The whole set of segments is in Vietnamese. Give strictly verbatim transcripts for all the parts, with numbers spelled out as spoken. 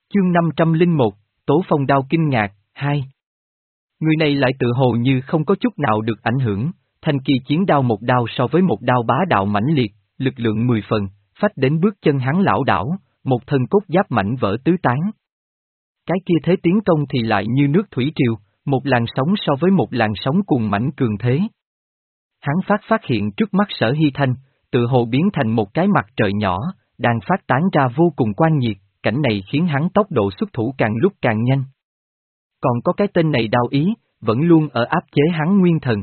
Chương năm trăm lẻ một, Tố Phong Đao kinh ngạc, hai. Người này lại tự hồ như không có chút nào được ảnh hưởng, thanh kỳ chiến đao một đao so với một đao bá đạo mãnh liệt, lực lượng mười phần, phách đến bước chân hắn lảo đảo, một thân cốt giáp mảnh vỡ tứ tán. Cái kia thế tiến công thì lại như nước thủy triều, một làn sóng so với một làn sóng cuồng mãnh cường thế. Hắn phát phát hiện trước mắt Sở Hy Thanh, tự hồ biến thành một cái mặt trời nhỏ, đang phát tán ra vô cùng quang nhiệt, cảnh này khiến hắn tốc độ xuất thủ càng lúc càng nhanh. Còn có cái tên này Đao Ý, vẫn luôn ở áp chế hắn nguyên thần.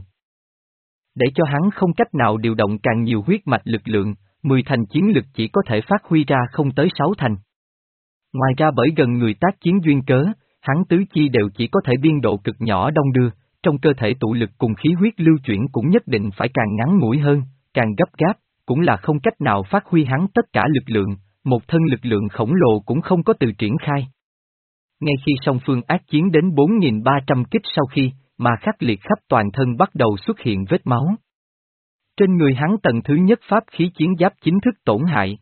Để cho hắn không cách nào điều động càng nhiều huyết mạch lực lượng, mười thành chiến lực chỉ có thể phát huy ra không tới sáu thành. Ngoài ra bởi gần người tác chiến duyên cớ, hắn tứ chi đều chỉ có thể biên độ cực nhỏ đong đưa, trong cơ thể tụ lực cùng khí huyết lưu chuyển cũng nhất định phải càng ngắn ngủi hơn, càng gấp gáp, cũng là không cách nào phát huy hắn tất cả lực lượng, một thân lực lượng khổng lồ cũng không có từ triển khai. Ngay khi song phương ác chiến đến bốn nghìn ba trăm kích sau khi, mà khắc liệt khắp toàn thân bắt đầu xuất hiện vết máu. Trên người hắn tầng thứ nhất pháp khí chiến giáp chính thức tổn hại.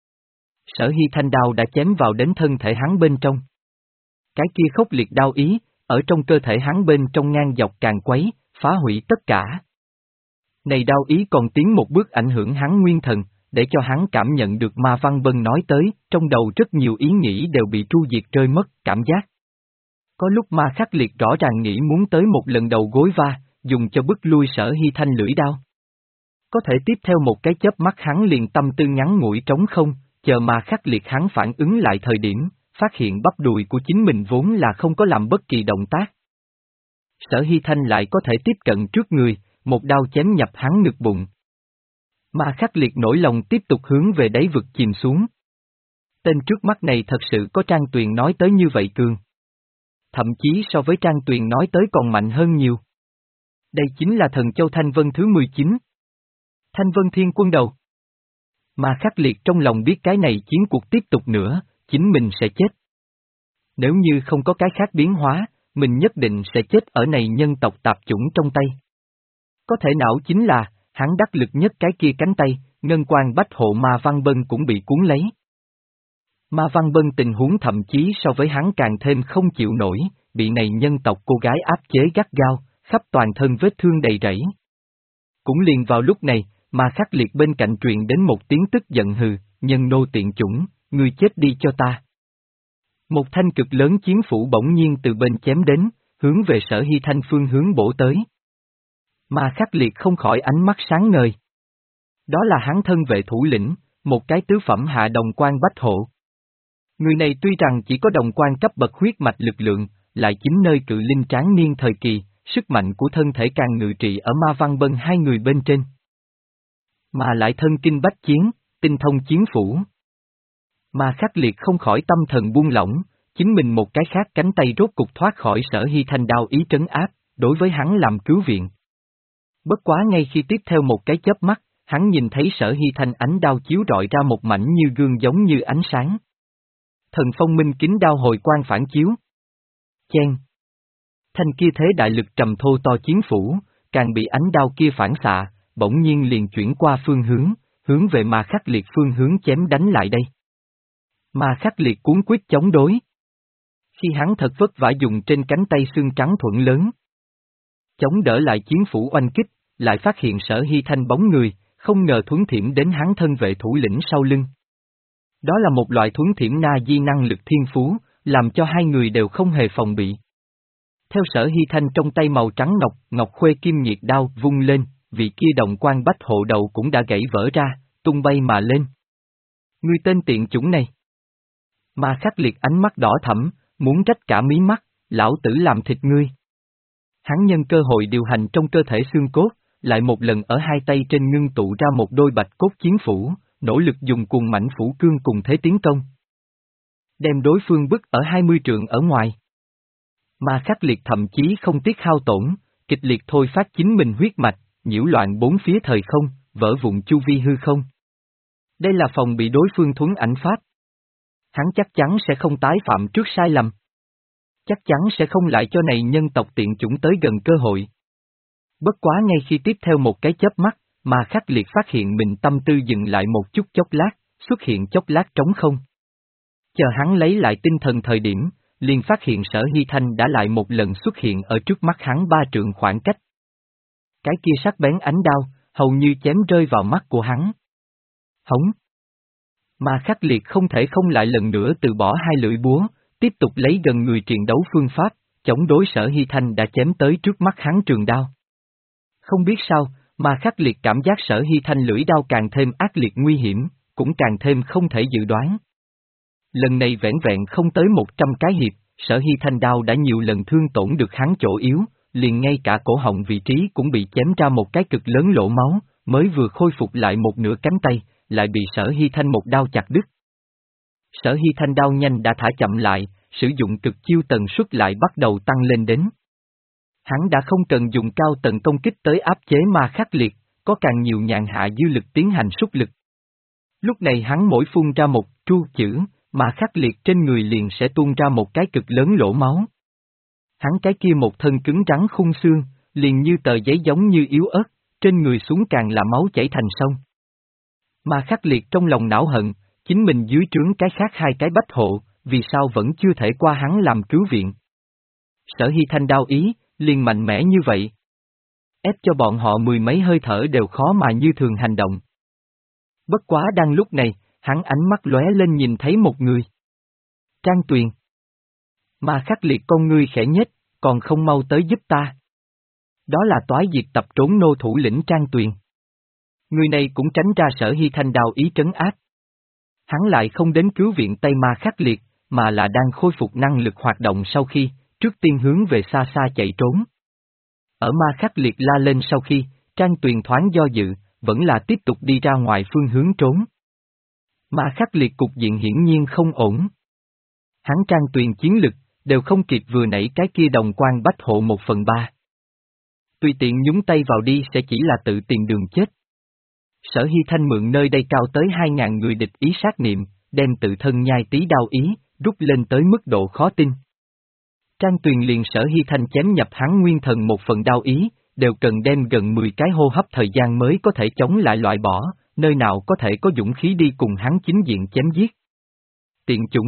Sở Hy Thanh đao đã chém vào đến thân thể hắn bên trong. Cái kia khốc liệt đao ý, ở trong cơ thể hắn bên trong ngang dọc càng quấy, phá hủy tất cả. Này đao ý còn tiến một bước ảnh hưởng hắn nguyên thần, để cho hắn cảm nhận được Ma Văn Bân nói tới, trong đầu rất nhiều ý nghĩ đều bị tru diệt rơi mất cảm giác. Có lúc Ma Khắc Liệt rõ ràng nghĩ muốn tới một lần đầu gối va, dùng cho bức lui Sở Hy Thanh lưỡi đao. Có thể tiếp theo một cái chớp mắt hắn liền tâm tư ngắn ngủi trống không, chờ Ma Khắc Liệt hắn phản ứng lại thời điểm, phát hiện bắp đùi của chính mình vốn là không có làm bất kỳ động tác. Sở Hy Thanh lại có thể tiếp cận trước người, một đao chém nhập hắn ngực bụng. Ma Khắc Liệt nổi lòng tiếp tục hướng về đáy vực chìm xuống. Tên trước mắt này thật sự có Trang Tuyền nói tới như vậy cường. Thậm chí so với Trang Tuyền nói tới còn mạnh hơn nhiều. Đây chính là thần châu Thanh Vân thứ mười chín. Thanh Vân Thiên Quân đầu. Ma Khắc Liệt trong lòng biết cái này chiến cuộc tiếp tục nữa, chính mình sẽ chết. Nếu như không có cái khác biến hóa, mình nhất định sẽ chết ở này nhân tộc tạp chủng trong tay. Có thể não chính là, hắn đắc lực nhất cái kia cánh tay, ngân quan bách hộ Ma Văn Bân cũng bị cuốn lấy. Ma Văn Bân tình huống thậm chí so với hắn càng thêm không chịu nổi, bị này nhân tộc cô gái áp chế gắt gao, khắp toàn thân vết thương đầy rẫy. Cũng liền vào lúc này, Ma Khắc Liệt bên cạnh truyền đến một tiếng tức giận hừ, nhân nô tiện chủng, ngươi chết đi cho ta. Một thanh cực lớn chiến phủ bỗng nhiên từ bên chém đến, hướng về Sở Hy Thanh phương hướng bổ tới. Ma Khắc Liệt không khỏi ánh mắt sáng ngời. Đó là hắn thân vệ thủ lĩnh, một cái tứ phẩm hạ đồng quan bách hộ. Người này tuy rằng chỉ có đồng quan cấp bậc huyết mạch lực lượng, lại chính nơi cự linh tráng niên thời kỳ, sức mạnh của thân thể càng ngự trị ở Ma Văn Bân hai người bên trên. Mà lại thân kinh bách chiến, tinh thông chiến phủ. Ma Khắc Liệt không khỏi tâm thần buông lỏng, chính mình một cái khác cánh tay rốt cục thoát khỏi Sở Hy Thanh đao ý trấn áp, đối với hắn làm cứu viện. Bất quá ngay khi tiếp theo một cái chớp mắt, hắn nhìn thấy Sở Hy Thanh ánh đao chiếu rọi ra một mảnh như gương giống như ánh sáng. Thần phong minh kính đao hồi quang phản chiếu. Chen. Thanh kia thế đại lực trầm thô to chiến phủ, càng bị ánh đao kia phản xạ, bỗng nhiên liền chuyển qua phương hướng, hướng về Ma Khắc Liệt phương hướng chém đánh lại đây. Ma Khắc Liệt cuốn quyết chống đối. Khi hắn thật vất vả dùng trên cánh tay xương trắng thuận lớn, chống đỡ lại chiến phủ oanh kích, lại phát hiện Sở Hy Thanh bóng người, không ngờ thuấn thiểm đến hắn thân vệ thủ lĩnh sau lưng. Đó là một loại thuấn thiểm na di năng lực thiên phú, làm cho hai người đều không hề phòng bị. Theo Sở Hy Thanh trong tay màu trắng ngọc, ngọc khuê kim nhiệt đao vung lên, vị kia đồng quan bách hộ đầu cũng đã gãy vỡ ra, tung bay mà lên. Ngươi tên tiện chủng này. Ma Khắc Liệt ánh mắt đỏ thẫm, muốn rách cả mí mắt, lão tử làm thịt ngươi. Hắn nhân cơ hội điều hành trong cơ thể xương cốt, lại một lần ở hai tay trên ngưng tụ ra một đôi bạch cốt chiến phủ, nỗ lực dùng cuồng mãnh phủ cương cùng thế tiến công. Đem đối phương bức ở hai mươi trượng ở ngoài. Ma Khắc Liệt thậm chí không tiếc hao tổn, kịch liệt thôi phát chính mình huyết mạch, nhiễu loạn bốn phía thời không, vỡ vụn chu vi hư không. Đây là phòng bị đối phương thuấn ảnh pháp. Hắn chắc chắn sẽ không tái phạm trước sai lầm. Chắc chắn sẽ không lại cho này nhân tộc tiện chủng tới gần cơ hội. Bất quá ngay khi tiếp theo một cái chớp mắt, Ma Khắc Liệt phát hiện mình tâm tư dừng lại một chút chốc lát, xuất hiện chốc lát trống không. Chờ hắn lấy lại tinh thần thời điểm, liền phát hiện Sở Hy Thanh đã lại một lần xuất hiện ở trước mắt hắn ba trượng khoảng cách. Cái kia sắc bén ánh đao, hầu như chém rơi vào mắt của hắn. Hống! Mà Khắc Liệt không thể không lại lần nữa từ bỏ hai lưỡi búa, tiếp tục lấy gần người triền đấu phương pháp, chống đối Sở Hy Thanh đã chém tới trước mắt hắn trường đao. Không biết sao, mà Khắc Liệt cảm giác Sở Hy Thanh lưỡi đao càng thêm ác liệt nguy hiểm, cũng càng thêm không thể dự đoán. Lần này vẻn vẹn không tới một trăm cái hiệp, Sở Hy Thanh đao đã nhiều lần thương tổn được hắn chỗ yếu, liền ngay cả cổ họng vị trí cũng bị chém ra một cái cực lớn lỗ máu, mới vừa khôi phục lại một nửa cánh tay, lại bị Sở Hy Thanh một đao chặt đứt. Sở Hy Thanh đao nhanh đã thả chậm lại, sử dụng cực chiêu tần suất lại bắt đầu tăng lên đến. Hắn đã không cần dùng cao tần công kích tới áp chế Ma Khắc Liệt, có càng nhiều nhạn hạ dư lực tiến hành xuất lực. Lúc này hắn mỗi phun ra một tru chữ, Ma Khắc Liệt trên người liền sẽ tuôn ra một cái cực lớn lỗ máu. Hắn cái kia một thân cứng rắn khung xương, liền như tờ giấy giống như yếu ớt, trên người xuống càng là máu chảy thành sông. Ma Khắc Liệt trong lòng não hận, chính mình dưới trướng cái khác hai cái bách hộ, vì sao vẫn chưa thể qua hắn làm cứu viện. Sở Hy Thanh đao ý, liền mạnh mẽ như vậy. Ép cho bọn họ mười mấy hơi thở đều khó mà như thường hành động. Bất quá đang lúc này, hắn ánh mắt lóe lên nhìn thấy một người. Trang Tuyền. Ma Khắc Liệt con ngươi khẽ nhếch, còn không mau tới giúp ta. Đó là toái diệt tập trốn nô thủ lĩnh Trang Tuyền. Người này cũng tránh ra Sở Hy Thanh đao ý trấn áp. Hắn lại không đến cứu viện Tây Ma Khắc Liệt, mà là đang khôi phục năng lực hoạt động sau khi, trước tiên hướng về xa xa chạy trốn. Ở Ma Khắc Liệt la lên sau khi, Trang Tuyền thoáng do dự, vẫn là tiếp tục đi ra ngoài phương hướng trốn. Ma Khắc Liệt cục diện hiển nhiên không ổn. Hắn Trang Tuyền chiến lực, đều không kịp vừa nãy cái kia đồng quan bách hộ một phần ba. Tùy tiện nhúng tay vào đi sẽ chỉ là tự tìm đường chết. Sở Hy Thanh mượn nơi đây cao tới hai ngàn người địch ý sát niệm, đem tự thân nhai tí đao ý, rút lên tới mức độ khó tin. Trang Tuyền liền Sở Hy Thanh chém nhập hắn nguyên thần một phần đao ý, đều cần đem gần mười cái hô hấp thời gian mới có thể chống lại loại bỏ, nơi nào có thể có dũng khí đi cùng hắn chính diện chém giết. Tiện chủng.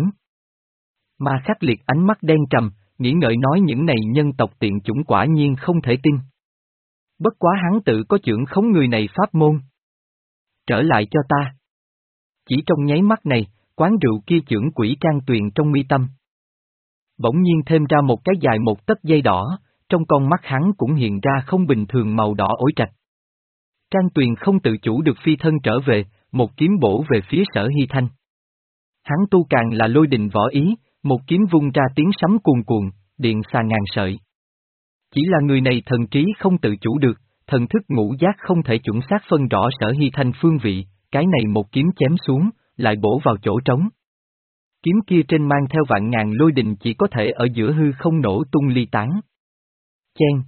Ma Khắc Liệt ánh mắt đen trầm, nghĩ ngợi nói những này nhân tộc tiện chủng quả nhiên không thể tin. Bất quá hắn tự có chưởng khống người này pháp môn. Trở lại cho ta. Chỉ trong nháy mắt này, quán rượu kia chưởng quỷ Trang Tuyền trong mi tâm. Bỗng nhiên thêm ra một cái dài một tấc dây đỏ, trong con mắt hắn cũng hiện ra không bình thường màu đỏ ối trạch. Trang Tuyền không tự chủ được phi thân trở về, một kiếm bổ về phía Sở Hy Thanh. Hắn tu càng là lôi đình võ ý, một kiếm vung ra tiếng sấm cuồn cuộn, điện xa ngàn sợi. Chỉ là người này thần trí không tự chủ được, thần thức ngũ giác không thể chuẩn xác phân rõ Sở Hy Thanh phương vị, cái này một kiếm chém xuống, lại bổ vào chỗ trống. Kiếm kia trên mang theo vạn ngàn lôi đình chỉ có thể ở giữa hư không nổ tung ly tán. Chen.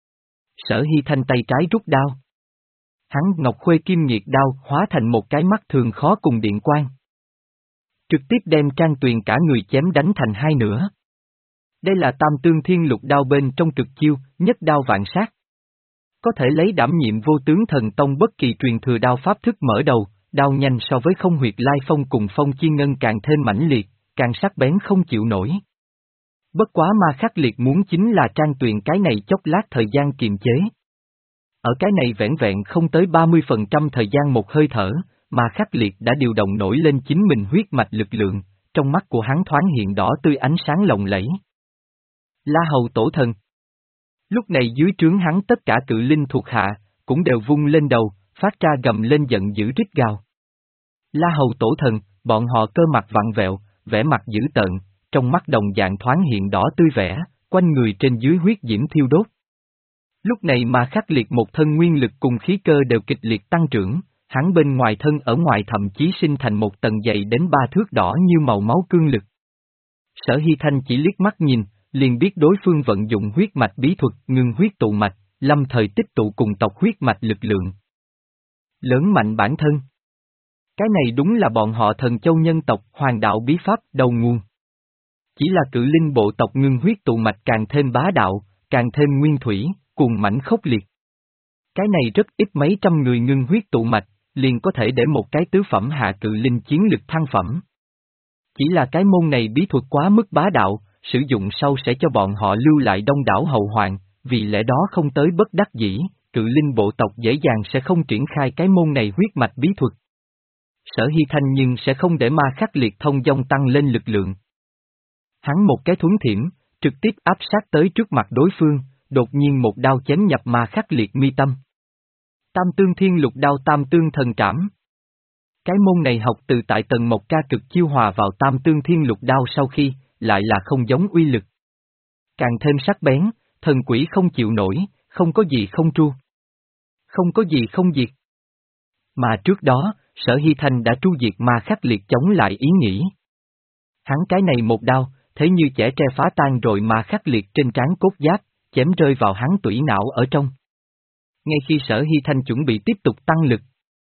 Sở Hy Thanh tay trái rút đao. Hắn Ngọc Khuê Kim Nghiệt đao hóa thành một cái mắt thường khó cùng điện quang. Trực tiếp đem Trang Tuyền cả người chém đánh thành hai nửa. Đây là tam tương thiên lục đao bên trong trực chiêu, nhất đao vạn sát. Có thể lấy đảm nhiệm vô tướng thần tông bất kỳ truyền thừa đao pháp thức mở đầu, đao nhanh so với không huyệt lai phong cùng phong chi ngân càng thêm mãnh liệt, càng sắc bén không chịu nổi. Bất quá Ma Khắc Liệt muốn chính là Trang Tuyền cái này chốc lát thời gian kiềm chế. Ở cái này vẻn vẹn không tới ba mươi phần trăm thời gian một hơi thở, Ma Khắc Liệt đã điều động nổi lên chính mình huyết mạch lực lượng, trong mắt của hắn thoáng hiện đỏ tươi ánh sáng lộng lẫy. La Hầu Tổ Thần. Lúc này dưới trướng hắn tất cả cự linh thuộc hạ, cũng đều vung lên đầu, phát ra gầm lên giận dữ rít gào. La Hầu Tổ Thần, bọn họ cơ mặt vặn vẹo, vẻ mặt dữ tợn, trong mắt đồng dạng thoáng hiện đỏ tươi vẻ, quanh người trên dưới huyết diễm thiêu đốt. Lúc này mà Khắc Liệt một thân nguyên lực cùng khí cơ đều kịch liệt tăng trưởng, hắn bên ngoài thân ở ngoài thậm chí sinh thành một tầng dày đến ba thước đỏ như màu máu cương lực. Sở Hy Thanh chỉ liếc mắt nhìn, liền biết đối phương vận dụng huyết mạch bí thuật ngưng huyết tụ mạch, lâm thời tích tụ cùng tộc huyết mạch lực lượng. Lớn mạnh bản thân. Cái này đúng là bọn họ Thần Châu nhân tộc hoàng đạo bí pháp đầu nguồn. Chỉ là cự linh bộ tộc ngưng huyết tụ mạch càng thêm bá đạo, càng thêm nguyên thủy, cuồng mãnh khốc liệt. Cái này rất ít mấy trăm người ngưng huyết tụ mạch, liền có thể để một cái tứ phẩm hạ cự linh chiến lực thăng phẩm. Chỉ là cái môn này bí thuật quá mức bá đạo, sử dụng sau sẽ cho bọn họ lưu lại đông đảo hậu hoạn, vì lẽ đó không tới bất đắc dĩ, cự linh bộ tộc dễ dàng sẽ không triển khai cái môn này huyết mạch bí thuật. Sở Hy Thanh nhưng sẽ không để ma khắc liệt thông dong tăng lên lực lượng. Hắn một cái thuấn thiểm, trực tiếp áp sát tới trước mặt đối phương, đột nhiên một đao chém nhập ma khắc liệt mi tâm. Tam tương thiên lục đao tam tương thần trảm. Cái môn này học từ tại tầng một ca cực chiêu hòa vào tam tương thiên lục đao sau khi, lại là không giống uy lực. Càng thêm sắc bén, thần quỷ không chịu nổi, không có gì không tru. Không có gì không diệt. Mà trước đó, Sở Hy Thanh đã tru diệt ma khắc liệt chống lại ý nghĩ. Hắn cái này một đao, thế như chẻ tre phá tan rồi ma khắc liệt trên trán cốt giáp, chém rơi vào hắn tủy não ở trong. Ngay khi Sở Hy Thanh chuẩn bị tiếp tục tăng lực,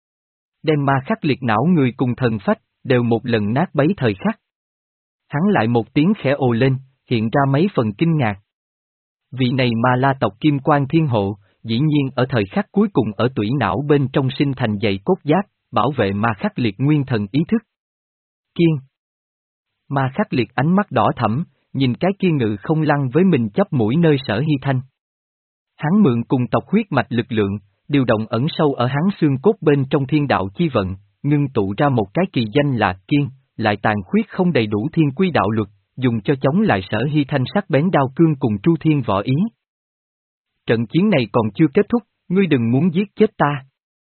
đem ma khắc liệt não người cùng thần phách, đều một lần nát bấy thời khắc. Hắn lại một tiếng khẽ ồ lên, hiện ra mấy phần kinh ngạc. Vị này ma la tộc Kim Quan Thiên Hộ, dĩ nhiên ở thời khắc cuối cùng ở tủy não bên trong sinh thành dày cốt giáp, bảo vệ ma khắc liệt nguyên thần ý thức. Kiên. Ma khắc liệt ánh mắt đỏ thẫm, nhìn cái kia ngự không lăng với mình chấp mũi nơi Sở Hy Thanh. Hắn mượn cùng tộc huyết mạch lực lượng, điều động ẩn sâu ở hắn xương cốt bên trong thiên đạo chi vận, ngưng tụ ra một cái kỳ danh là Kiên, lại tàn khuyết không đầy đủ thiên quy đạo luật, dùng cho chống lại Sở Hy Thanh sắc bén đao cương cùng Tru Thiên võ ý. Trận chiến này còn chưa kết thúc, ngươi đừng muốn giết chết ta.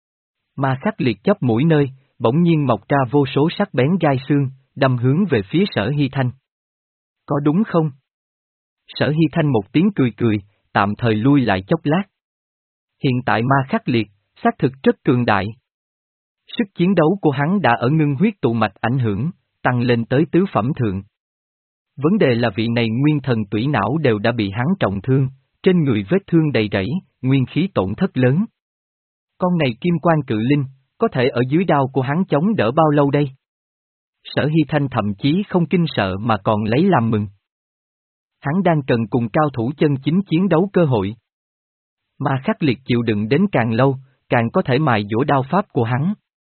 Ma khắc liệt chấp mũi nơi, bỗng nhiên mọc ra vô số sắc bén gai xương, đâm hướng về phía Sở Hy Thanh. Có đúng không? Sở Hy Thanh một tiếng cười cười, tạm thời lui lại chốc lát. Hiện tại ma khắc liệt, xác thực rất cường đại. Sức chiến đấu của hắn đã ở ngưng huyết tụ mạch ảnh hưởng, tăng lên tới tứ phẩm thượng. Vấn đề là vị này nguyên thần tủy não đều đã bị hắn trọng thương, trên người vết thương đầy rẫy, nguyên khí tổn thất lớn. Con này kim quan cự linh, có thể ở dưới đao của hắn chống đỡ bao lâu đây? Sở Hy Thanh thậm chí không kinh sợ mà còn lấy làm mừng. Hắn đang cần cùng cao thủ chân chính chiến đấu cơ hội. Ma khắc liệt chịu đựng đến càng lâu, càng có thể mài dũa đao pháp của hắn.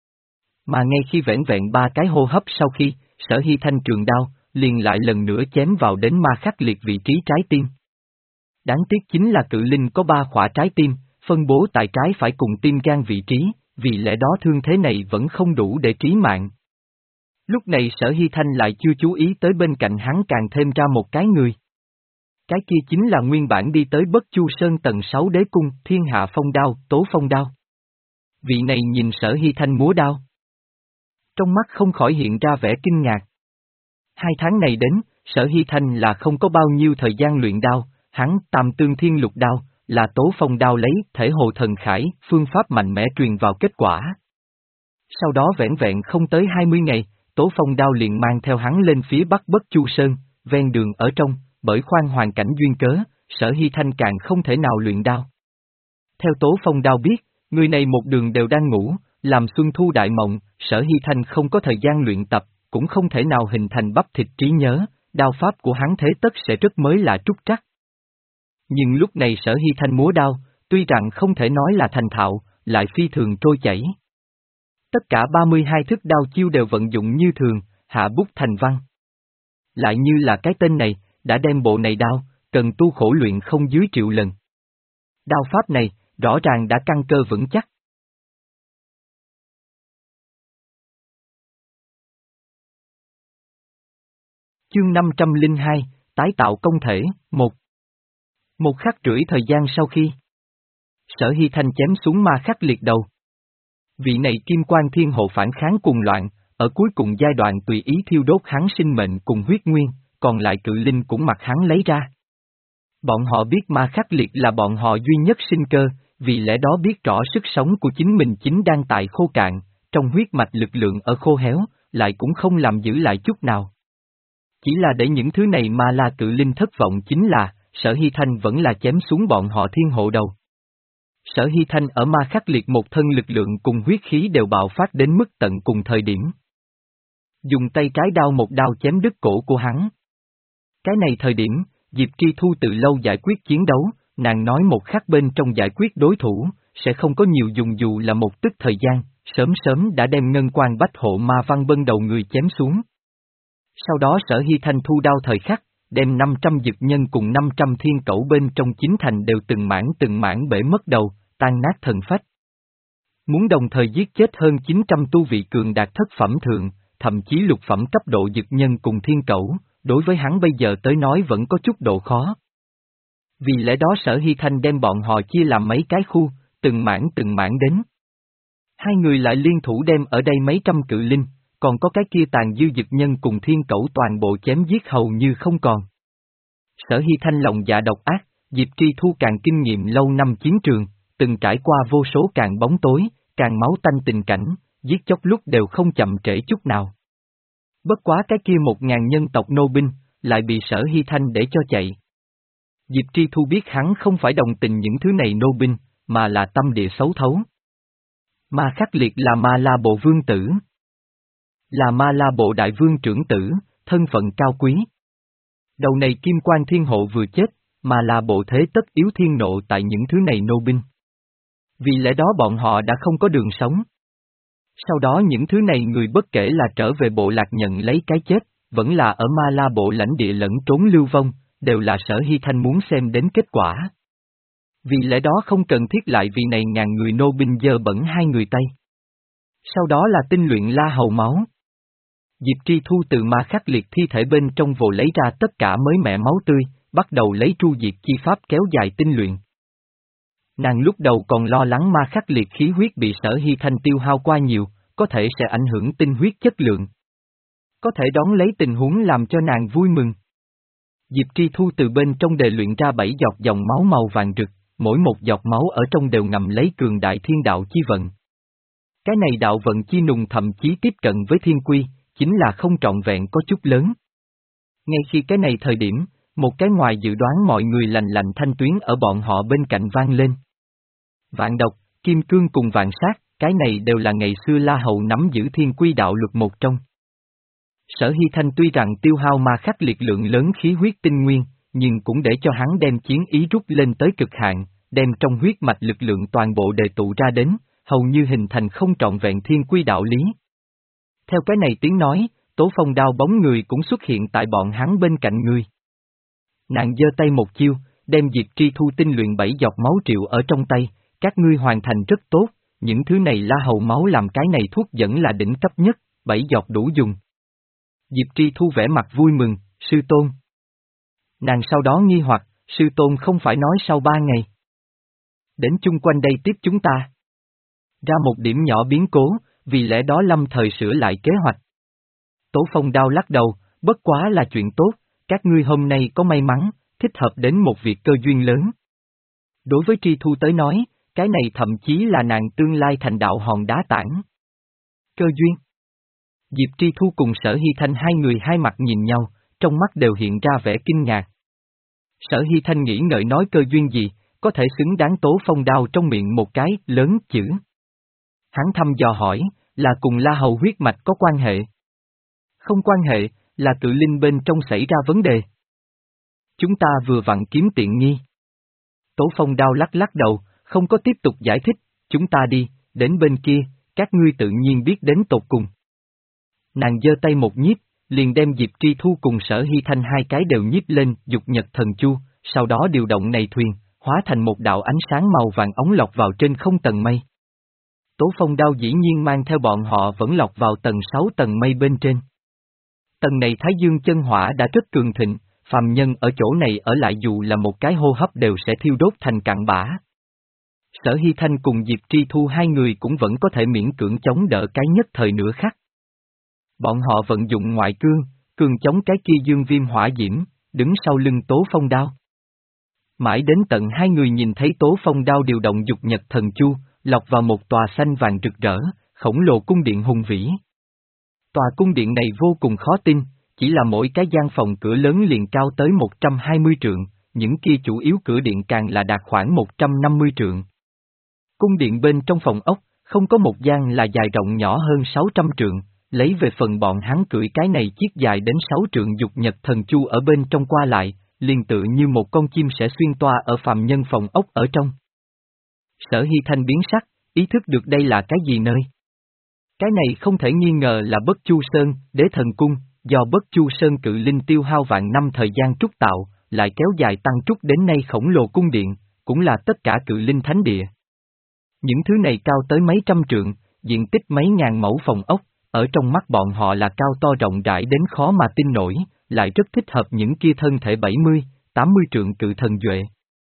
Mà ngay khi vẻn vẹn ba cái hô hấp sau khi, Sở Hy Thanh trường đao, liền lại lần nữa chém vào đến ma khắc liệt vị trí trái tim. Đáng tiếc chính là cự linh có ba khỏa trái tim, phân bố tại trái phải cùng tim gan vị trí, vì lẽ đó thương thế này vẫn không đủ để trí mạng. Lúc này Sở Hy Thanh lại chưa chú ý tới bên cạnh hắn càng thêm ra một cái người. Cái kia chính là nguyên bản đi tới Bất Chu Sơn tầng sáu đế cung, Thiên Hạ Phong Đao, Tố Phong Đao. Vị này nhìn Sở Hy Thanh múa đao. Trong mắt không khỏi hiện ra vẻ kinh ngạc. Hai tháng này đến, Sở Hy Thanh là không có bao nhiêu thời gian luyện đao, hắn tam tương thiên lục đao, là Tố Phong Đao lấy thể hồ thần khải, phương pháp mạnh mẽ truyền vào kết quả. Sau đó vẻn vẹn không tới hai mươi ngày, Tố Phong Đao liền mang theo hắn lên phía bắc Bất Chu Sơn, ven đường ở trong, bởi khoan hoàn cảnh duyên cớ, Sở Hy Thanh càng không thể nào luyện đao. Theo Tố Phong Đao biết, người này một đường đều đang ngủ, làm xuân thu đại mộng, Sở Hy Thanh không có thời gian luyện tập, cũng không thể nào hình thành bắp thịt trí nhớ, đao pháp của hắn thế tất sẽ rất mới lạ trúc trắc. Nhưng lúc này Sở Hy Thanh múa đao, tuy rằng không thể nói là thành thạo, lại phi thường trôi chảy. Tất cả ba mươi hai thức đao chiêu đều vận dụng như thường, hạ bút thành văn. Lại như là cái tên này, đã đem bộ này đao, cần tu khổ luyện không dưới triệu lần. Đao pháp này, rõ ràng đã căn cơ vững chắc. Chương năm trăm lẻ hai, tái tạo công thể, một. Một khắc rưỡi thời gian sau khi Sở Hy Thanh chém xuống ma khắc liệt đầu. Vị này kim quan thiên hộ phản kháng cùng loạn, ở cuối cùng giai đoạn tùy ý thiêu đốt hắn sinh mệnh cùng huyết nguyên, còn lại cự linh cũng mặc hắn lấy ra. Bọn họ biết ma khắc liệt là bọn họ duy nhất sinh cơ, vì lẽ đó biết rõ sức sống của chính mình chính đang tại khô cạn, trong huyết mạch lực lượng ở khô héo, lại cũng không làm giữ lại chút nào. Chỉ là để những thứ này ma la cự linh thất vọng chính là, Sở Hy Thanh vẫn là chém xuống bọn họ thiên hộ đầu. Sở Hy Thanh ở ma khắc liệt một thân lực lượng cùng huyết khí đều bạo phát đến mức tận cùng thời điểm. Dùng tay trái đao một đao chém đứt cổ của hắn. Cái này thời điểm, Diệp Tri Thu từ lâu giải quyết chiến đấu, nàng nói một khắc bên trong giải quyết đối thủ, sẽ không có nhiều dùng dù là một tức thời gian, sớm sớm đã đem ngân quan bách hộ ma văn bân đầu người chém xuống. Sau đó Sở Hy Thanh thu đao thời khắc, đem năm trăm dực nhân cùng năm trăm thiên cẩu bên trong chính thành đều từng mảng từng mảng bể mất đầu, tan nát thần phách. Muốn đồng thời giết chết hơn chín trăm tu vị cường đạt thất phẩm thượng, thậm chí lục phẩm cấp độ dực nhân cùng thiên cẩu, đối với hắn bây giờ tới nói vẫn có chút độ khó. Vì lẽ đó Sở Hy Thanh đem bọn họ chia làm mấy cái khu, từng mảng từng mảng đến. Hai người lại liên thủ đem ở đây mấy trăm cự linh, còn có cái kia tàn dư dực nhân cùng thiên cẩu toàn bộ chém giết hầu như không còn. Sở Hy Thanh lòng dạ độc ác, Diệp Tri Thu càng kinh nghiệm lâu năm chiến trường, từng trải qua vô số càng bóng tối, càng máu tanh tình cảnh, giết chóc lúc đều không chậm trễ chút nào. Bất quá cái kia một ngàn nhân tộc nô binh, lại bị Sở Hy Thanh để cho chạy. Diệp Tri Thu biết hắn không phải đồng tình những thứ này nô binh, mà là tâm địa xấu thấu. Ma Khắc Liệt là Ma La Bộ vương tử. Là Ma La Bộ đại vương trưởng tử, thân phận cao quý. Đầu này Kim Quan Thiên Hộ vừa chết, Ma La Bộ thế tất yếu thiên nộ tại những thứ này nô binh. Vì lẽ đó bọn họ đã không có đường sống. Sau đó những thứ này người bất kể là trở về bộ lạc nhận lấy cái chết, vẫn là ở Ma La Bộ lãnh địa lẫn trốn lưu vong, đều là Sở Hy Thanh muốn xem đến kết quả. Vì lẽ đó không cần thiết lại vì này ngàn người nô binh dơ bẩn hai người Tây. Sau đó là tinh luyện La Hầu máu. Diệp Tri Thu từ Ma Khắc Liệt thi thể bên trong vồ lấy ra tất cả mới mẻ máu tươi, bắt đầu lấy tru diệt chi pháp kéo dài tinh luyện. Nàng lúc đầu còn lo lắng Ma Khắc Liệt khí huyết bị Sở Hy Thanh tiêu hao qua nhiều, có thể sẽ ảnh hưởng tinh huyết chất lượng. Có thể đón lấy tình huống làm cho nàng vui mừng. Diệp Tri Thu từ bên trong đề luyện ra bảy giọt dòng máu màu vàng rực, mỗi một giọt máu ở trong đều ngầm lấy cường đại thiên đạo chi vận. Cái này đạo vận chi nùng thậm chí tiếp cận với thiên quy, chính là không trọn vẹn có chút lớn. Ngay khi cái này thời điểm, một cái ngoài dự đoán mọi người lành lành thanh tuyến ở bọn họ bên cạnh vang lên. Vạn độc, kim cương cùng vạn sát, cái này đều là ngày xưa La Hầu nắm giữ thiên quy đạo luật một trong. Sở Hy Thanh tuy rằng tiêu hao Ma Khắc Liệt lượng lớn khí huyết tinh nguyên, nhưng cũng để cho hắn đem chiến ý rút lên tới cực hạn, đem trong huyết mạch lực lượng toàn bộ đề tụ ra đến, hầu như hình thành không trọn vẹn thiên quy đạo lý. Theo cái này tiếng nói, Tố Phong đao bóng người cũng xuất hiện tại bọn hắn bên cạnh người. Nàng giơ tay một chiêu, đem Diệp Tri Thu tinh luyện bảy giọt máu triệu ở trong tay, các ngươi hoàn thành rất tốt, những thứ này La Hầu máu làm cái này thuốc dẫn là đỉnh cấp nhất, bảy giọt đủ dùng. Diệp Tri Thu vẻ mặt vui mừng, sư tôn. Nàng sau đó nghi hoặc, sư tôn không phải nói sau ba ngày. Đến chung quanh đây tiếp chúng ta. Ra một điểm nhỏ biến cố, vì lẽ đó lâm thời sửa lại kế hoạch. Tố Phong đao lắc đầu, bất quá là chuyện tốt, các ngươi hôm nay có may mắn, thích hợp đến một việc cơ duyên lớn. Đối với Tri Thu tới nói, cái này thậm chí là nàng tương lai thành đạo hòn đá tảng. Cơ duyên. Diệp Tri Thu cùng Sở Hy Thanh hai người hai mặt nhìn nhau, trong mắt đều hiện ra vẻ kinh ngạc. Sở Hy Thanh nghĩ ngợi nói cơ duyên gì, có thể xứng đáng Tố Phong đao trong miệng một cái lớn chữ. Hắn thăm dò hỏi, là cùng La Hầu huyết mạch có quan hệ? Không quan hệ, là cự linh bên trong xảy ra vấn đề. Chúng ta vừa vặn kiếm tiện nghi. Tố Phong đao lắc lắc đầu, không có tiếp tục giải thích, chúng ta đi, đến bên kia, các ngươi tự nhiên biết đến tột cùng. Nàng giơ tay một nhiếp, liền đem Diệp Tri Thu cùng Sở Hy Thanh hai cái đều nhiếp lên dục nhật thần chu, sau đó điều động này thuyền, hóa thành một đạo ánh sáng màu vàng ống lọc vào trên không tầng mây. Tố Phong đao dĩ nhiên mang theo bọn họ vẫn lọc vào tầng sáu tầng mây bên trên. Tầng này Thái Dương chân hỏa đã rất cường thịnh, phàm nhân ở chỗ này ở lại dù là một cái hô hấp đều sẽ thiêu đốt thành cặn bã. Sở Hy Thanh cùng Diệp Tri Thu hai người cũng vẫn có thể miễn cưỡng chống đỡ cái nhất thời nửa khắc. Bọn họ vận dụng ngoại cương, cường chống cái kia dương viêm hỏa diễm, đứng sau lưng Tố Phong đao. Mãi đến tận hai người nhìn thấy Tố Phong đao điều động dục nhật thần chu, lọc vào một tòa xanh vàng rực rỡ, khổng lồ cung điện hùng vĩ. Tòa cung điện này vô cùng khó tin, chỉ là mỗi cái gian phòng cửa lớn liền cao tới một trăm hai mươi trượng, những kia chủ yếu cửa điện càng là đạt khoảng một trăm năm mươi trượng. Cung điện bên trong phòng ốc, không có một gian là dài rộng nhỏ hơn sáu trăm trượng, lấy về phần bọn hắn cưỡi cái này chiếc dài đến sáu trượng dục nhật thần chu ở bên trong qua lại, liền tự như một con chim sẽ xuyên toa ở phàm nhân phòng ốc ở trong. Sở Hy Thanh biến sắc, ý thức được đây là cái gì nơi. Cái này không thể nghi ngờ là Bất Chu Sơn, Đế Thần Cung, do Bất Chu Sơn cự linh tiêu hao vạn năm thời gian trúc tạo, lại kéo dài tăng trúc đến nay khổng lồ cung điện, cũng là tất cả cự linh thánh địa. Những thứ này cao tới mấy trăm trượng, diện tích mấy ngàn mẫu phòng ốc, ở trong mắt bọn họ là cao to rộng rãi đến khó mà tin nổi, lại rất thích hợp những kia thân thể bảy mươi, tám mươi trượng cự thần duệ.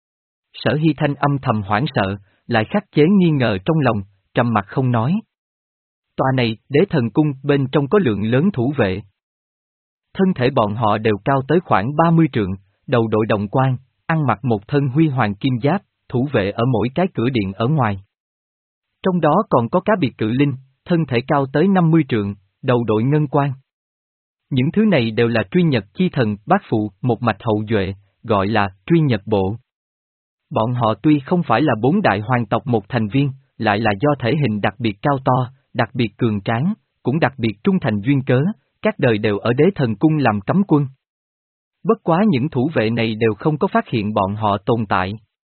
Sở Hy Thanh âm thầm hoảng sợ, lại khắc chế nghi ngờ trong lòng, trầm mặt không nói. Tòa này, đế thần cung, bên trong có lượng lớn thủ vệ. Thân thể bọn họ đều cao tới khoảng ba mươi trượng, đầu đội đồng quan, ăn mặc một thân huy hoàng kim giáp, thủ vệ ở mỗi cái cửa điện ở ngoài. Trong đó còn có cá biệt cự linh, thân thể cao tới năm mươi trượng, đầu đội ngân quan. Những thứ này đều là truy nhật chi thần, bát phụ, một mạch hậu duệ, gọi là truy nhật bộ. Bọn họ tuy không phải là bốn đại hoàng tộc một thành viên, lại là do thể hình đặc biệt cao to, đặc biệt cường tráng, cũng đặc biệt trung thành duyên cớ, các đời đều ở đế thần cung làm cấm quân. Bất quá những thủ vệ này đều không có phát hiện bọn họ tồn tại.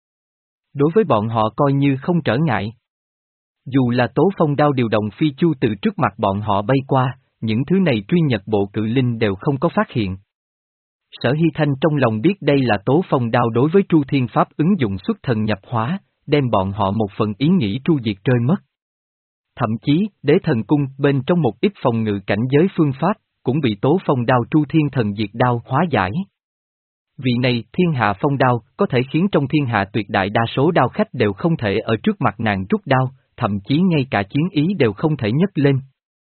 Đối với bọn họ coi như không trở ngại. Dù là Tố Phong đao điều động phi chu từ trước mặt bọn họ bay qua, những thứ này truy nhật bộ cự linh đều không có phát hiện. Sở Hy Thanh trong lòng biết đây là Tố Phong đao đối với Tru Thiên Pháp ứng dụng xuất thần nhập hóa, đem bọn họ một phần ý nghĩ tru diệt rơi mất. Thậm chí, đế thần cung bên trong một ít phòng ngự cảnh giới phương pháp, cũng bị Tố Phong đao Tru Thiên Thần Diệt đao hóa giải. Vì này, thiên hạ phong đao có thể khiến trong thiên hạ tuyệt đại đa số đao khách đều không thể ở trước mặt nàng rút đao, thậm chí ngay cả chiến ý đều không thể nhấc lên.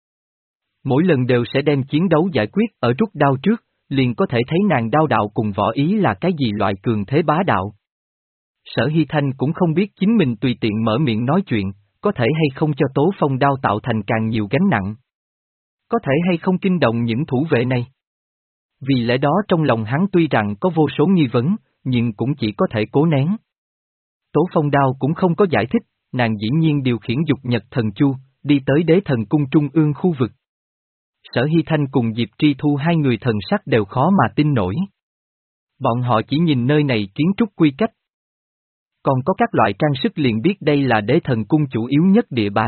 Mỗi lần đều sẽ đem chiến đấu giải quyết ở rút đao trước, liền có thể thấy nàng đao đạo cùng võ ý là cái gì loại cường thế bá đạo. Sở Hy Thanh cũng không biết chính mình tùy tiện mở miệng nói chuyện, có thể hay không cho Tố Phong đao tạo thành càng nhiều gánh nặng. Có thể hay không kinh động những thủ vệ này. Vì lẽ đó trong lòng hắn tuy rằng có vô số nghi vấn, nhưng cũng chỉ có thể cố nén. Tố Phong đao cũng không có giải thích, nàng dĩ nhiên điều khiển dục nhật thần chu, đi tới đế thần cung trung ương khu vực. Sở Hy Thanh cùng Diệp Tri Thu hai người thần sắc đều khó mà tin nổi. Bọn họ chỉ nhìn nơi này kiến trúc quy cách. Còn có các loại trang sức liền biết đây là đế thần cung chủ yếu nhất địa bàn.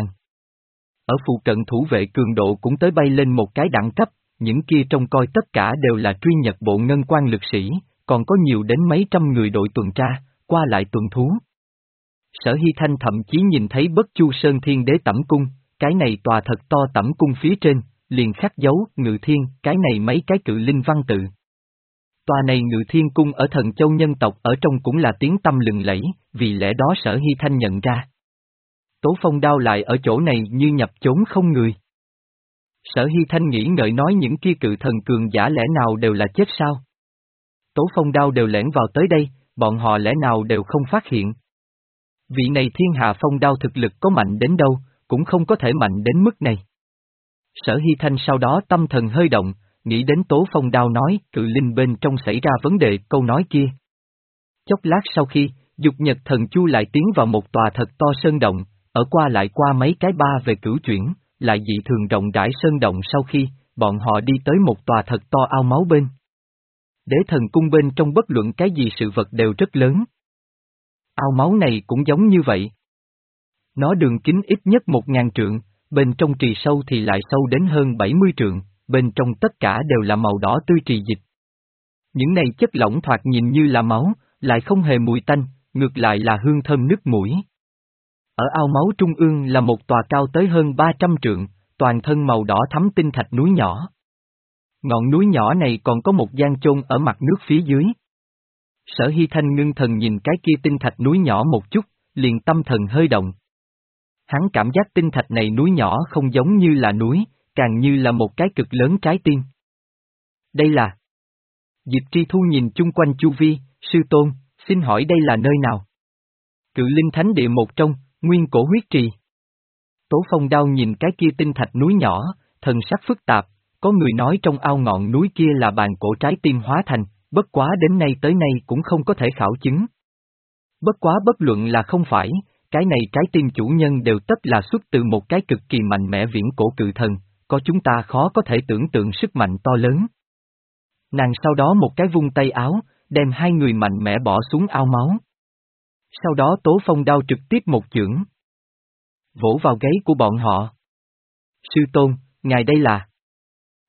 Ở phụ cận thủ vệ cường độ cũng tới bay lên một cái đẳng cấp, những kia trông coi tất cả đều là truy nhật bộ ngân quan lực sĩ, còn có nhiều đến mấy trăm người đội tuần tra, qua lại tuần thú. Sở Hy Thanh thậm chí nhìn thấy Bất Chu Sơn Thiên Đế Tẩm Cung, cái này tòa thật to tẩm cung phía trên, liền khắc dấu Ngự Thiên, cái này mấy cái cự linh văn tự. Tòa này Ngự Thiên Cung ở Thần Châu nhân tộc ở trong cũng là tiếng tăm lừng lẫy, vì lẽ đó Sở Hy Thanh nhận ra. Tố Phong đao lại ở chỗ này như nhập chốn không người. Sở Hy Thanh nghĩ ngợi nói những kia cự thần cường giả lẽ nào đều là chết sao? Tố Phong đao đều lẻn vào tới đây, bọn họ lẽ nào đều không phát hiện. Vị này thiên hạ phong đao thực lực có mạnh đến đâu, cũng không có thể mạnh đến mức này. Sở Hy Thanh sau đó tâm thần hơi động, nghĩ đến Tố Phong đao nói cự linh bên trong xảy ra vấn đề câu nói kia. Chốc lát sau khi, dục nhật thần chu lại tiến vào một tòa thật to sơn động, ở qua lại qua mấy cái ba về cửu chuyển, lại dị thường rộng rãi sơn động sau khi, bọn họ đi tới một tòa thật to ao máu bên. Đế thần cung bên trong bất luận cái gì sự vật đều rất lớn. Ao máu này cũng giống như vậy. Nó đường kính ít nhất một ngàn trượng, bên trong trì sâu thì lại sâu đến hơn bảy mươi trượng, bên trong tất cả đều là màu đỏ tươi trì dịch. Những này chất lỏng thoạt nhìn như là máu, lại không hề mùi tanh, ngược lại là hương thơm nức mũi. Ở ao máu trung ương là một tòa cao tới hơn ba trăm trượng, toàn thân màu đỏ thắm tinh thạch núi nhỏ. Ngọn núi nhỏ này còn có một gian chôn ở mặt nước phía dưới. Sở Hy Thanh ngưng thần nhìn cái kia tinh thạch núi nhỏ một chút, liền tâm thần hơi động. Hắn cảm giác tinh thạch này núi nhỏ không giống như là núi, càng như là một cái cực lớn trái tim. Đây là... Diệp Tri Thu nhìn chung quanh chu vi, sư tôn, xin hỏi đây là nơi nào? Cự linh thánh địa một trong, nguyên cổ huyết trì. Tố Phong đao nhìn cái kia tinh thạch núi nhỏ, thần sắc phức tạp, có người nói trong ao ngọn núi kia là bàn cổ trái tim hóa thành, bất quá đến nay tới nay cũng không có thể khảo chứng. Bất quá bất luận là không phải, cái này trái tim chủ nhân đều tất là xuất từ một cái cực kỳ mạnh mẽ viễn cổ cự thần, có chúng ta khó có thể tưởng tượng sức mạnh to lớn. Nàng sau đó một cái vung tay áo, đem hai người mạnh mẽ bỏ xuống ao máu. Sau đó Tố Phong đao trực tiếp một chưởng vỗ vào gáy của bọn họ. Sư tôn, ngài đây là...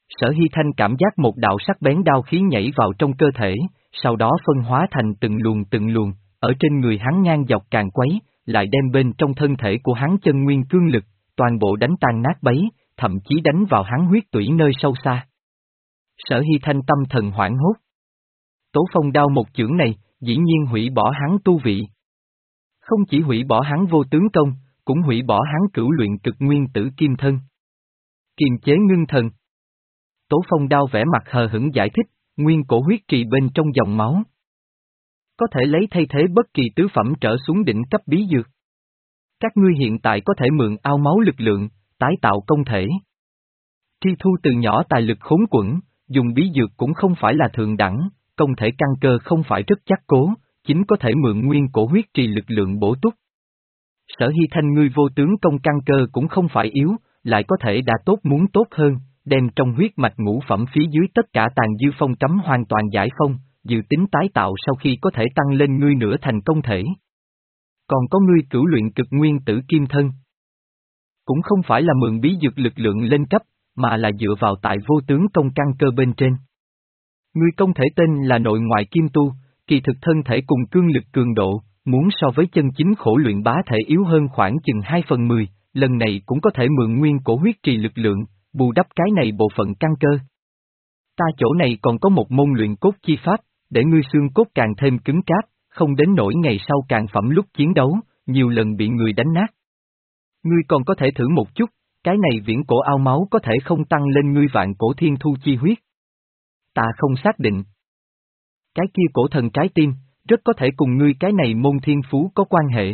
Sở Hy Thanh cảm giác một đạo sắc bén đao khí nhảy vào trong cơ thể, sau đó phân hóa thành từng luồng từng luồng, ở trên người hắn ngang dọc càng quấy, lại đem bên trong thân thể của hắn chân nguyên cương lực, toàn bộ đánh tan nát bấy, thậm chí đánh vào hắn huyết tủy nơi sâu xa. Sở Hy Thanh tâm thần hoảng hốt. Tố phong đao một chưởng này, dĩ nhiên hủy bỏ hắn tu vị. Không chỉ hủy bỏ hắn vô tướng công, cũng hủy bỏ hắn cửu luyện cực nguyên tử kim thân. Kiềm chế ngưng thần. Tố phong đao vẽ mặt hờ hững giải thích, nguyên cổ huyết trì bên trong dòng máu. Có thể lấy thay thế bất kỳ tứ phẩm trở xuống đỉnh cấp bí dược. Các ngươi hiện tại có thể mượn ao máu lực lượng, tái tạo công thể. Tri thu từ nhỏ tài lực khốn quẫn, dùng bí dược cũng không phải là thượng đẳng, công thể căn cơ không phải rất chắc cố, chính có thể mượn nguyên cổ huyết trì lực lượng bổ túc. Sở Hy Thanh ngươi vô tướng công căn cơ cũng không phải yếu, lại có thể đã tốt muốn tốt hơn, đem trong huyết mạch ngũ phẩm phía dưới tất cả tàn dư phong cấm hoàn toàn giải phong, dự tính tái tạo sau khi có thể tăng lên ngươi nửa thành công thể. Còn có ngươi cửu luyện cực nguyên tử kim thân. Cũng không phải là mượn bí dược lực lượng lên cấp, mà là dựa vào tại vô tướng công căn cơ bên trên. Ngươi công thể tên là nội ngoại kim tu, kỳ thực thân thể cùng cương lực cường độ, muốn so với chân chính khổ luyện bá thể yếu hơn khoảng chừng hai phần mười, lần này cũng có thể mượn nguyên cổ huyết trì lực lượng, bù đắp cái này bộ phận căn cơ. Ta chỗ này còn có một môn luyện cốt chi pháp, để ngươi xương cốt càng thêm cứng cáp, không đến nỗi ngày sau càng phẩm lúc chiến đấu, nhiều lần bị người đánh nát. Ngươi còn có thể thử một chút, cái này viễn cổ ao máu có thể không tăng lên ngươi vạn cổ thiên thu chi huyết. Ta không xác định. Cái kia cổ thần trái tim, rất có thể cùng ngươi cái này môn thiên phú có quan hệ.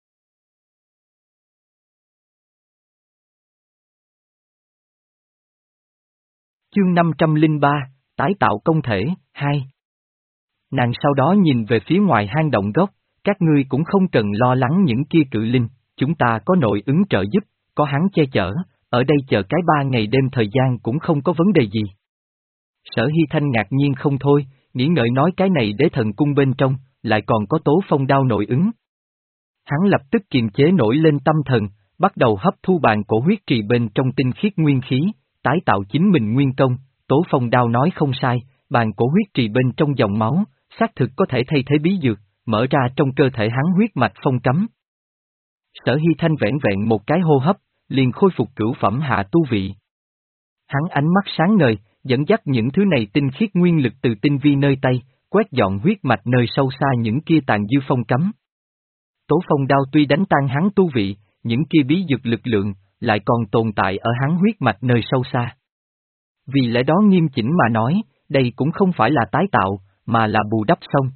Chương năm trăm lẻ ba, tái tạo công thể, hai. Nàng sau đó nhìn về phía ngoài hang động gốc, các ngươi cũng không cần lo lắng những kia cự linh, chúng ta có nội ứng trợ giúp, có hắn che chở, ở đây chờ cái ba ngày đêm thời gian cũng không có vấn đề gì. Sở Hy Thanh ngạc nhiên không thôi, nghĩ ngợi nói cái này đế thần cung bên trong, lại còn có tố phong đao nội ứng. Hắn lập tức kiềm chế nổi lên tâm thần, bắt đầu hấp thu bàn cổ huyết trì bên trong tinh khiết nguyên khí, tái tạo chính mình nguyên công, tố phong đao nói không sai, bàn cổ huyết trì bên trong dòng máu, xác thực có thể thay thế bí dược, mở ra trong cơ thể hắn huyết mạch phong cấm. Sở Hy Thanh vẻn vẹn một cái hô hấp, liền khôi phục cửu phẩm hạ tu vị. Hắn ánh mắt sáng ngời, dẫn dắt những thứ này tinh khiết nguyên lực từ tinh vi nơi tay, quét dọn huyết mạch nơi sâu xa những kia tàn dư phong cấm. Tố phong đao tuy đánh tan hắn tu vị, những kia bí dược lực lượng, lại còn tồn tại ở hắn huyết mạch nơi sâu xa. Vì lẽ đó nghiêm chỉnh mà nói, đây cũng không phải là tái tạo, mà là bù đắp xong.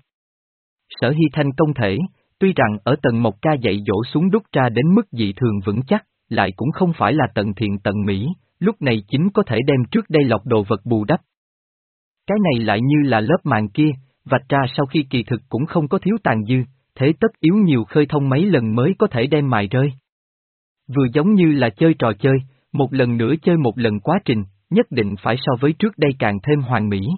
Sở Hy Thanh công thể, tuy rằng ở tầng một ca dạy dỗ xuống đúc ra đến mức dị thường vững chắc, lại cũng không phải là tận thiện tận mỹ, lúc này chính có thể đem trước đây lọc đồ vật bù đắp. Cái này lại như là lớp màng kia, vạch ra sau khi kỳ thực cũng không có thiếu tàn dư, thế tất yếu nhiều khơi thông mấy lần mới có thể đem mài rơi. Vừa giống như là chơi trò chơi, một lần nữa chơi một lần quá trình, nhất định phải so với trước đây càng thêm hoàn mỹ.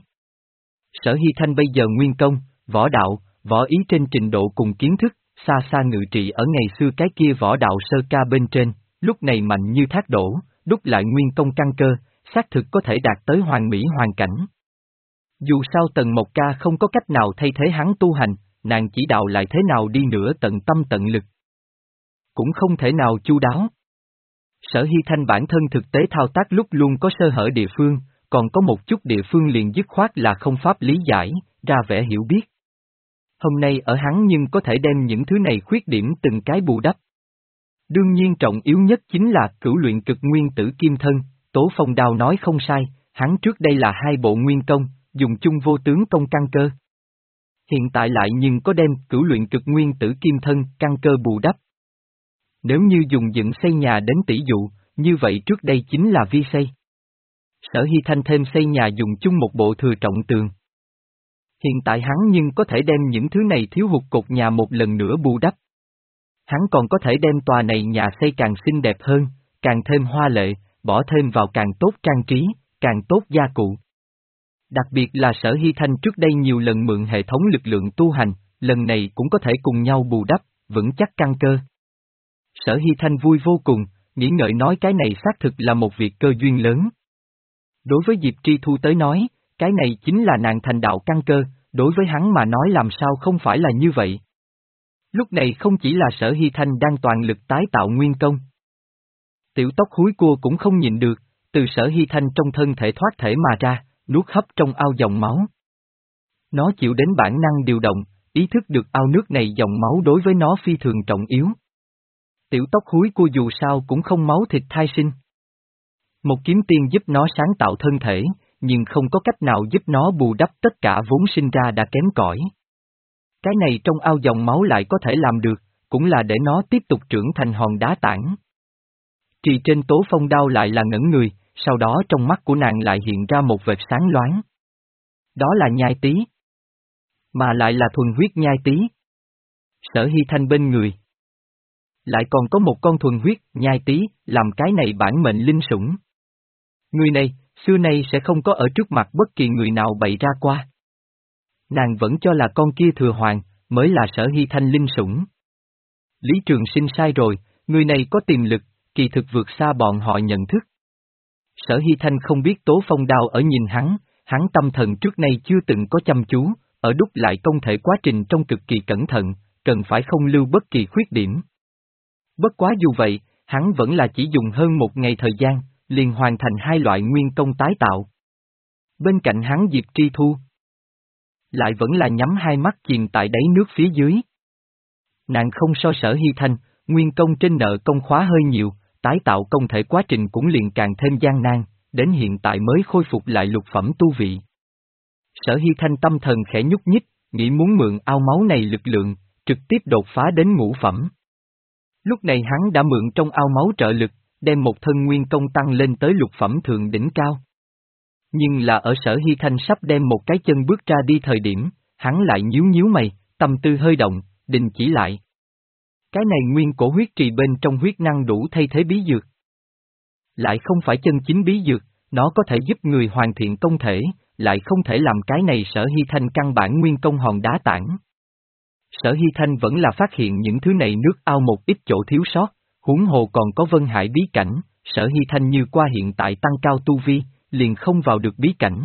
Sở Hy Thanh bây giờ nguyên công, võ đạo, võ ý trên trình độ cùng kiến thức, xa xa ngự trị ở ngày xưa cái kia võ đạo sơ ca bên trên, lúc này mạnh như thác đổ, đúc lại nguyên công căn cơ, xác thực có thể đạt tới hoàn mỹ hoàn cảnh. Dù sao tầng một ca không có cách nào thay thế hắn tu hành, nàng chỉ đạo lại thế nào đi nữa tận tâm tận lực. Cũng không thể nào chu đáo. Sở Hy Thanh bản thân thực tế thao tác lúc luôn có sơ hở địa phương, còn có một chút địa phương liền dứt khoát là không pháp lý giải, ra vẻ hiểu biết. Hôm nay ở hắn nhưng có thể đem những thứ này khuyết điểm từng cái bù đắp. Đương nhiên trọng yếu nhất chính là cửu luyện cực nguyên tử kim thân, Tố Phong Đao nói không sai, hắn trước đây là hai bộ nguyên công, dùng chung vô tướng công căn cơ. Hiện tại lại nhưng có đem cửu luyện cực nguyên tử kim thân căn cơ bù đắp. Nếu như dùng dựng xây nhà đến tỷ dụ, như vậy trước đây chính là vi xây. Sở Hy Thanh thêm xây nhà dùng chung một bộ thừa trọng tường. Hiện tại hắn nhưng có thể đem những thứ này thiếu hụt cột nhà một lần nữa bù đắp. Hắn còn có thể đem tòa này nhà xây càng xinh đẹp hơn, càng thêm hoa lệ, bỏ thêm vào càng tốt trang trí, càng tốt gia cụ. Đặc biệt là Sở Hy Thanh trước đây nhiều lần mượn hệ thống lực lượng tu hành, lần này cũng có thể cùng nhau bù đắp, vững chắc căn cơ. Sở Hy Thanh vui vô cùng, nghĩ ngợi nói cái này xác thực là một việc cơ duyên lớn. Đối với Diệp Tri Thu tới nói, cái này chính là nàng thành đạo căn cơ, đối với hắn mà nói làm sao không phải là như vậy. Lúc này không chỉ là Sở Hy Thanh đang toàn lực tái tạo nguyên công. Tiểu tóc húi cua cũng không nhịn được, từ Sở Hy Thanh trong thân thể thoát thể mà ra, nuốt hấp trong ao dòng máu. Nó chịu đến bản năng điều động, ý thức được ao nước này dòng máu đối với nó phi thường trọng yếu. Tiểu tóc húi cua dù sao cũng không máu thịt thai sinh. Một kiếm tiên giúp nó sáng tạo thân thể, nhưng không có cách nào giúp nó bù đắp tất cả vốn sinh ra đã kém cỏi. Cái này trong ao dòng máu lại có thể làm được, cũng là để nó tiếp tục trưởng thành hòn đá tảng. Trì trên Tố Phong đao lại là ngẩn người, sau đó trong mắt của nàng lại hiện ra một vệt sáng loáng. Đó là nhai tí. Mà lại là thuần huyết nhai tí. Sở Hy Thanh bên người. Lại còn có một con thuần huyết nhai tí, làm cái này bản mệnh linh sủng. Người này, xưa nay sẽ không có ở trước mặt bất kỳ người nào bày ra qua. Nàng vẫn cho là con kia thừa hoàng, mới là Sở Hy Thanh linh sủng. Lý Trường Sinh sai rồi, người này có tiềm lực, kỳ thực vượt xa bọn họ nhận thức. Sở Hy Thanh không biết Tố Phong đao ở nhìn hắn, hắn tâm thần trước nay chưa từng có chăm chú, ở đúc lại công thể quá trình trong cực kỳ cẩn thận, cần phải không lưu bất kỳ khuyết điểm. Bất quá dù vậy, hắn vẫn là chỉ dùng hơn một ngày thời gian, liền hoàn thành hai loại nguyên công tái tạo. Bên cạnh hắn Diệp Tri Thu lại vẫn là nhắm hai mắt chìm tại đáy nước phía dưới. Nàng không so Sở Hy Thanh, nguyên công trên nợ công khóa hơi nhiều, tái tạo công thể quá trình cũng liền càng thêm gian nan, đến hiện tại mới khôi phục lại lục phẩm tu vị. Sở Hy Thanh tâm thần khẽ nhúc nhích, nghĩ muốn mượn ao máu này lực lượng, trực tiếp đột phá đến ngũ phẩm. Lúc này hắn đã mượn trong ao máu trợ lực, đem một thân nguyên công tăng lên tới lục phẩm thượng đỉnh cao. Nhưng là ở Sở Hy Thanh sắp đem một cái chân bước ra đi thời điểm, hắn lại nhíu nhíu mày, tâm tư hơi động, đình chỉ lại. Cái này nguyên cổ huyết trì bên trong huyết năng đủ thay thế bí dược. Lại không phải chân chính bí dược, nó có thể giúp người hoàn thiện công thể, lại không thể làm cái này Sở Hy Thanh căn bản nguyên công hòn đá tảng. Sở Hy Thanh vẫn là phát hiện những thứ này nước ao một ít chỗ thiếu sót, huống hồ còn có Vân Hải bí cảnh, Sở Hy Thanh như qua hiện tại tăng cao tu vi, liền không vào được bí cảnh.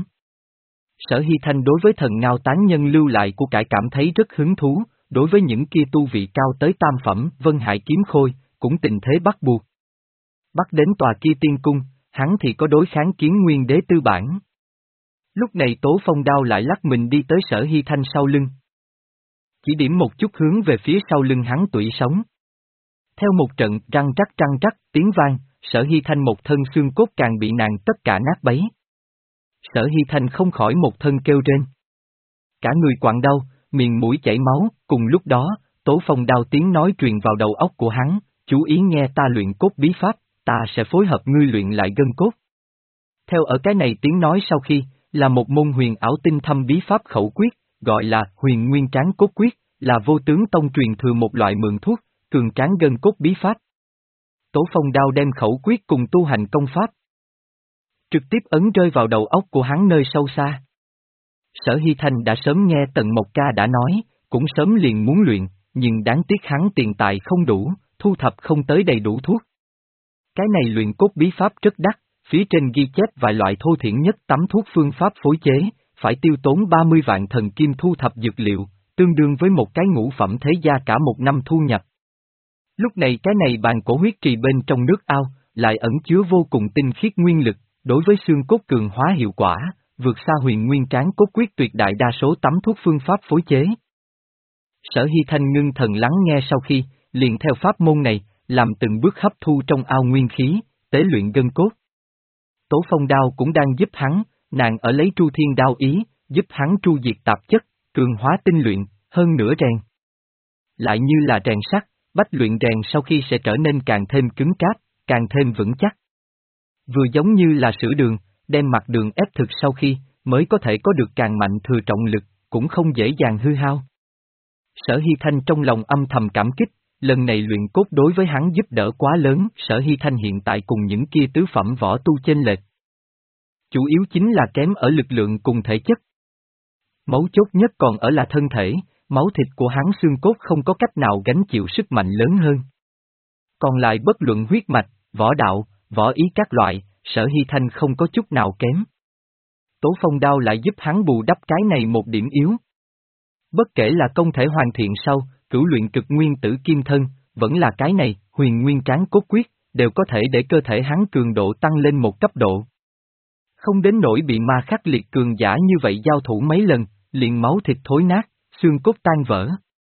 Sở Hy Thanh đối với thần ngao tán nhân lưu lại của cải cảm thấy rất hứng thú, đối với những kia tu vị cao tới tam phẩm Vân Hải kiếm khôi, cũng tình thế bắt buộc. Bắt đến tòa kia tiên cung, hắn thì có đối kháng kiến nguyên đế tư bản. Lúc này Tố Phong đao lại lắc mình đi tới Sở Hy Thanh sau lưng. Chỉ điểm một chút hướng về phía sau lưng hắn tủy sống. Theo một trận răng rắc răng rắc tiếng vang, Sở Hy Thanh một thân xương cốt càng bị nàng tất cả nát bấy. Sở Hy Thanh không khỏi một thân kêu rên. Cả người quặn đau, miệng mũi chảy máu, cùng lúc đó, Tố Phong đao tiếng nói truyền vào đầu óc của hắn, chú ý nghe ta luyện cốt bí pháp, ta sẽ phối hợp ngươi luyện lại gân cốt. Theo ở cái này tiếng nói sau khi, là một môn huyền ảo tinh thâm bí pháp khẩu quyết, gọi là huyền nguyên tráng cốt quyết, là vô tướng tông truyền thừa một loại mượn thuốc, cường tráng gân cốt bí pháp. Tố Phong đao đem khẩu quyết cùng tu hành công pháp. Trực tiếp ấn rơi vào đầu óc của hắn nơi sâu xa. Sở Hy Thanh đã sớm nghe Tần Mộc Ca đã nói, cũng sớm liền muốn luyện, nhưng đáng tiếc hắn tiền tài không đủ, thu thập không tới đầy đủ thuốc. Cái này luyện cốt bí pháp rất đắt, phía trên ghi chép vài loại thô thiển nhất tắm thuốc phương pháp phối chế, phải tiêu tốn ba mươi vạn thần kim thu thập dược liệu, tương đương với một cái ngũ phẩm thế gia cả một năm thu nhập. Lúc này cái này bàn cổ huyết trì bên trong nước ao, lại ẩn chứa vô cùng tinh khiết nguyên lực, đối với xương cốt cường hóa hiệu quả, vượt xa huyền nguyên tráng cốt quyết tuyệt đại đa số tắm thuốc phương pháp phối chế. Sở Hy Thanh ngưng thần lắng nghe sau khi, liền theo pháp môn này, làm từng bước hấp thu trong ao nguyên khí, tế luyện gân cốt. Tố Phong đao cũng đang giúp hắn, nàng ở lấy Tru Thiên đao ý, giúp hắn tru diệt tạp chất, cường hóa tinh luyện, hơn nữa rèn. Lại như là rèn sắt, bách luyện rèn sau khi sẽ trở nên càng thêm cứng cáp, càng thêm vững chắc. Vừa giống như là sữa đường, đem mặt đường ép thực sau khi, mới có thể có được càng mạnh thừa trọng lực, cũng không dễ dàng hư hao. Sở Hy Thanh trong lòng âm thầm cảm kích, lần này luyện cốt đối với hắn giúp đỡ quá lớn, Sở Hy Thanh hiện tại cùng những kia tứ phẩm võ tu chênh lệch. Chủ yếu chính là kém ở lực lượng cùng thể chất. Mấu chốt nhất còn ở là thân thể, máu thịt của hắn xương cốt không có cách nào gánh chịu sức mạnh lớn hơn. Còn lại bất luận huyết mạch, võ đạo, võ ý các loại, Sở Hy Thanh không có chút nào kém. Tố phong đao lại giúp hắn bù đắp cái này một điểm yếu. Bất kể là công thể hoàn thiện sau, cửu luyện cực nguyên tử kim thân, vẫn là cái này, huyền nguyên tráng cốt quyết, đều có thể để cơ thể hắn cường độ tăng lên một cấp độ. Không đến nỗi bị ma khắc liệt cường giả như vậy giao thủ mấy lần, liền máu thịt thối nát, xương cốt tan vỡ.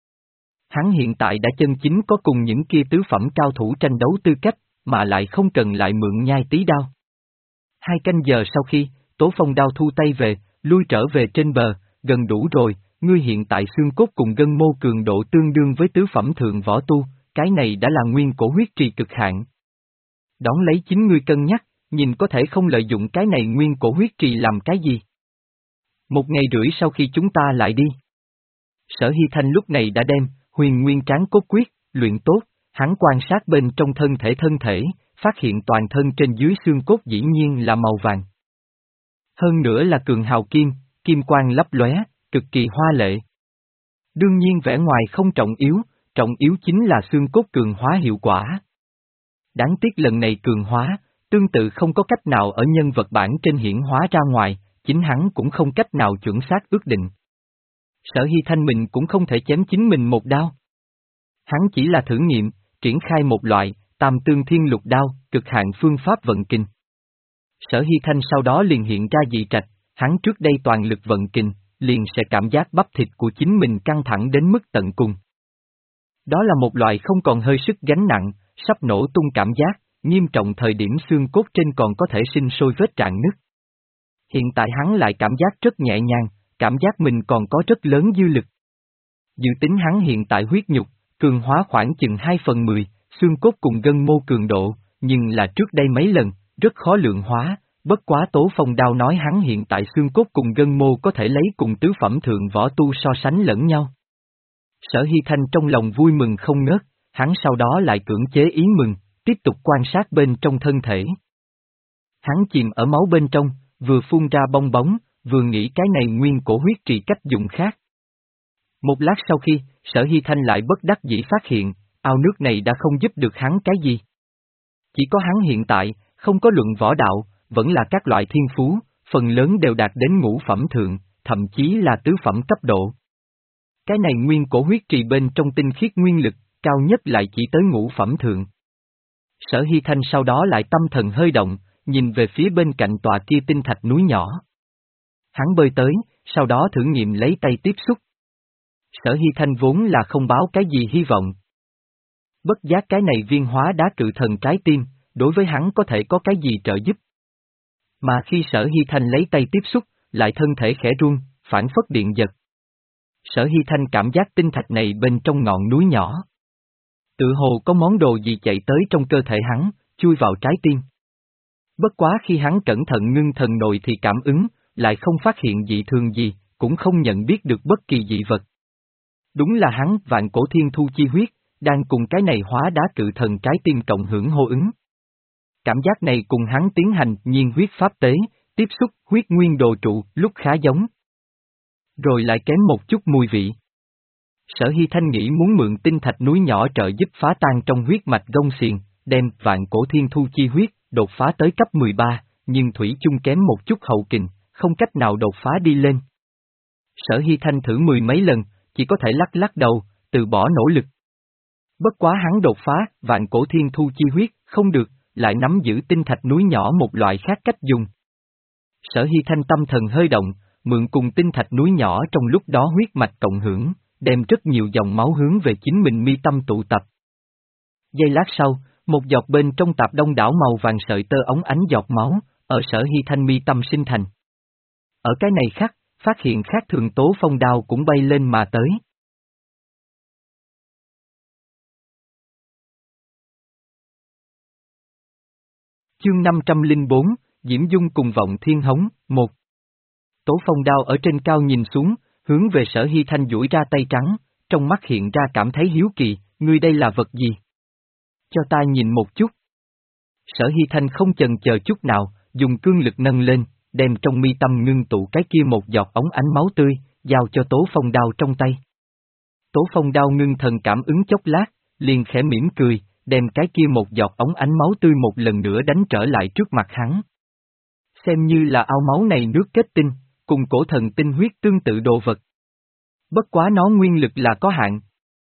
Hắn hiện tại đã chân chính có cùng những kia tứ phẩm cao thủ tranh đấu tư cách, mà lại không cần lại mượn nhai tí đao. Hai canh giờ sau khi, Tố Phong đao thu tay về, lui trở về trên bờ, gần đủ rồi, ngươi hiện tại xương cốt cùng gân mô cường độ tương đương với tứ phẩm thượng võ tu, cái này đã là nguyên cổ huyết trì cực hạn. Đón lấy chính ngươi cân nhắc, nhìn có thể không lợi dụng cái này nguyên cổ huyết trì làm cái gì. Một ngày rưỡi sau khi chúng ta lại đi. Sở Hy Thanh lúc này đã đem, huyền nguyên tráng cốt quyết, luyện tốt, hắn quan sát bên trong thân thể thân thể, phát hiện toàn thân trên dưới xương cốt dĩ nhiên là màu vàng. Hơn nữa là cường hào kim, kim quang lấp lóe, cực kỳ hoa lệ. Đương nhiên vẻ ngoài không trọng yếu, trọng yếu chính là xương cốt cường hóa hiệu quả. Đáng tiếc lần này cường hóa, tương tự không có cách nào ở nhân vật bản trên hiển hóa ra ngoài, chính hắn cũng không cách nào chuẩn xác ước định. Sở Hy Thanh mình cũng không thể chém chính mình một đao. Hắn chỉ là thử nghiệm, triển khai một loại, tam tương thiên lục đao, cực hạn phương pháp vận kinh. Sở Hy Thanh sau đó liền hiện ra dị trạch, hắn trước đây toàn lực vận kinh, liền sẽ cảm giác bắp thịt của chính mình căng thẳng đến mức tận cùng. Đó là một loại không còn hơi sức gánh nặng, sắp nổ tung cảm giác, nghiêm trọng thời điểm xương cốt trên còn có thể sinh sôi vết rạn nứt. Hiện tại hắn lại cảm giác rất nhẹ nhàng, cảm giác mình còn có rất lớn dư lực. Dự tính hắn hiện tại huyết nhục, cường hóa khoảng chừng hai phần mười, xương cốt cùng gân mô cường độ, nhưng là trước đây mấy lần, rất khó lượng hóa, bất quá Tố Phong đao nói hắn hiện tại xương cốt cùng gân mô có thể lấy cùng tứ phẩm thượng võ tu so sánh lẫn nhau. Sở Hy Thanh trong lòng vui mừng không ngớt, hắn sau đó lại cưỡng chế ý mừng, tiếp tục quan sát bên trong thân thể. Hắn chìm ở máu bên trong, vừa phun ra bong bóng, vừa nghĩ cái này nguyên cổ huyết trì cách dùng khác. Một lát sau khi, Sở Hy Thanh lại bất đắc dĩ phát hiện, ao nước này đã không giúp được hắn cái gì. Chỉ có hắn hiện tại, không có luận võ đạo, vẫn là các loại thiên phú, phần lớn đều đạt đến ngũ phẩm thượng, thậm chí là tứ phẩm cấp độ. Cái này nguyên cổ huyết trì bên trong tinh khiết nguyên lực, cao nhất lại chỉ tới ngũ phẩm thượng. Sở Hy Thanh sau đó lại tâm thần hơi động, nhìn về phía bên cạnh tòa kia tinh thạch núi nhỏ. Hắn bơi tới, sau đó thử nghiệm lấy tay tiếp xúc. Sở Hy Thanh vốn là không báo cái gì hy vọng. Bất giác cái này viên hóa đá cự thần trái tim, đối với hắn có thể có cái gì trợ giúp. Mà khi Sở Hy Thanh lấy tay tiếp xúc, lại thân thể khẽ run, phản phất điện giật. Sở Hy Thanh cảm giác tinh thạch này bên trong ngọn núi nhỏ. Tự hồ có món đồ gì chạy tới trong cơ thể hắn, chui vào trái tim. Bất quá khi hắn cẩn thận ngưng thần nội thì cảm ứng, lại không phát hiện dị thường gì, cũng không nhận biết được bất kỳ dị vật. Đúng là hắn vạn cổ thiên thu chi huyết, đang cùng cái này hóa đá cự thần trái tim cộng hưởng hô ứng. Cảm giác này cùng hắn tiến hành nhiên huyết pháp tế, tiếp xúc huyết nguyên đồ trụ lúc khá giống. Rồi lại kém một chút mùi vị. Sở Hy Thanh nghĩ muốn mượn tinh thạch núi nhỏ trợ giúp phá tan trong huyết mạch gông xiềng, đem vạn cổ thiên thu chi huyết, đột phá tới cấp mười ba, nhưng thủy chung kém một chút hậu kình, không cách nào đột phá đi lên. Sở Hy Thanh thử mười mấy lần, chỉ có thể lắc lắc đầu, từ bỏ nỗ lực. Bất quá hắn đột phá, vạn cổ thiên thu chi huyết, không được, lại nắm giữ tinh thạch núi nhỏ một loại khác cách dùng. Sở Hy Thanh tâm thần hơi động, mượn cùng tinh thạch núi nhỏ trong lúc đó huyết mạch cộng hưởng, đem rất nhiều dòng máu hướng về chính mình mi tâm tụ tập. Giây lát sau, một giọt bên trong tạp đông đảo màu vàng sợi tơ ống ánh giọt máu, ở Sở Hy Thanh mi tâm sinh thành. Ở cái này khác, phát hiện khác thường Tố Phong đao cũng bay lên mà tới. Chương năm trăm lẻ bốn, Diễm Dung cùng vọng thiên hống, một. Tố Phong đao ở trên cao nhìn xuống, hướng về Sở Hy Thanh duỗi ra tay trắng, trong mắt hiện ra cảm thấy hiếu kỳ, ngươi đây là vật gì? Cho ta nhìn một chút. Sở Hy Thanh không chần chờ chút nào, dùng cương lực nâng lên, đem trong mi tâm ngưng tụ cái kia một giọt ống ánh máu tươi, giao cho Tố Phong đao trong tay. Tố Phong đao ngưng thần cảm ứng chốc lát, liền khẽ mỉm cười, đem cái kia một giọt ống ánh máu tươi một lần nữa đánh trở lại trước mặt hắn. Xem như là ao máu này nước kết tinh, cùng cổ thần tinh huyết tương tự đồ vật. Bất quá nó nguyên lực là có hạn.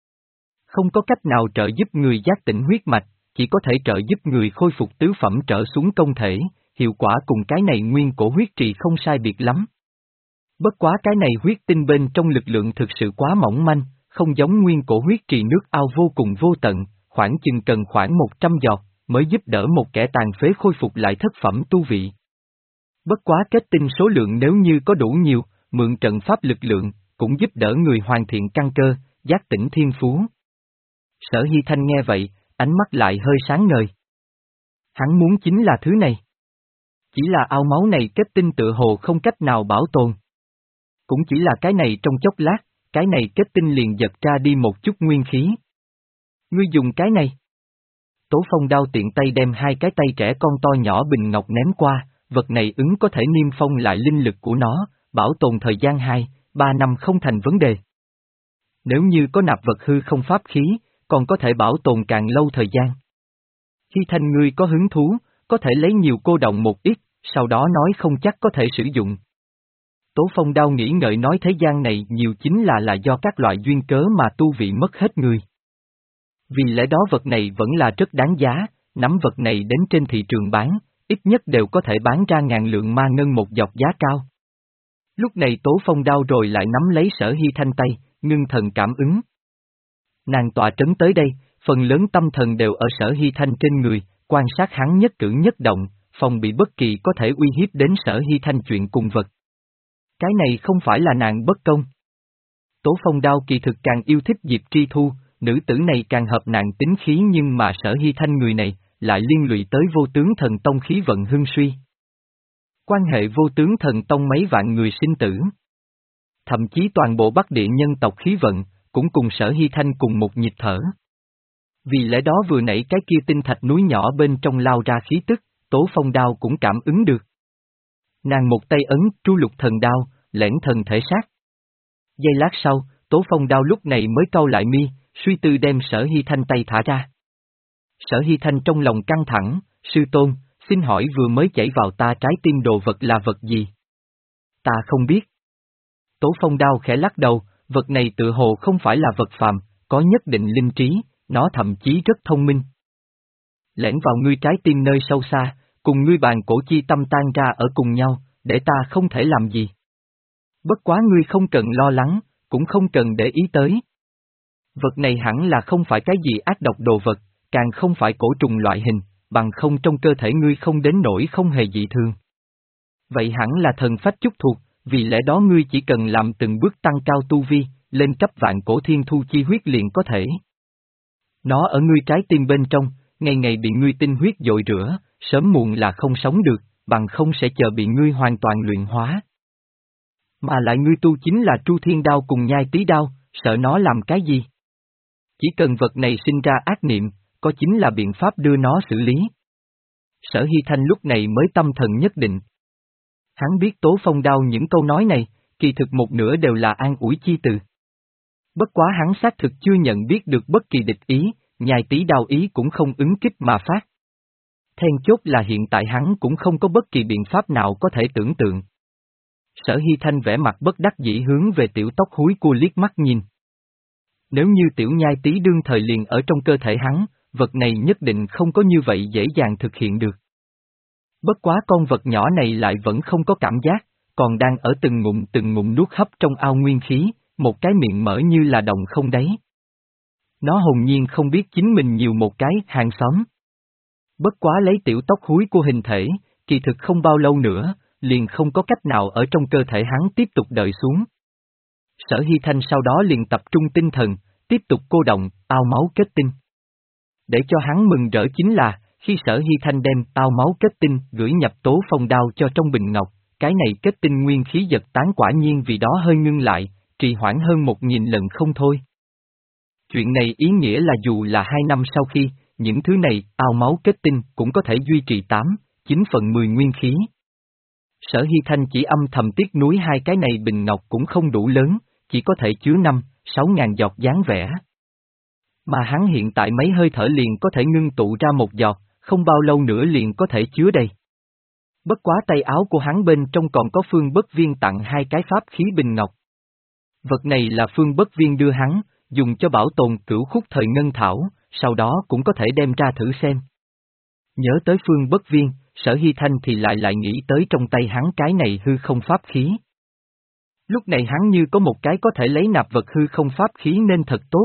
Không có cách nào trợ giúp người giác tỉnh huyết mạch, chỉ có thể trợ giúp người khôi phục tứ phẩm trở xuống công thể, hiệu quả cùng cái này nguyên cổ huyết trì không sai biệt lắm. Bất quá cái này huyết tinh bên trong lực lượng thực sự quá mỏng manh, không giống nguyên cổ huyết trì nước ao vô cùng vô tận, khoảng chừng cần khoảng một trăm giọt, mới giúp đỡ một kẻ tàn phế khôi phục lại thất phẩm tu vị. Bất quá kết tinh số lượng nếu như có đủ nhiều, mượn trận pháp lực lượng, cũng giúp đỡ người hoàn thiện căn cơ, giác tỉnh thiên phú. Sở Hy Thanh nghe vậy, ánh mắt lại hơi sáng ngời. Hắn muốn chính là thứ này. Chỉ là ao máu này kết tinh tựa hồ không cách nào bảo tồn. Cũng chỉ là cái này trong chốc lát, cái này kết tinh liền giật ra đi một chút nguyên khí. Ngươi dùng cái này. Tố Phong đao tiện tay đem hai cái tay trẻ con to nhỏ bình ngọc ném qua, vật này ứng có thể niêm phong lại linh lực của nó, bảo tồn thời gian hai, ba năm không thành vấn đề. Nếu như có nạp vật hư không pháp khí, còn có thể bảo tồn càng lâu thời gian. Khi thành ngươi có hứng thú, có thể lấy nhiều cô động một ít, sau đó nói không chắc có thể sử dụng. Tố Phong đao nghĩ ngợi nói thế gian này nhiều chính là là do các loại duyên cớ mà tu vị mất hết người. Vì lẽ đó vật này vẫn là rất đáng giá, nắm vật này đến trên thị trường bán, ít nhất đều có thể bán ra ngàn lượng ma ngân một dọc giá cao. Lúc này Tố Phong đao rồi lại nắm lấy Sở Hy Thanh tay, ngưng thần cảm ứng. Nàng tọa trấn tới đây, phần lớn tâm thần đều ở Sở Hy Thanh trên người, quan sát hắn nhất cử nhất động, phòng bị bất kỳ có thể uy hiếp đến Sở Hy Thanh chuyện cùng vật. Cái này không phải là nàng bất công. Tố Phong đao kỳ thực càng yêu thích Diệp Tri Thu, nữ tử này càng hợp nàng tính khí, nhưng mà Sở Hy Thanh người này, lại liên lụy tới Vô Tướng Thần Tông khí vận hưng suy. Quan hệ Vô Tướng Thần Tông mấy vạn người sinh tử. Thậm chí toàn bộ Bắc Địa nhân tộc khí vận, cũng cùng Sở Hy Thanh cùng một nhịp thở. Vì lẽ đó vừa nãy cái kia tinh thạch núi nhỏ bên trong lao ra khí tức, Tố Phong đao cũng cảm ứng được. Nàng một tay ấn tru lục thần đao, lẻn thần thể sát. Giây lát sau, Tố Phong đao lúc này mới cau lại mi, suy tư đem Sở Hy Thanh tay thả ra. Sở Hy Thanh trong lòng căng thẳng, sư tôn, xin hỏi vừa mới chảy vào ta trái tim đồ vật là vật gì? Ta không biết. Tố Phong đao khẽ lắc đầu, vật này tự hồ không phải là vật phàm, có nhất định linh trí, nó thậm chí rất thông minh. Lẻn vào ngươi trái tim nơi sâu xa, cùng ngươi bàn cổ chi tâm tan ra ở cùng nhau, để ta không thể làm gì. Bất quá ngươi không cần lo lắng, cũng không cần để ý tới. Vật này hẳn là không phải cái gì ác độc đồ vật, càng không phải cổ trùng loại hình, bằng không trong cơ thể ngươi không đến nỗi không hề dị thường. Vậy hẳn là thần phách chúc thuộc, vì lẽ đó ngươi chỉ cần làm từng bước tăng cao tu vi, lên cấp vạn cổ thiên thu chi huyết liền có thể. Nó ở ngươi trái tim bên trong, ngày ngày bị ngươi tinh huyết dội rửa, sớm muộn là không sống được, bằng không sẽ chờ bị ngươi hoàn toàn luyện hóa. Mà lại ngươi tu chính là Tru Thiên Đao cùng Nhai Tý Đao, sợ nó làm cái gì? Chỉ cần vật này sinh ra ác niệm, có chính là biện pháp đưa nó xử lý. Sở Hy Thanh lúc này mới tâm thần nhất định. Hắn biết Tố Phong đao những câu nói này, kỳ thực một nửa đều là an ủi chi từ. Bất quá hắn xác thực chưa nhận biết được bất kỳ địch ý, Nhai Tý Đao ý cũng không ứng kích mà phát. Then chốt là hiện tại hắn cũng không có bất kỳ biện pháp nào có thể tưởng tượng. Sở Hy Thanh vẽ mặt bất đắc dĩ hướng về tiểu tóc húi cua liếc mắt nhìn. Nếu như tiểu nhai tí đương thời liền ở trong cơ thể hắn, vật này nhất định không có như vậy dễ dàng thực hiện được. Bất quá con vật nhỏ này lại vẫn không có cảm giác, còn đang ở từng ngụm từng ngụm nuốt hấp trong ao nguyên khí, một cái miệng mở như là đồng không đáy. Nó hồn nhiên không biết chính mình nhiều một cái hàng xóm. Bất quá lấy tiểu tóc húi của hình thể, kỳ thực không bao lâu nữa, liền không có cách nào ở trong cơ thể hắn tiếp tục đợi xuống. Sở Hy Thanh sau đó liền tập trung tinh thần, tiếp tục cô động, ao máu kết tinh. Để cho hắn mừng rỡ chính là, khi Sở Hy Thanh đem ao máu kết tinh gửi nhập Tố Phong đao cho trong bình ngọc, cái này kết tinh nguyên khí giật tán quả nhiên vì đó hơi ngưng lại, trì hoãn hơn một nghìn lần không thôi. Chuyện này ý nghĩa là dù là hai năm sau khi, những thứ này, ao máu kết tinh cũng có thể duy trì tám, chín phần mười nguyên khí. Sở Hy Thanh chỉ âm thầm tiếc nuối hai cái này bình ngọc cũng không đủ lớn, chỉ có thể chứa năm, sáu ngàn giọt dáng vẻ. Mà hắn hiện tại mấy hơi thở liền có thể ngưng tụ ra một giọt, không bao lâu nữa liền có thể chứa đầy. Bất quá tay áo của hắn bên trong còn có Phương Bất Viên tặng hai cái pháp khí bình ngọc. Vật này là Phương Bất Viên đưa hắn, dùng cho bảo tồn cửu khúc thời ngân thảo, sau đó cũng có thể đem ra thử xem. Nhớ tới Phương Bất Viên, Sở Hy Thanh thì lại lại nghĩ tới trong tay hắn cái này hư không pháp khí. Lúc này hắn như có một cái có thể lấy nạp vật hư không pháp khí nên thật tốt.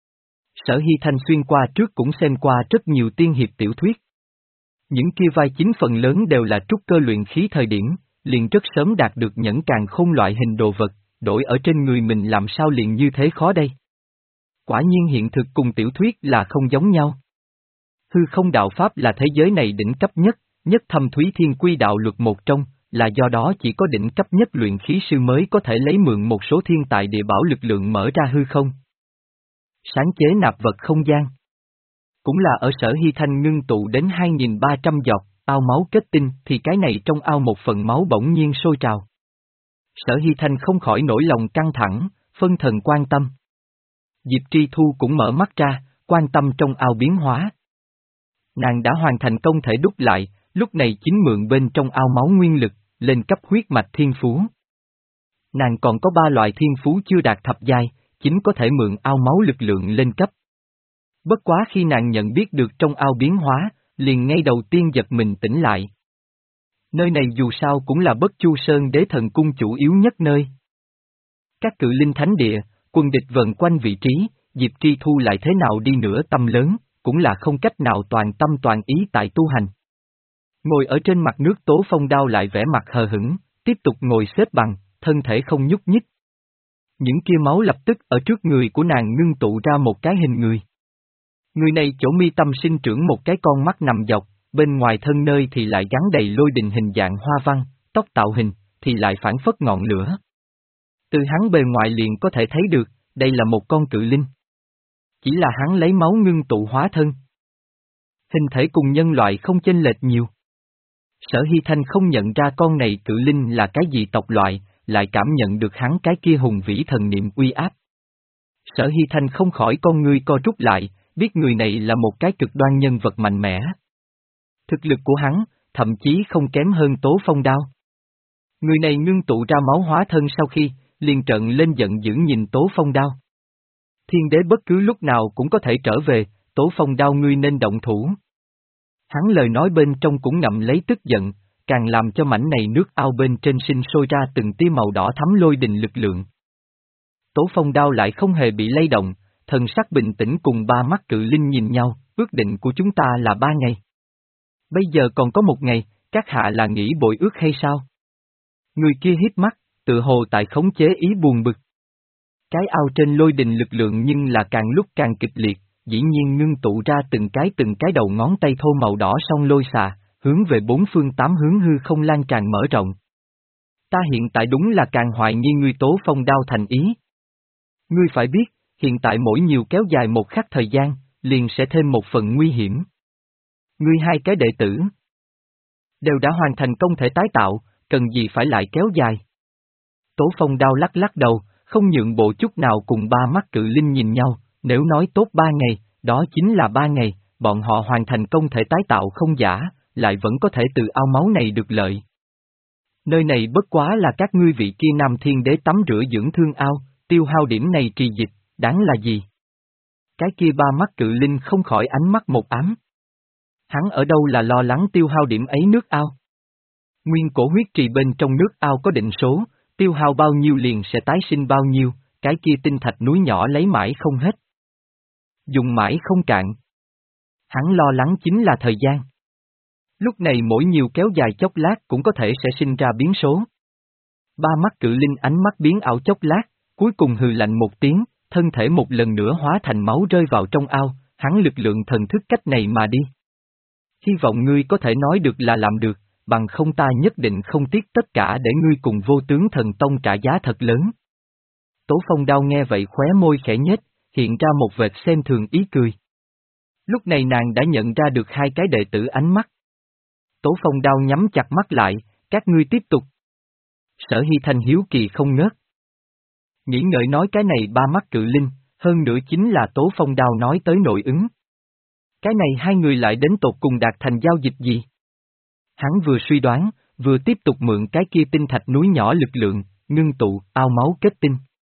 Sở Hy Thanh xuyên qua trước cũng xem qua rất nhiều tiên hiệp tiểu thuyết. Những kia vai chính phần lớn đều là trúc cơ luyện khí thời điểm, liền rất sớm đạt được nhẫn càn khôn loại hình đồ vật, đổi ở trên người mình làm sao liền như thế khó đây. Quả nhiên hiện thực cùng tiểu thuyết là không giống nhau. Hư không đạo pháp là thế giới này đỉnh cấp nhất, nhất thâm thúy thiên quy đạo luật một trong, là do đó chỉ có đỉnh cấp nhất luyện khí sư mới có thể lấy mượn một số thiên tài địa bảo lực lượng mở ra hư không. Sáng chế nạp vật không gian. Cũng là ở Sở Hy Thanh ngưng tụ đến hai nghìn ba trăm giọt, ao máu kết tinh thì cái này trong ao một phần máu bỗng nhiên sôi trào. Sở Hy Thanh không khỏi nổi lòng căng thẳng, phân thần quan tâm. Diệp Tri Thu cũng mở mắt ra, quan tâm trong ao biến hóa. Nàng đã hoàn thành công thể đúc lại, lúc này chính mượn bên trong ao máu nguyên lực, lên cấp huyết mạch thiên phú. Nàng còn có ba loại thiên phú chưa đạt thập giai, chính có thể mượn ao máu lực lượng lên cấp. Bất quá khi nàng nhận biết được trong ao biến hóa, liền ngay đầu tiên giật mình tỉnh lại. Nơi này dù sao cũng là Bất Chu Sơn Đế Thần Cung chủ yếu nhất nơi. Các cự linh thánh địa, quân địch vần quanh vị trí, Diệp Tri Thu lại thế nào đi nữa tâm lớn, cũng là không cách nào toàn tâm toàn ý tại tu hành. Ngồi ở trên mặt nước Tố Phong Đao lại vẻ mặt hờ hững, tiếp tục ngồi xếp bằng, thân thể không nhúc nhích. Những kia máu lập tức ở trước người của nàng ngưng tụ ra một cái hình người. Người này chỗ mi tâm sinh trưởng một cái con mắt nằm dọc, bên ngoài thân nơi thì lại gắn đầy lôi đình hình dạng hoa văn, tóc tạo hình, thì lại phản phất ngọn lửa. Từ hắn bề ngoài liền có thể thấy được, đây là một con cự linh. Chỉ là hắn lấy máu ngưng tụ hóa thân. Hình thể cùng nhân loại không chênh lệch nhiều. Sở Hy Thanh không nhận ra con này cự linh là cái gì tộc loại, lại cảm nhận được hắn cái kia hùng vĩ thần niệm uy áp. Sở Hy Thanh không khỏi con ngươi co rút lại, biết người này là một cái cực đoan nhân vật mạnh mẽ. Thực lực của hắn, thậm chí không kém hơn Tố Phong Đao. Người này ngưng tụ ra máu hóa thân sau khi, liền trận lên giận dữ nhìn Tố Phong Đao. Thiên đế bất cứ lúc nào cũng có thể trở về, Tố Phong Đao ngươi nên động thủ. Hắn lời nói bên trong cũng ngậm lấy tức giận, càng làm cho mảnh này nước ao bên trên sinh sôi ra từng tia màu đỏ thắm lôi đình lực lượng. Tố Phong Đao lại không hề bị lay động, thần sắc bình tĩnh cùng ba mắt cự linh nhìn nhau, ước định của chúng ta là ba ngày. Bây giờ còn có một ngày, các hạ là nghĩ bội ước hay sao? Người kia hít mắt, tự hồ tại khống chế ý buồn bực. Cái ao trên lôi đình lực lượng nhưng là càng lúc càng kịch liệt, dĩ nhiên ngưng tụ ra từng cái từng cái đầu ngón tay thô màu đỏ song lôi xà, hướng về bốn phương tám hướng hư không lan tràn mở rộng. Ta hiện tại đúng là càng hoài nghi ngươi Tố Phong Đao thành ý. Ngươi phải biết, hiện tại mỗi nhiều kéo dài một khắc thời gian, liền sẽ thêm một phần nguy hiểm. Ngươi hai cái đệ tử đều đã hoàn thành công thể tái tạo, cần gì phải lại kéo dài. Tố Phong Đao lắc lắc đầu, không nhượng bộ chút nào cùng ba mắt cự linh nhìn nhau, nếu nói tốt ba ngày, đó chính là ba ngày, bọn họ hoàn thành công thể tái tạo không giả, lại vẫn có thể từ ao máu này được lợi. Nơi này bất quá là các ngươi vị kia Nam Thiên Đế tắm rửa dưỡng thương ao, tiêu hao điểm này trì dịch, đáng là gì? Cái kia ba mắt cự linh không khỏi ánh mắt một ám. Hắn ở đâu là lo lắng tiêu hao điểm ấy nước ao? Nguyên cổ huyết trì bên trong nước ao có định số, tiêu hao bao nhiêu liền sẽ tái sinh bao nhiêu, cái kia tinh thạch núi nhỏ lấy mãi không hết. Dùng mãi không cạn. Hắn lo lắng chính là thời gian. Lúc này mỗi nhiều kéo dài chốc lát cũng có thể sẽ sinh ra biến số. Ba mắt cự linh ánh mắt biến ảo chốc lát, cuối cùng hừ lạnh một tiếng, thân thể một lần nữa hóa thành máu rơi vào trong ao, hắn lực lượng thần thức cách này mà đi. Hy vọng ngươi có thể nói được là làm được, bằng không ta nhất định không tiếc tất cả để ngươi cùng Vô Tướng Thần Tông trả giá thật lớn. Tố Phong Đao nghe vậy khóe môi khẽ nhếch, hiện ra một vệt xem thường ý cười. Lúc này nàng đã nhận ra được hai cái đệ tử ánh mắt. Tố Phong Đao nhắm chặt mắt lại, các ngươi tiếp tục. Sở Hy Thanh hiếu kỳ không ngớt. Nghĩ ngợi nói cái này ba mắt cự linh, hơn nữa chính là Tố Phong Đao nói tới nội ứng. Cái này hai người lại đến tột cùng đạt thành giao dịch gì? Hắn vừa suy đoán, vừa tiếp tục mượn cái kia tinh thạch núi nhỏ lực lượng, ngưng tụ, ao máu kết tinh.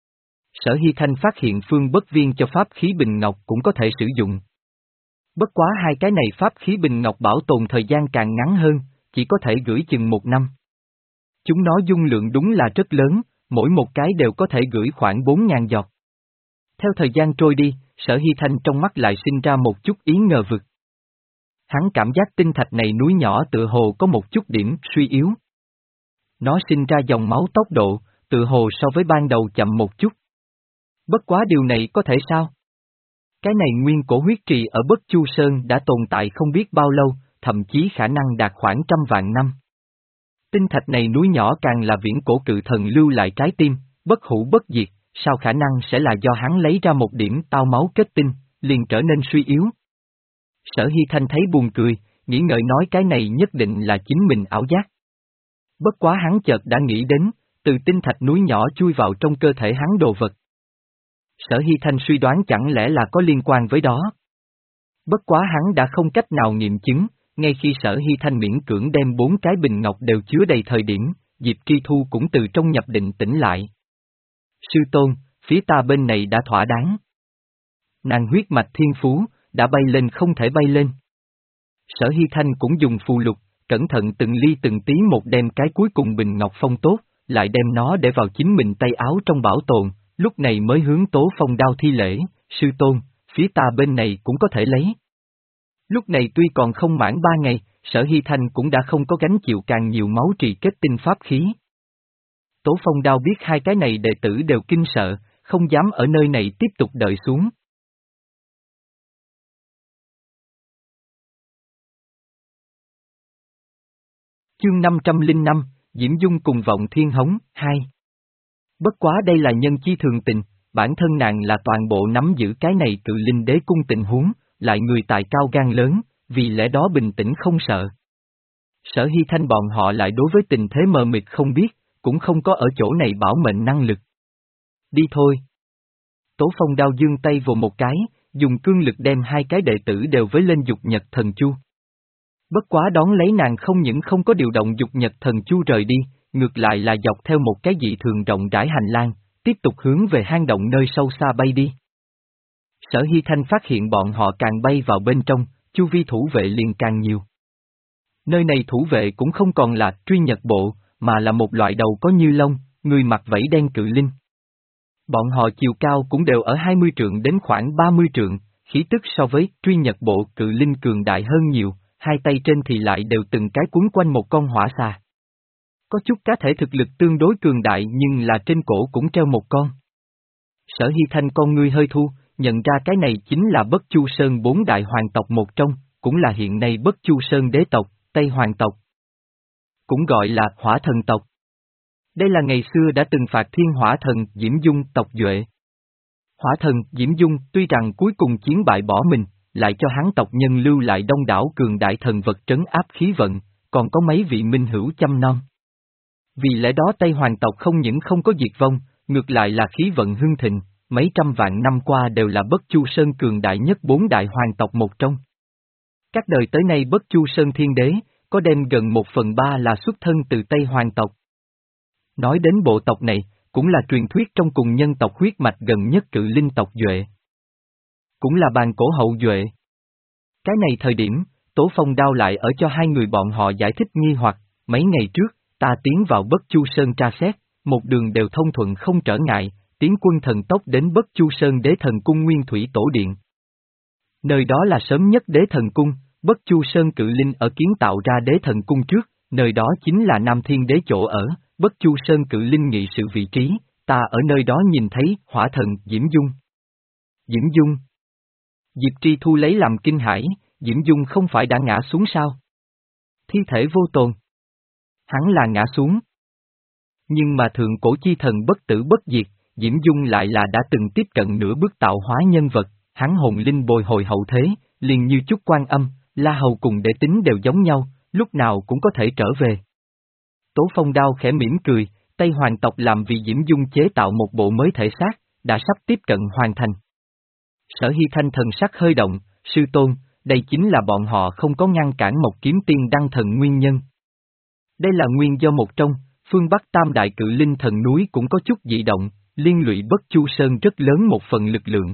Sở Hy Thanh phát hiện phương bất viên cho pháp khí bình ngọc cũng có thể sử dụng. Bất quá hai cái này pháp khí bình ngọc bảo tồn thời gian càng ngắn hơn, chỉ có thể gửi chừng một năm. Chúng nó dung lượng đúng là rất lớn, mỗi một cái đều có thể gửi khoảng bốn ngàn giọt. Theo thời gian trôi đi, Sở Hy Thanh trong mắt lại sinh ra một chút ý ngờ vực. Hắn cảm giác tinh thạch này núi nhỏ tựa hồ có một chút điểm suy yếu. Nó sinh ra dòng máu tốc độ, tựa hồ so với ban đầu chậm một chút. Bất quá điều này có thể sao? Cái này nguyên cổ huyết trì ở Bất Chu Sơn đã tồn tại không biết bao lâu, thậm chí khả năng đạt khoảng trăm vạn năm. Tinh thạch này núi nhỏ càng là viễn cổ cự thần lưu lại trái tim, bất hủ bất diệt, sao khả năng sẽ là do hắn lấy ra một điểm tao máu kết tinh, liền trở nên suy yếu. Sở Hy Thanh thấy buồn cười, nghĩ ngợi nói cái này nhất định là chính mình ảo giác. Bất quá hắn chợt đã nghĩ đến, từ tinh thạch núi nhỏ chui vào trong cơ thể hắn đồ vật. Sở Hy Thanh suy đoán chẳng lẽ là có liên quan với đó. Bất quá hắn đã không cách nào nghiệm chứng, ngay khi Sở Hy Thanh miễn cưỡng đem bốn cái bình ngọc đều chứa đầy thời điểm, Diệp Tri Thu cũng từ trong nhập định tỉnh lại. Sư tôn, phía ta bên này đã thỏa đáng. Nàng huyết mạch thiên phú, đã bay lên không thể bay lên. Sở Hy Thanh cũng dùng phù lục, cẩn thận từng ly từng tí một đem cái cuối cùng bình ngọc phong tốt, lại đem nó để vào chính mình tay áo trong bảo tồn, lúc này mới hướng Tố Phong Đao thi lễ, sư tôn, phía ta bên này cũng có thể lấy. Lúc này tuy còn không mãn ba ngày, Sở Hy Thanh cũng đã không có gánh chịu càng nhiều máu trì kết tinh pháp khí. Tố Phong Đao biết hai cái này đệ tử đều kinh sợ, không dám ở nơi này tiếp tục đợi xuống. Chương năm trăm lẻ năm, Diễm Dung cùng vọng thiên hống, hai. Bất quá đây là nhân chi thường tình, bản thân nàng là toàn bộ nắm giữ cái này cự linh đế cung tình huống, lại người tài cao gan lớn, vì lẽ đó bình tĩnh không sợ. Sở Hy Thanh bọn họ lại đối với tình thế mờ mịt không biết, cũng không có ở chỗ này bảo mệnh năng lực. Đi thôi. Tố Phong Đao giương tay vồ một cái, dùng cương lực đem hai cái đệ tử đều với lên dục nhật thần chu. Bất quá đón lấy nàng không những không có điều động dục nhật thần chu rời đi, ngược lại là dọc theo một cái dị thường rộng rãi hành lang, tiếp tục hướng về hang động nơi sâu xa bay đi. Sở Hy Thanh phát hiện bọn họ càng bay vào bên trong, chu vi thủ vệ liền càng nhiều. Nơi này thủ vệ cũng không còn là truy nhật bộ, mà là một loại đầu có như lông, người mặc vảy đen cự linh. Bọn họ chiều cao cũng đều ở hai mươi trượng đến khoảng ba mươi trượng, khí tức so với truy nhật bộ cự linh cường đại hơn nhiều, hai tay trên thì lại đều từng cái quấn quanh một con hỏa xà. Có chút cá thể thực lực tương đối cường đại nhưng là trên cổ cũng treo một con. Sở Hy Thanh con ngươi hơi thu, nhận ra cái này chính là Bất Chu Sơn bốn đại hoàng tộc một trong, cũng là hiện nay Bất Chu Sơn đế tộc, Tây Hoàng tộc. Cũng gọi là Hỏa Thần tộc. Đây là ngày xưa đã từng phạt thiên hỏa thần Diễm Dung tộc Duệ. Hỏa thần Diễm Dung tuy rằng cuối cùng chiến bại bỏ mình, lại cho hắn tộc nhân lưu lại đông đảo cường đại thần vật trấn áp khí vận, còn có mấy vị minh hữu chăm nom. Vì lẽ đó Tây Hoàng tộc không những không có diệt vong, ngược lại là khí vận hưng thịnh, mấy trăm vạn năm qua đều là Bất Chu Sơn cường đại nhất bốn đại hoàng tộc một trong. Các đời tới nay Bất Chu Sơn thiên đế, có đem gần một phần ba là xuất thân từ Tây Hoàng tộc. Nói đến bộ tộc này, cũng là truyền thuyết trong cùng nhân tộc huyết mạch gần nhất cự linh tộc Duệ. Cũng là bàn cổ hậu Duệ. Cái này thời điểm, Tố Phong Đao lại ở cho hai người bọn họ giải thích nghi hoặc, mấy ngày trước, ta tiến vào Bất Chu Sơn tra xét, một đường đều thông thuận không trở ngại, tiến quân thần tốc đến Bất Chu Sơn đế thần cung Nguyên Thủy Tổ Điện. Nơi đó là sớm nhất đế thần cung, Bất Chu Sơn cự linh ở kiến tạo ra đế thần cung trước, nơi đó chính là Nam Thiên Đế chỗ ở, Bất Chu Sơn cự linh nghị sự vị trí, ta ở nơi đó nhìn thấy hỏa thần Diễm Dung. Diễm Dung. Diệp Tri Thu lấy làm kinh hãi, Diễm Dung không phải đã ngã xuống sao? Thi thể vô tồn. Hắn là ngã xuống. Nhưng mà thượng cổ chi thần bất tử bất diệt, Diễm Dung lại là đã từng tiếp cận nửa bước tạo hóa nhân vật, hắn hồn linh bồi hồi hậu thế, liền như chút Quan Âm, La Hầu cùng Đệ Tính đều giống nhau, lúc nào cũng có thể trở về. Tố Phong Đao khẽ mỉm cười, Tây Hoàng tộc làm vì Diễm Dung chế tạo một bộ mới thể xác, đã sắp tiếp cận hoàn thành, Sở Hy Thanh thần sắc hơi động, sư tôn, đây chính là bọn họ không có ngăn cản Mộc Kiếm Tiên đăng thần nguyên nhân. Đây là nguyên do một trong, phương Bắc Tam Đại Cự Linh Thần núi cũng có chút dị động, liên lụy Bất Chu Sơn rất lớn một phần lực lượng.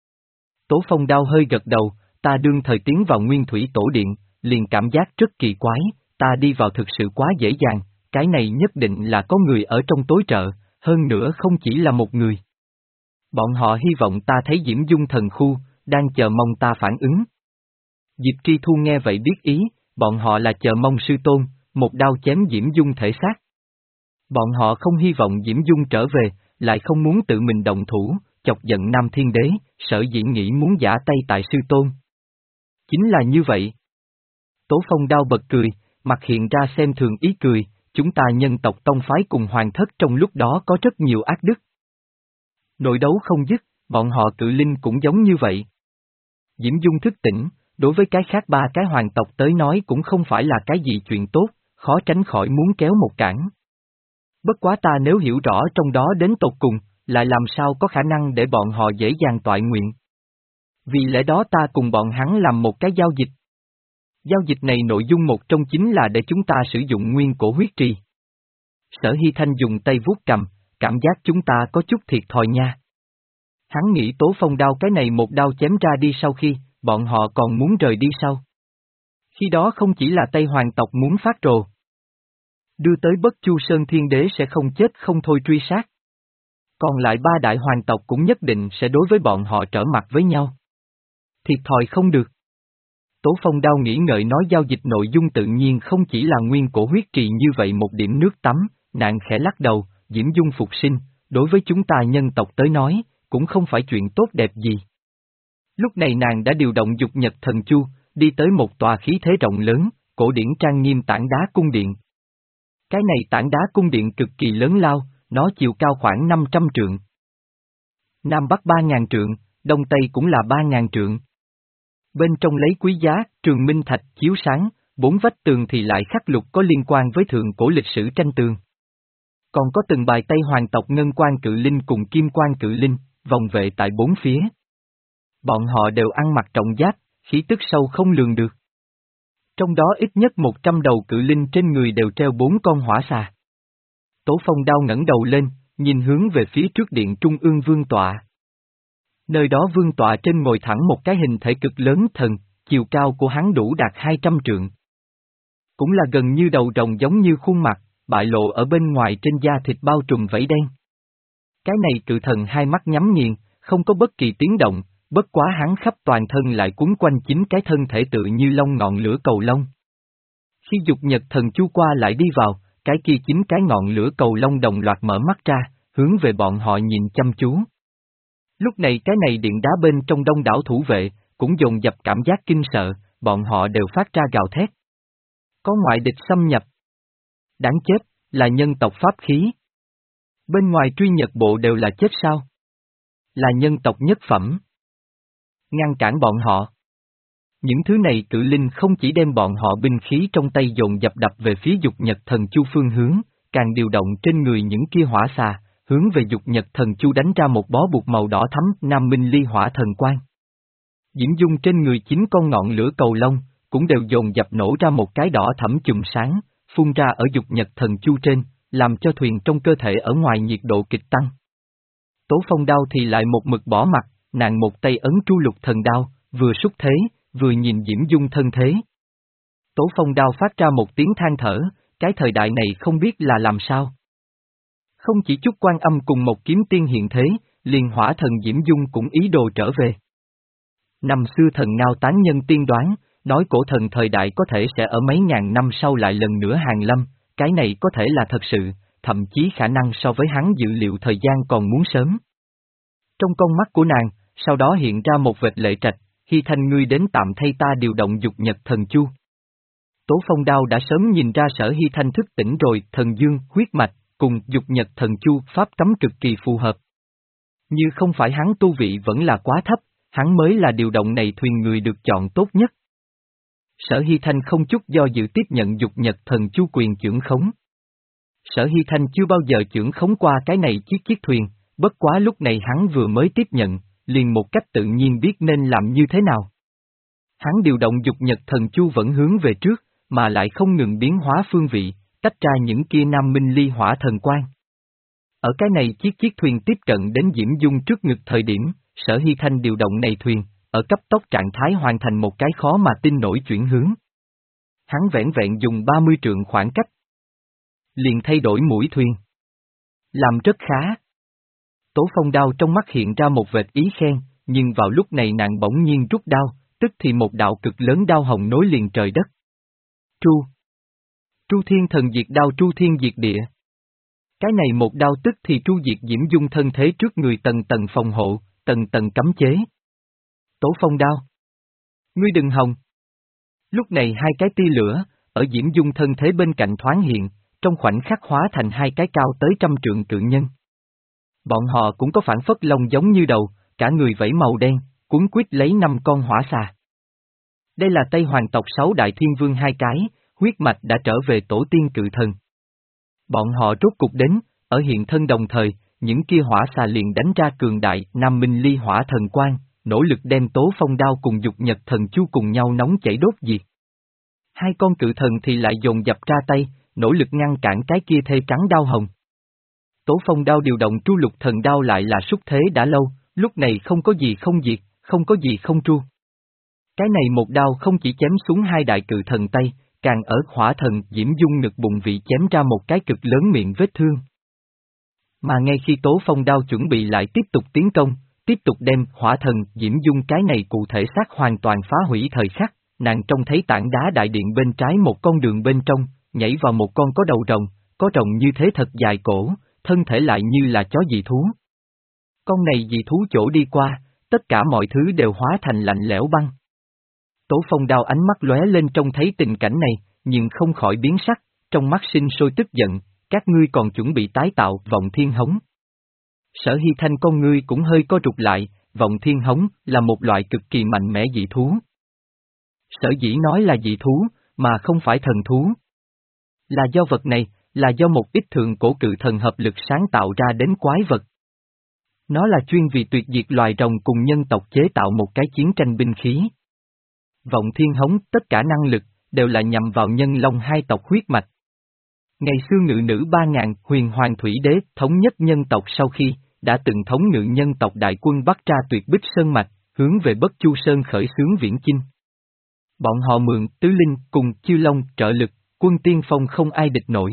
Tố Phong Đao hơi gật đầu, ta đương thời tiến vào Nguyên Thủy Tổ Điện, liền cảm giác rất kỳ quái, ta đi vào thực sự quá dễ dàng, cái này nhất định là có người ở trong tối trợ, hơn nữa không chỉ là một người. Bọn họ hy vọng ta thấy Diễm Dung thần khu, đang chờ mong ta phản ứng. Diệp Tri Thu nghe vậy biết ý, bọn họ là chờ mong sư tôn, một đao chém Diễm Dung thể xác. Bọn họ không hy vọng Diễm Dung trở về, lại không muốn tự mình động thủ, chọc giận Nam Thiên Đế, sở dĩ nghĩ muốn giả tay tại sư tôn. Chính là như vậy. Tố Phong Đao bật cười, mặt hiện ra xem thường ý cười, chúng ta nhân tộc tông phái cùng hoàng thất trong lúc đó có rất nhiều ác đức. Nội đấu không dứt, bọn họ cự linh cũng giống như vậy. Diễm Dung thức tỉnh, đối với cái khác ba cái hoàng tộc tới nói cũng không phải là cái gì chuyện tốt, khó tránh khỏi muốn kéo một cản. Bất quá ta nếu hiểu rõ trong đó đến tột cùng, lại làm sao có khả năng để bọn họ dễ dàng toại nguyện. Vì lẽ đó ta cùng bọn hắn làm một cái giao dịch. Giao dịch này nội dung một trong chính là để chúng ta sử dụng nguyên cổ huyết trì. Sở Hy Thanh dùng tay vuốt cầm, cảm giác chúng ta có chút thiệt thòi nha. Hắn nghĩ Tố Phong Đao cái này một đao chém ra đi sau khi, bọn họ còn muốn rời đi sau. Khi đó không chỉ là Tây Hoàng tộc muốn phát rồ. Đưa tới Bất Chu Sơn Thiên Đế sẽ không chết không thôi truy sát. Còn lại ba đại hoàng tộc cũng nhất định sẽ đối với bọn họ trở mặt với nhau. Thiệt thòi không được. Tố Phong Đao nghĩ ngợi nói giao dịch nội dung tự nhiên không chỉ là nguyên cổ huyết trì như vậy một điểm nước tắm, nàng khẽ lắc đầu, Diễm Dung phục sinh, đối với chúng ta nhân tộc tới nói, cũng không phải chuyện tốt đẹp gì. Lúc này nàng đã điều động dục nhật thần chu, đi tới một tòa khí thế rộng lớn, cổ điển trang nghiêm tảng đá cung điện. Cái này tảng đá cung điện cực kỳ lớn lao, nó chiều cao khoảng năm trăm trượng. Nam Bắc ba ngàn trượng, Đông Tây cũng là ba ngàn trượng. Bên trong lấy quý giá, trường minh thạch chiếu sáng, bốn vách tường thì lại khắc lục có liên quan với thượng cổ lịch sử tranh tường. Còn có từng bài Tây Hoàng tộc Ngân Quan Cự Linh cùng Kim Quan Cự Linh, vòng vệ tại bốn phía. Bọn họ đều ăn mặc trọng giáp, khí tức sâu không lường được. Trong đó ít nhất một trăm đầu cự linh trên người đều treo bốn con hỏa xà. Tố Phong Đao ngẩng đầu lên, nhìn hướng về phía trước điện trung ương vương tọa. Nơi đó vương tọa trên ngồi thẳng một cái hình thể cực lớn thần, chiều cao của hắn đủ đạt hai trăm trượng. Cũng là gần như đầu rồng giống như khuôn mặt, bại lộ ở bên ngoài trên da thịt bao trùm vảy đen. Cái này cự thần hai mắt nhắm nghiền, không có bất kỳ tiếng động, bất quá hắn khắp toàn thân lại quấn quanh chính cái thân thể tự như lông ngọn lửa cầu lông. Khi dục nhật thần chu qua lại đi vào, cái kia chính cái ngọn lửa cầu lông đồng loạt mở mắt ra, hướng về bọn họ nhìn chăm chú. Lúc này cái này điện đá bên trong đông đảo thủ vệ, cũng dồn dập cảm giác kinh sợ, bọn họ đều phát ra gào thét. Có ngoại địch xâm nhập. Đáng chết, là nhân tộc pháp khí. Bên ngoài truy nhật bộ đều là chết sao? Là nhân tộc nhất phẩm. Ngăn cản bọn họ. Những thứ này cự linh không chỉ đem bọn họ binh khí trong tay dồn dập đập về phía dục nhật thần chu phương hướng, càng điều động trên người những kia hỏa xà, hướng về dục nhật thần chu đánh ra một bó buộc màu đỏ thắm Nam Minh Ly Hỏa Thần Quang. Diễm Dung trên người chín con ngọn lửa cầu lông, cũng đều dồn dập nổ ra một cái đỏ thẫm chùm sáng, phun ra ở dục nhật thần chu trên, làm cho thuyền trong cơ thể ở ngoài nhiệt độ kịch tăng. Tố Phong Đao thì lại một mực bỏ mặt, nàng một tay ấn tru lục thần đao, vừa xúc thế, vừa nhìn Diễm Dung thân thế. Tố Phong Đao phát ra một tiếng than thở, cái thời đại này không biết là làm sao. Không chỉ chút Quan Âm cùng một kiếm tiên hiện thế, liền hỏa thần Diễm Dung cũng ý đồ trở về. Năm xưa thần ngao tán nhân tiên đoán, nói cổ thần thời đại có thể sẽ ở mấy ngàn năm sau lại lần nữa hàng lâm, cái này có thể là thật sự, thậm chí khả năng so với hắn dự liệu thời gian còn muốn sớm. Trong con mắt của nàng, sau đó hiện ra một vệt lệ trạch, Hy Thanh ngươi đến tạm thay ta điều động dục nhật thần chu. Tố Phong Đao đã sớm nhìn ra Sở Hy Thanh thức tỉnh rồi, thần dương, huyết mạch, cùng dục nhật thần chu pháp cấm cực kỳ phù hợp. Như không phải hắn tu vị vẫn là quá thấp, hắn mới là điều động này thuyền người được chọn tốt nhất. Sở Hy Thanh không chút do dự tiếp nhận dục nhật thần chu quyền chưởng khống. Sở Hy Thanh chưa bao giờ chưởng khống qua cái này chiếc chiếc thuyền, bất quá lúc này hắn vừa mới tiếp nhận, liền một cách tự nhiên biết nên làm như thế nào. Hắn điều động dục nhật thần chu vẫn hướng về trước, mà lại không ngừng biến hóa phương vị, tách ra những kia nam minh ly hỏa thần quang. Ở cái này chiếc chiếc thuyền tiếp cận đến Diễm Dung trước ngực thời điểm, Sở Hy Thanh điều động này thuyền, ở cấp tốc trạng thái hoàn thành một cái khó mà tin nổi chuyển hướng. Hắn vẻn vẹn dùng ba mươi trượng khoảng cách, liền thay đổi mũi thuyền. Làm rất khá. Tố Phong đao trong mắt hiện ra một vệt ý khen, nhưng vào lúc này nàng bỗng nhiên rút đao, tức thì một đạo cực lớn đao hồng nối liền trời đất. Tru. Tru Thiên Thần Diệt Đao, Tru Thiên Diệt Địa. Cái này một đao tức thì tru diệt Diễm Dung thân thế trước người, tầng tầng phòng hộ, tầng tầng cấm chế. Tố Phong đao. Ngươi đừng hòng. Lúc này hai cái tia lửa, ở Diễm Dung thân thế bên cạnh thoáng hiện, trong khoảnh khắc hóa thành hai cái cao tới trăm trượng cự nhân. Bọn họ cũng có phản phất lông giống như đầu, cả người vẫy màu đen, cuốn quýt lấy năm con hỏa xà. Đây là Tây Hoàng tộc sáu đại thiên vương hai cái, huyết mạch đã trở về tổ tiên cự thần. Bọn họ rốt cục đến, ở hiện thân đồng thời, những kia hỏa xà liền đánh ra cường đại nam minh ly hỏa thần quang, nỗ lực đem Tố Phong đao cùng dục nhật thần chu cùng nhau nóng chảy đốt diệt. Hai con cự thần thì lại dồn dập ra tay, nỗ lực ngăn cản cái kia thê trắng đao hồng. Tố Phong đao điều động tru lục thần đao lại là xúc thế đã lâu, lúc này không có gì không diệt, không có gì không tru. Cái này một đao không chỉ chém xuống hai đại cự thần tay, càng ở hỏa thần Diễm Dung ngực bụng vị chém ra một cái cực lớn miệng vết thương. Mà ngay khi Tố Phong đao chuẩn bị lại tiếp tục tiến công, tiếp tục đem hỏa thần Diễm Dung cái này cụ thể xác hoàn toàn phá hủy thời khắc, nàng trông thấy tảng đá đại điện bên trái một con đường bên trong, nhảy vào một con có đầu rồng, có rồng như thế thật dài cổ, thân thể lại như là chó dị thú. Con này dị thú chỗ đi qua, tất cả mọi thứ đều hóa thành lạnh lẽo băng. Tố Phong đao ánh mắt lóe lên trông thấy tình cảnh này, nhưng không khỏi biến sắc, trong mắt sinh sôi tức giận, các ngươi còn chuẩn bị tái tạo vọng thiên hống. Sở Hy Thanh con ngươi cũng hơi co rụt lại, vọng thiên hống là một loại cực kỳ mạnh mẽ dị thú. Sở dĩ nói là dị thú, mà không phải thần thú. Là do vật này, là do một ít thượng cổ cự thần hợp lực sáng tạo ra đến quái vật. Nó là chuyên vì tuyệt diệt loài rồng cùng nhân tộc chế tạo một cái chiến tranh binh khí. Vọng thiên hống tất cả năng lực, đều là nhằm vào nhân long hai tộc huyết mạch. Ngày xưa ngự nữ ba ngàn huyền hoàng thủy đế thống nhất nhân tộc sau khi, đã từng thống ngự nhân tộc đại quân bắt ra tuyệt bích sơn mạch, hướng về Bất Chu Sơn khởi xướng viễn chinh. Bọn họ mượn tứ linh cùng chư long trợ lực, quân tiên phong không ai địch nổi.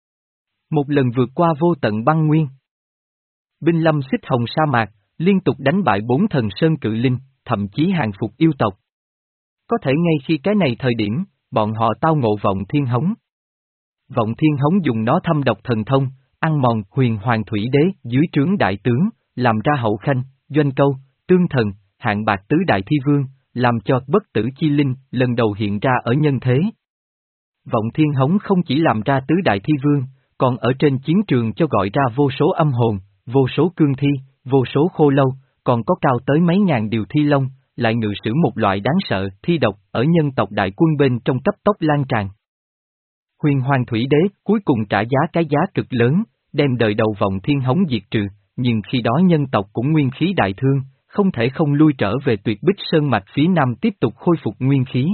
Một lần vượt qua vô tận băng nguyên. Binh lâm xích hồng sa mạc, liên tục đánh bại bốn thần sơn cự linh, thậm chí hàng phục yêu tộc. Có thể ngay khi cái này thời điểm, bọn họ tao ngộ vọng thiên hống. Vọng thiên hống dùng nó thâm độc thần thông, ăn mòn huyền hoàng thủy đế dưới trướng đại tướng, làm ra hậu khanh, doanh câu, tương thần, hạng bạc tứ đại thi vương, làm cho bất tử chi linh lần đầu hiện ra ở nhân thế. Vọng thiên hống không chỉ làm ra tứ đại thi vương, còn ở trên chiến trường cho gọi ra vô số âm hồn, vô số cương thi, vô số khô lâu, còn có cao tới mấy ngàn điều thi long, lại ngự sử một loại đáng sợ thi độc ở nhân tộc đại quân bên trong cấp tốc lan tràn. Huyền Hoàng Thủy Đế cuối cùng trả giá cái giá cực lớn, đem đời đầu vọng thiên hống diệt trừ, nhưng khi đó nhân tộc cũng nguyên khí đại thương, không thể không lui trở về tuyệt bích sơn mạch phía nam tiếp tục khôi phục nguyên khí.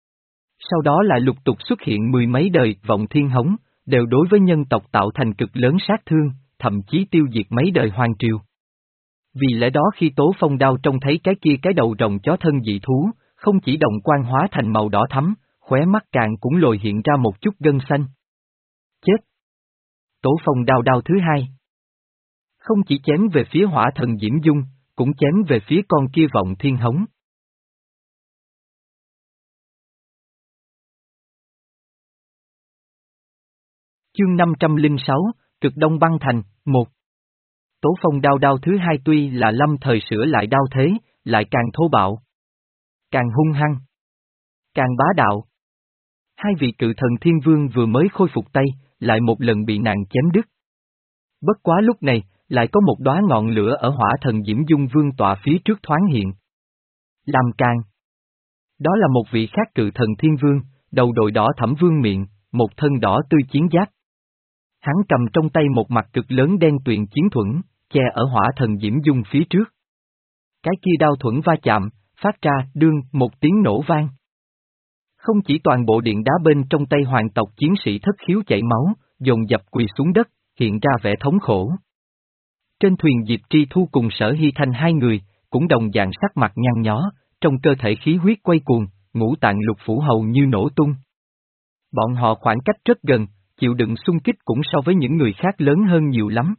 Sau đó lại lục tục xuất hiện mười mấy đời vọng thiên hống, đều đối với nhân tộc tạo thành cực lớn sát thương, thậm chí tiêu diệt mấy đời hoàng triều. Vì lẽ đó khi Tố Phong đao trông thấy cái kia cái đầu rồng chó thân dị thú, không chỉ đồng quan hóa thành màu đỏ thắm, khóe mắt càng cũng lồi hiện ra một chút gân xanh. Chết! Tố Phong đao đao thứ hai. Không chỉ chém về phía hỏa thần Diễm Dung, cũng chém về phía con kia vọng thiên hống. Chương năm trăm lẻ sáu, Cực Đông Băng Thành, một. Tố Phong đao đao thứ hai tuy là lâm thời sửa lại đao thế, lại càng thô bạo, càng hung hăng, càng bá đạo. Hai vị cự thần thiên vương vừa mới khôi phục tay, lại một lần bị nàng chém đứt. Bất quá lúc này, lại có một đóa ngọn lửa ở hỏa thần Diễm Dung vương tọa phía trước thoáng hiện. Làm càng. Đó là một vị khác cự thần thiên vương, đầu đội đỏ thẫm vương miệng, một thân đỏ tươi chiến giáp. Hắn cầm trong tay một mặt cực lớn đen tuyền chiến thuẫn, che ở hỏa thần Diễm Dung phía trước. Cái kia đao thuẫn va chạm, phát ra đương một tiếng nổ vang. Không chỉ toàn bộ điện đá bên trong tay hoàng tộc chiến sĩ thất khiếu chảy máu, dồn dập quỳ xuống đất, hiện ra vẻ thống khổ. Trên thuyền Diệp Tri Thu cùng Sở Hy Thanh hai người, cũng đồng dạng sắc mặt nhăn nhó, trong cơ thể khí huyết quay cuồng, ngũ tạng lục phủ hầu như nổ tung. Bọn họ khoảng cách rất gần, chịu đựng xung kích cũng so với những người khác lớn hơn nhiều lắm.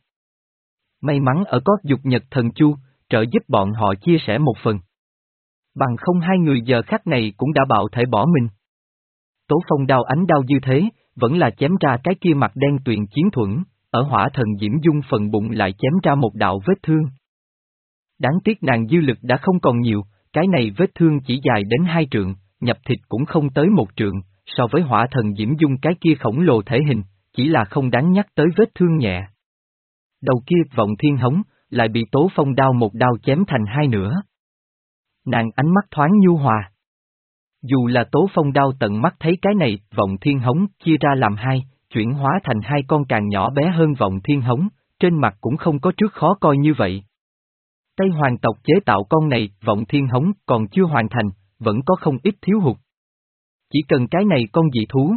May mắn ở có Dục Nhật Thần Chu, trợ giúp bọn họ chia sẻ một phần. Bằng không hai người giờ khắc này cũng đã bạo thể bỏ mình. Tố Phong đao ánh đao như thế, vẫn là chém ra cái kia mặt đen tuyền chiến thuẫn, ở Hỏa Thần Diễm Dung phần bụng lại chém ra một đạo vết thương. Đáng tiếc nàng dư lực đã không còn nhiều, cái này vết thương chỉ dài đến hai trượng, nhập thịt cũng không tới một trượng, so với Hỏa Thần Diễm Dung cái kia khổng lồ thể hình, chỉ là không đáng nhắc tới vết thương nhẹ. Đầu kia Vọng Thiên Hống, lại bị Tố Phong đao một đao chém thành hai nửa. Nàng ánh mắt thoáng nhu hòa. Dù là Tố Phong đao tận mắt thấy cái này, Vọng Thiên Hống chia ra làm hai, chuyển hóa thành hai con càng nhỏ bé hơn Vọng Thiên Hống, trên mặt cũng không có trước khó coi như vậy. Tây hoàng tộc chế tạo con này, Vọng Thiên Hống còn chưa hoàn thành, vẫn có không ít thiếu hụt. Chỉ cần cái này con dị thú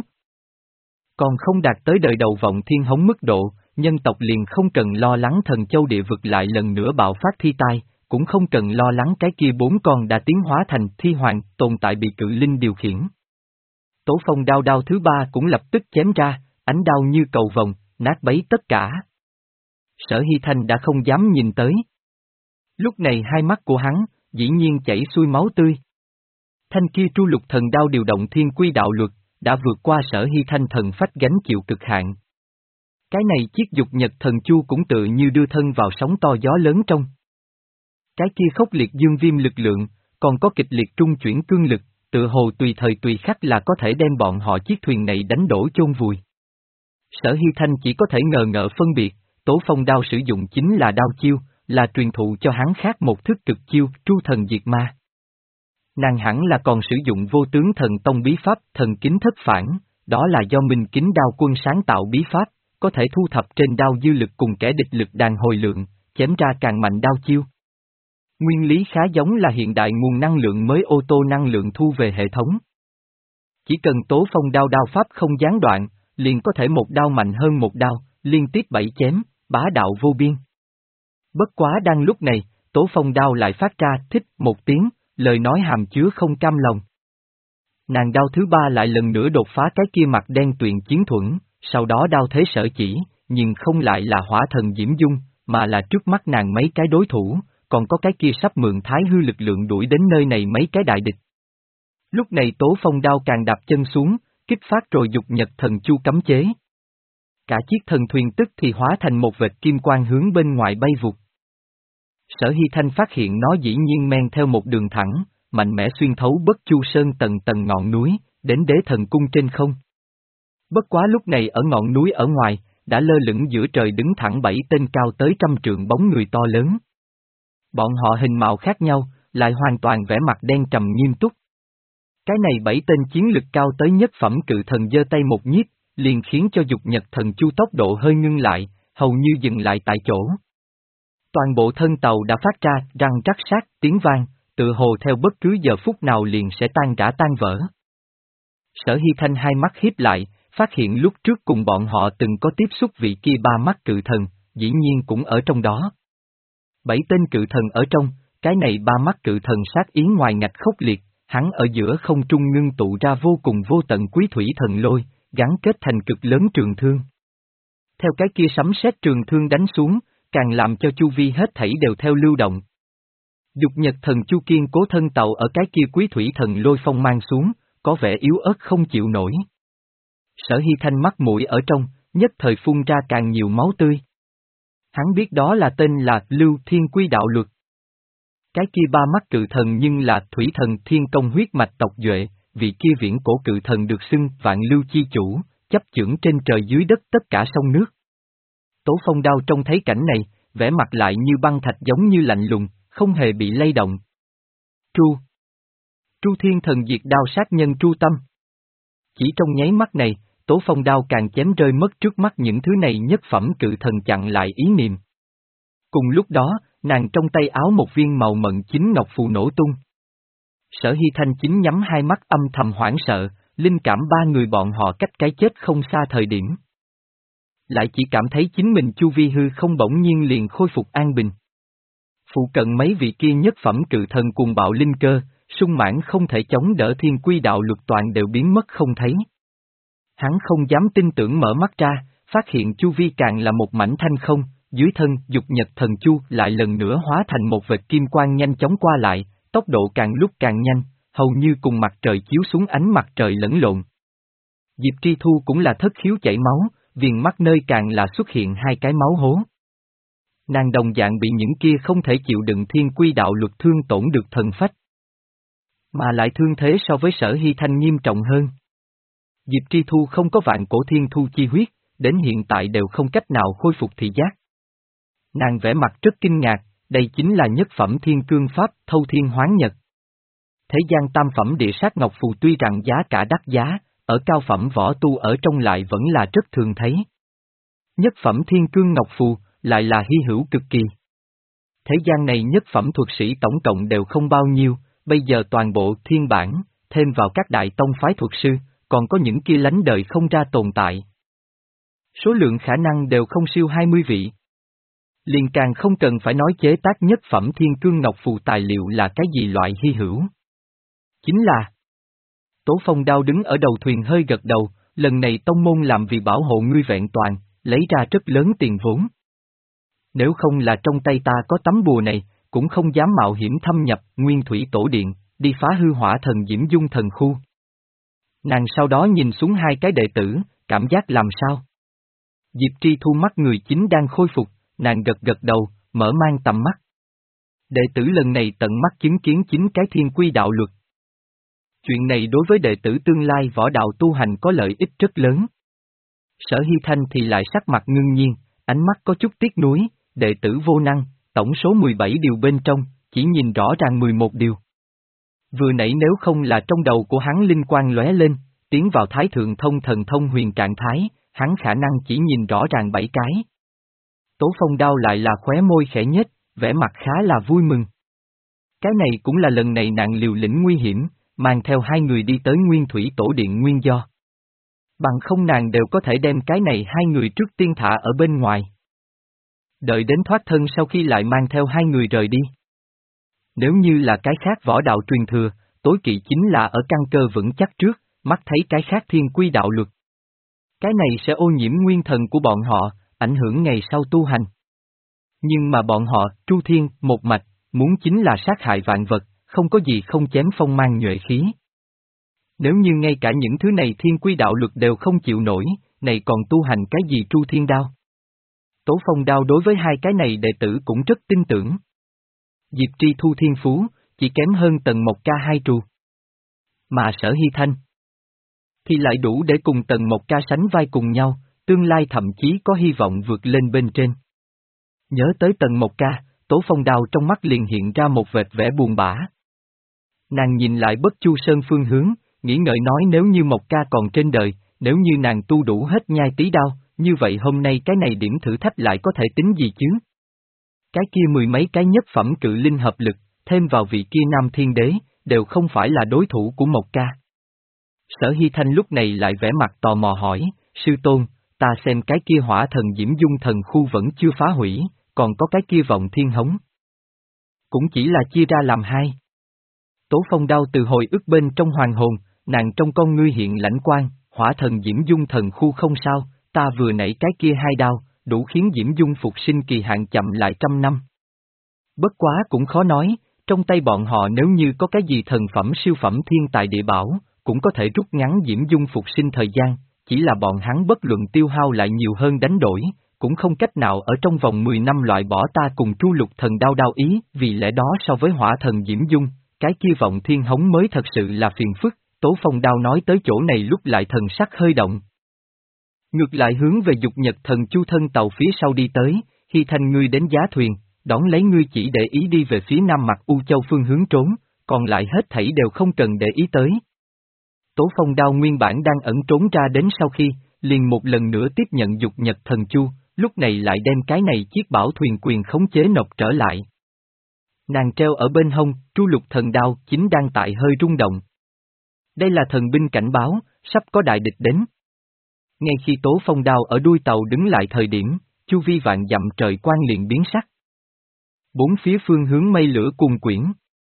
còn không đạt tới đời đầu Vọng Thiên Hống mức độ, nhân tộc liền không cần lo lắng Thần Châu địa vực lại lần nữa bạo phát thi tai, cũng không cần lo lắng cái kia bốn con đã tiến hóa thành thi hoàng, tồn tại bị cự linh điều khiển. Tố Phong đao đao thứ ba cũng lập tức chém ra, ánh đao như cầu vồng, nát bấy tất cả. Sở Hy Thanh đã không dám nhìn tới. Lúc này hai mắt của hắn, dĩ nhiên chảy xuôi máu tươi. Thanh kia tru lục thần đao điều động thiên quy đạo luật, đã vượt qua Sở Hy Thanh thần phách gánh chịu cực hạn. Cái này chiếc Dục Nhật Thần Chu cũng tự như đưa thân vào sóng to gió lớn trong. Cái kia khốc liệt dương viêm lực lượng, còn có kịch liệt trung chuyển cương lực, tự hồ tùy thời tùy khắc là có thể đem bọn họ chiếc thuyền này đánh đổ chôn vùi. Sở Hy Thanh chỉ có thể ngờ ngợ phân biệt, Tố Phong đao sử dụng chính là đao chiêu, là truyền thụ cho hắn khác một thức cực chiêu, tru thần diệt ma. Nàng hẳn là còn sử dụng vô tướng thần tông bí pháp thần kính thất phản, đó là do Minh Kính Đao Quân sáng tạo bí pháp, có thể thu thập trên đao dư lực cùng kẻ địch lực đàn hồi lượng, chém ra càng mạnh đao chiêu. Nguyên lý khá giống là hiện đại nguồn năng lượng mới ô tô năng lượng thu về hệ thống. Chỉ cần Tố Phong đao đao pháp không gián đoạn, liền có thể một đao mạnh hơn một đao, liên tiếp bảy chém, bá đạo vô biên. Bất quá đang lúc này, Tố Phong đao lại phát ra thích một tiếng, lời nói hàm chứa không cam lòng. Nàng đao thứ ba lại lần nữa đột phá cái kia mặt đen tuyền chiến thuẫn, sau đó đao thế sở chỉ, nhưng không lại là Hỏa Thần Diễm Dung, mà là trước mắt nàng mấy cái đối thủ, còn có cái kia sắp mượn thái hư lực lượng đuổi đến nơi này mấy cái đại địch. Lúc này Tố Phong đao càng đạp chân xuống, kích phát rồi Dục Nhật Thần Chu cấm chế. Cả chiếc thần thuyền tức thì hóa thành một vệt kim quang hướng bên ngoài bay vụt. Sở Hy Thanh phát hiện nó dĩ nhiên men theo một đường thẳng, mạnh mẽ xuyên thấu Bất Chu Sơn tầng tầng ngọn núi, đến Đế Thần Cung trên không. Bất quá lúc này ở ngọn núi ở ngoài, đã lơ lửng giữa trời đứng thẳng bảy tên cao tới trăm trượng bóng người to lớn. Bọn họ hình mạo khác nhau, lại hoàn toàn vẻ mặt đen trầm nghiêm túc. Cái này bảy tên chiến lực cao tới nhất phẩm cự thần giơ tay một nhiếp, liền khiến cho Dục Nhật Thần Chu tốc độ hơi ngưng lại, hầu như dừng lại tại chỗ. Toàn bộ thân tàu đã phát ra răng rắc sát tiếng vang, tự hồ theo bất cứ giờ phút nào liền sẽ tan rã tan vỡ. Sở Hy Thanh hai mắt híp lại, phát hiện lúc trước cùng bọn họ từng có tiếp xúc vị kia ba mắt cự thần, dĩ nhiên cũng ở trong đó. Bảy tên cự thần ở trong, cái này ba mắt cự thần sát ý ngoài ngạch khốc liệt, hắn ở giữa không trung ngưng tụ ra vô cùng vô tận quý thủy thần lôi, gắn kết thành cực lớn trường thương. Theo cái kia sấm sét trường thương đánh xuống, càng làm cho chu vi hết thảy đều theo lưu động. Dục Nhật Thần Chu kiên cố thân tàu ở cái kia quý thủy thần lôi phong mang xuống, có vẻ yếu ớt không chịu nổi. Sở Hy Thanh mắt mũi ở trong, nhất thời phun ra càng nhiều máu tươi. Hắn biết đó là tên là Lưu Thiên Quy Đạo Luật. Cái kia ba mắt cự thần nhưng là thủy thần thiên công huyết mạch tộc duệ, vị kia viễn cổ cự thần được xưng vạn lưu chi chủ, chấp chưởng trên trời dưới đất tất cả sông nước. Tố Phong đao trông thấy cảnh này, vẻ mặt lại như băng thạch giống như lạnh lùng, không hề bị lay động. Tru Tru Thiên Thần diệt đao sát nhân tru tâm. Chỉ trong nháy mắt này, Tố Phong đao càng chém rơi mất trước mắt những thứ này nhất phẩm cự thần chặn lại ý niệm. Cùng lúc đó, nàng trong tay áo một viên màu mận chính ngọc phù nổ tung. Sở Hy Thanh chính nhắm hai mắt âm thầm hoảng sợ, linh cảm ba người bọn họ cách cái chết không xa thời điểm. Lại chỉ cảm thấy chính mình chu vi hư không bỗng nhiên liền khôi phục an bình. Phụ cận mấy vị kia nhất phẩm cự thần cuồng bạo linh cơ, sung mãn không thể chống đỡ thiên quy đạo luật toàn đều biến mất không thấy. Hắn không dám tin tưởng mở mắt ra, phát hiện chu vi càng là một mảnh thanh không, dưới thân dục nhật thần chu lại lần nữa hóa thành một vệt kim quang nhanh chóng qua lại, tốc độ càng lúc càng nhanh, hầu như cùng mặt trời chiếu xuống ánh mặt trời lẫn lộn. Diệp Tri Thu cũng là thất khiếu chảy máu, viền mắt nơi càng là xuất hiện hai cái máu hố. Nàng đồng dạng bị những kia không thể chịu đựng thiên quy đạo luật thương tổn được thần phách. Mà lại thương thế so với Sở Hy Thanh nghiêm trọng hơn. Diệp Tri Thu không có vạn cổ thiên thu chi huyết, đến hiện tại đều không cách nào khôi phục thị giác. Nàng vẻ mặt rất kinh ngạc, đây chính là nhất phẩm thiên cương pháp thâu thiên hoán nhật. Thế gian tam phẩm địa sát ngọc phù tuy rằng giá cả đắt giá, ở cao phẩm võ tu ở trong lại vẫn là rất thường thấy. Nhất phẩm thiên cương ngọc phù, lại là hy hữu cực kỳ. Thế gian này nhất phẩm thuật sĩ tổng cộng đều không bao nhiêu, bây giờ toàn bộ thiên bản, thêm vào các đại tông phái thuật sư, còn có những kia lánh đời không ra tồn tại. Số lượng khả năng đều không siêu hai mươi vị. Liền càng không cần phải nói chế tác nhất phẩm thiên cương ngọc phù tài liệu là cái gì loại hy hữu. Chính là Tố Phong Đao đứng ở đầu thuyền hơi gật đầu, lần này tông môn làm vì bảo hộ ngươi vẹn toàn, lấy ra rất lớn tiền vốn. Nếu không là trong tay ta có tấm bùa này, cũng không dám mạo hiểm thâm nhập Nguyên Thủy Tổ Điện, đi phá hư hỏa thần Diễm Dung thần khu. Nàng sau đó nhìn xuống hai cái đệ tử, cảm giác làm sao? Diệp Tri Thu mắt người chính đang khôi phục, nàng gật gật đầu, mở mang tầm mắt. Đệ tử lần này tận mắt chứng kiến chính cái thiên quy đạo luật. Chuyện này đối với đệ tử tương lai võ đạo tu hành có lợi ích rất lớn. Sở Hy Thanh thì lại sắc mặt ngưng nhiên, ánh mắt có chút tiếc nuối, đệ tử vô năng, tổng số mười bảy điều bên trong, chỉ nhìn rõ ràng mười một điều. Vừa nãy nếu không là trong đầu của hắn linh quang lóe lên, tiến vào thái thượng thông thần thông huyền trạng thái, hắn khả năng chỉ nhìn rõ ràng bảy cái. Tố Phong Đao lại là khóe môi khẽ nhếch, vẻ mặt khá là vui mừng. Cái này cũng là lần này nạn liều lĩnh nguy hiểm, mang theo hai người đi tới Nguyên Thủy Tổ Điện nguyên do. Bằng không nàng đều có thể đem cái này hai người trước tiên thả ở bên ngoài. Đợi đến thoát thân sau khi lại mang theo hai người rời đi. Nếu như là cái khác võ đạo truyền thừa, tối kỵ chính là ở căn cơ vững chắc trước, mắt thấy cái khác thiên quy đạo luật. Cái này sẽ ô nhiễm nguyên thần của bọn họ, ảnh hưởng ngày sau tu hành. Nhưng mà bọn họ, Tru Thiên, một mạch, muốn chính là sát hại vạn vật, không có gì không chém phong mang nhuệ khí. Nếu như ngay cả những thứ này thiên quy đạo luật đều không chịu nổi, này còn tu hành cái gì Tru Thiên Đao? Tố Phong Đao đối với hai cái này đệ tử cũng rất tin tưởng. Diệp Tri Thu thiên phú, chỉ kém hơn Tần Mộc Ca hai trù. Mà Sở Hy Thanh thì lại đủ để cùng Tần Mộc Ca sánh vai cùng nhau, tương lai thậm chí có hy vọng vượt lên bên trên. Nhớ tới Tần Mộc Ca, Tố Phong Đao trong mắt liền hiện ra một vệt vẻ buồn bã. Nàng nhìn lại Bất Chu Sơn phương hướng, nghĩ ngợi nói nếu như Mộc Ca còn trên đời, nếu như nàng tu đủ hết nhai tí đao, như vậy hôm nay cái này điểm thử thách lại có thể tính gì chứ? Cái kia mười mấy cái nhất phẩm cự linh hợp lực, thêm vào vị kia Nam Thiên Đế, đều không phải là đối thủ của Mộc Ca. Sở Hy Thanh lúc này lại vẻ mặt tò mò hỏi, sư tôn, ta xem cái kia hỏa thần Diễm Dung thần khu vẫn chưa phá hủy, còn có cái kia vọng thiên hống. Cũng chỉ là chia ra làm hai. Tố Phong Đao từ hồi ức bên trong hoàng hồn, nàng trong con ngươi hiện lãnh quang, hỏa thần Diễm Dung thần khu không sao, ta vừa nãy cái kia hai đao, đủ khiến Diễm Dung phục sinh kỳ hạn chậm lại trăm năm. Bất quá cũng khó nói, trong tay bọn họ nếu như có cái gì thần phẩm siêu phẩm thiên tài địa bảo, cũng có thể rút ngắn Diễm Dung phục sinh thời gian, chỉ là bọn hắn bất luận tiêu hao lại nhiều hơn đánh đổi, cũng không cách nào ở trong vòng mười năm loại bỏ ta cùng Tru Lục thần đao đao ý, vì lẽ đó so với hỏa thần Diễm Dung, cái kia vọng thiên hống mới thật sự là phiền phức. Tố Phong Đao nói tới chỗ này lúc lại thần sắc hơi động. Ngược lại hướng về dục nhật thần chu thân tàu phía sau đi tới, Hy Thanh ngươi đến giá thuyền, đón lấy ngươi chỉ để ý đi về phía nam mặt U Châu phương hướng trốn, còn lại hết thảy đều không cần để ý tới. Tố Phong Đao nguyên bản đang ẩn trốn ra đến sau khi, liền một lần nữa tiếp nhận dục nhật thần chu, lúc này lại đem cái này chiếc bảo thuyền quyền khống chế nộp trở lại. Nàng treo ở bên hông, tru lục thần đao chính đang tại hơi rung động. Đây là thần binh cảnh báo, sắp có đại địch đến. Ngay khi Tố Phong đao ở đuôi tàu đứng lại thời điểm, chu vi vạn dặm trời quang liền biến sắc. Bốn phía phương hướng mây lửa cuồn quyển.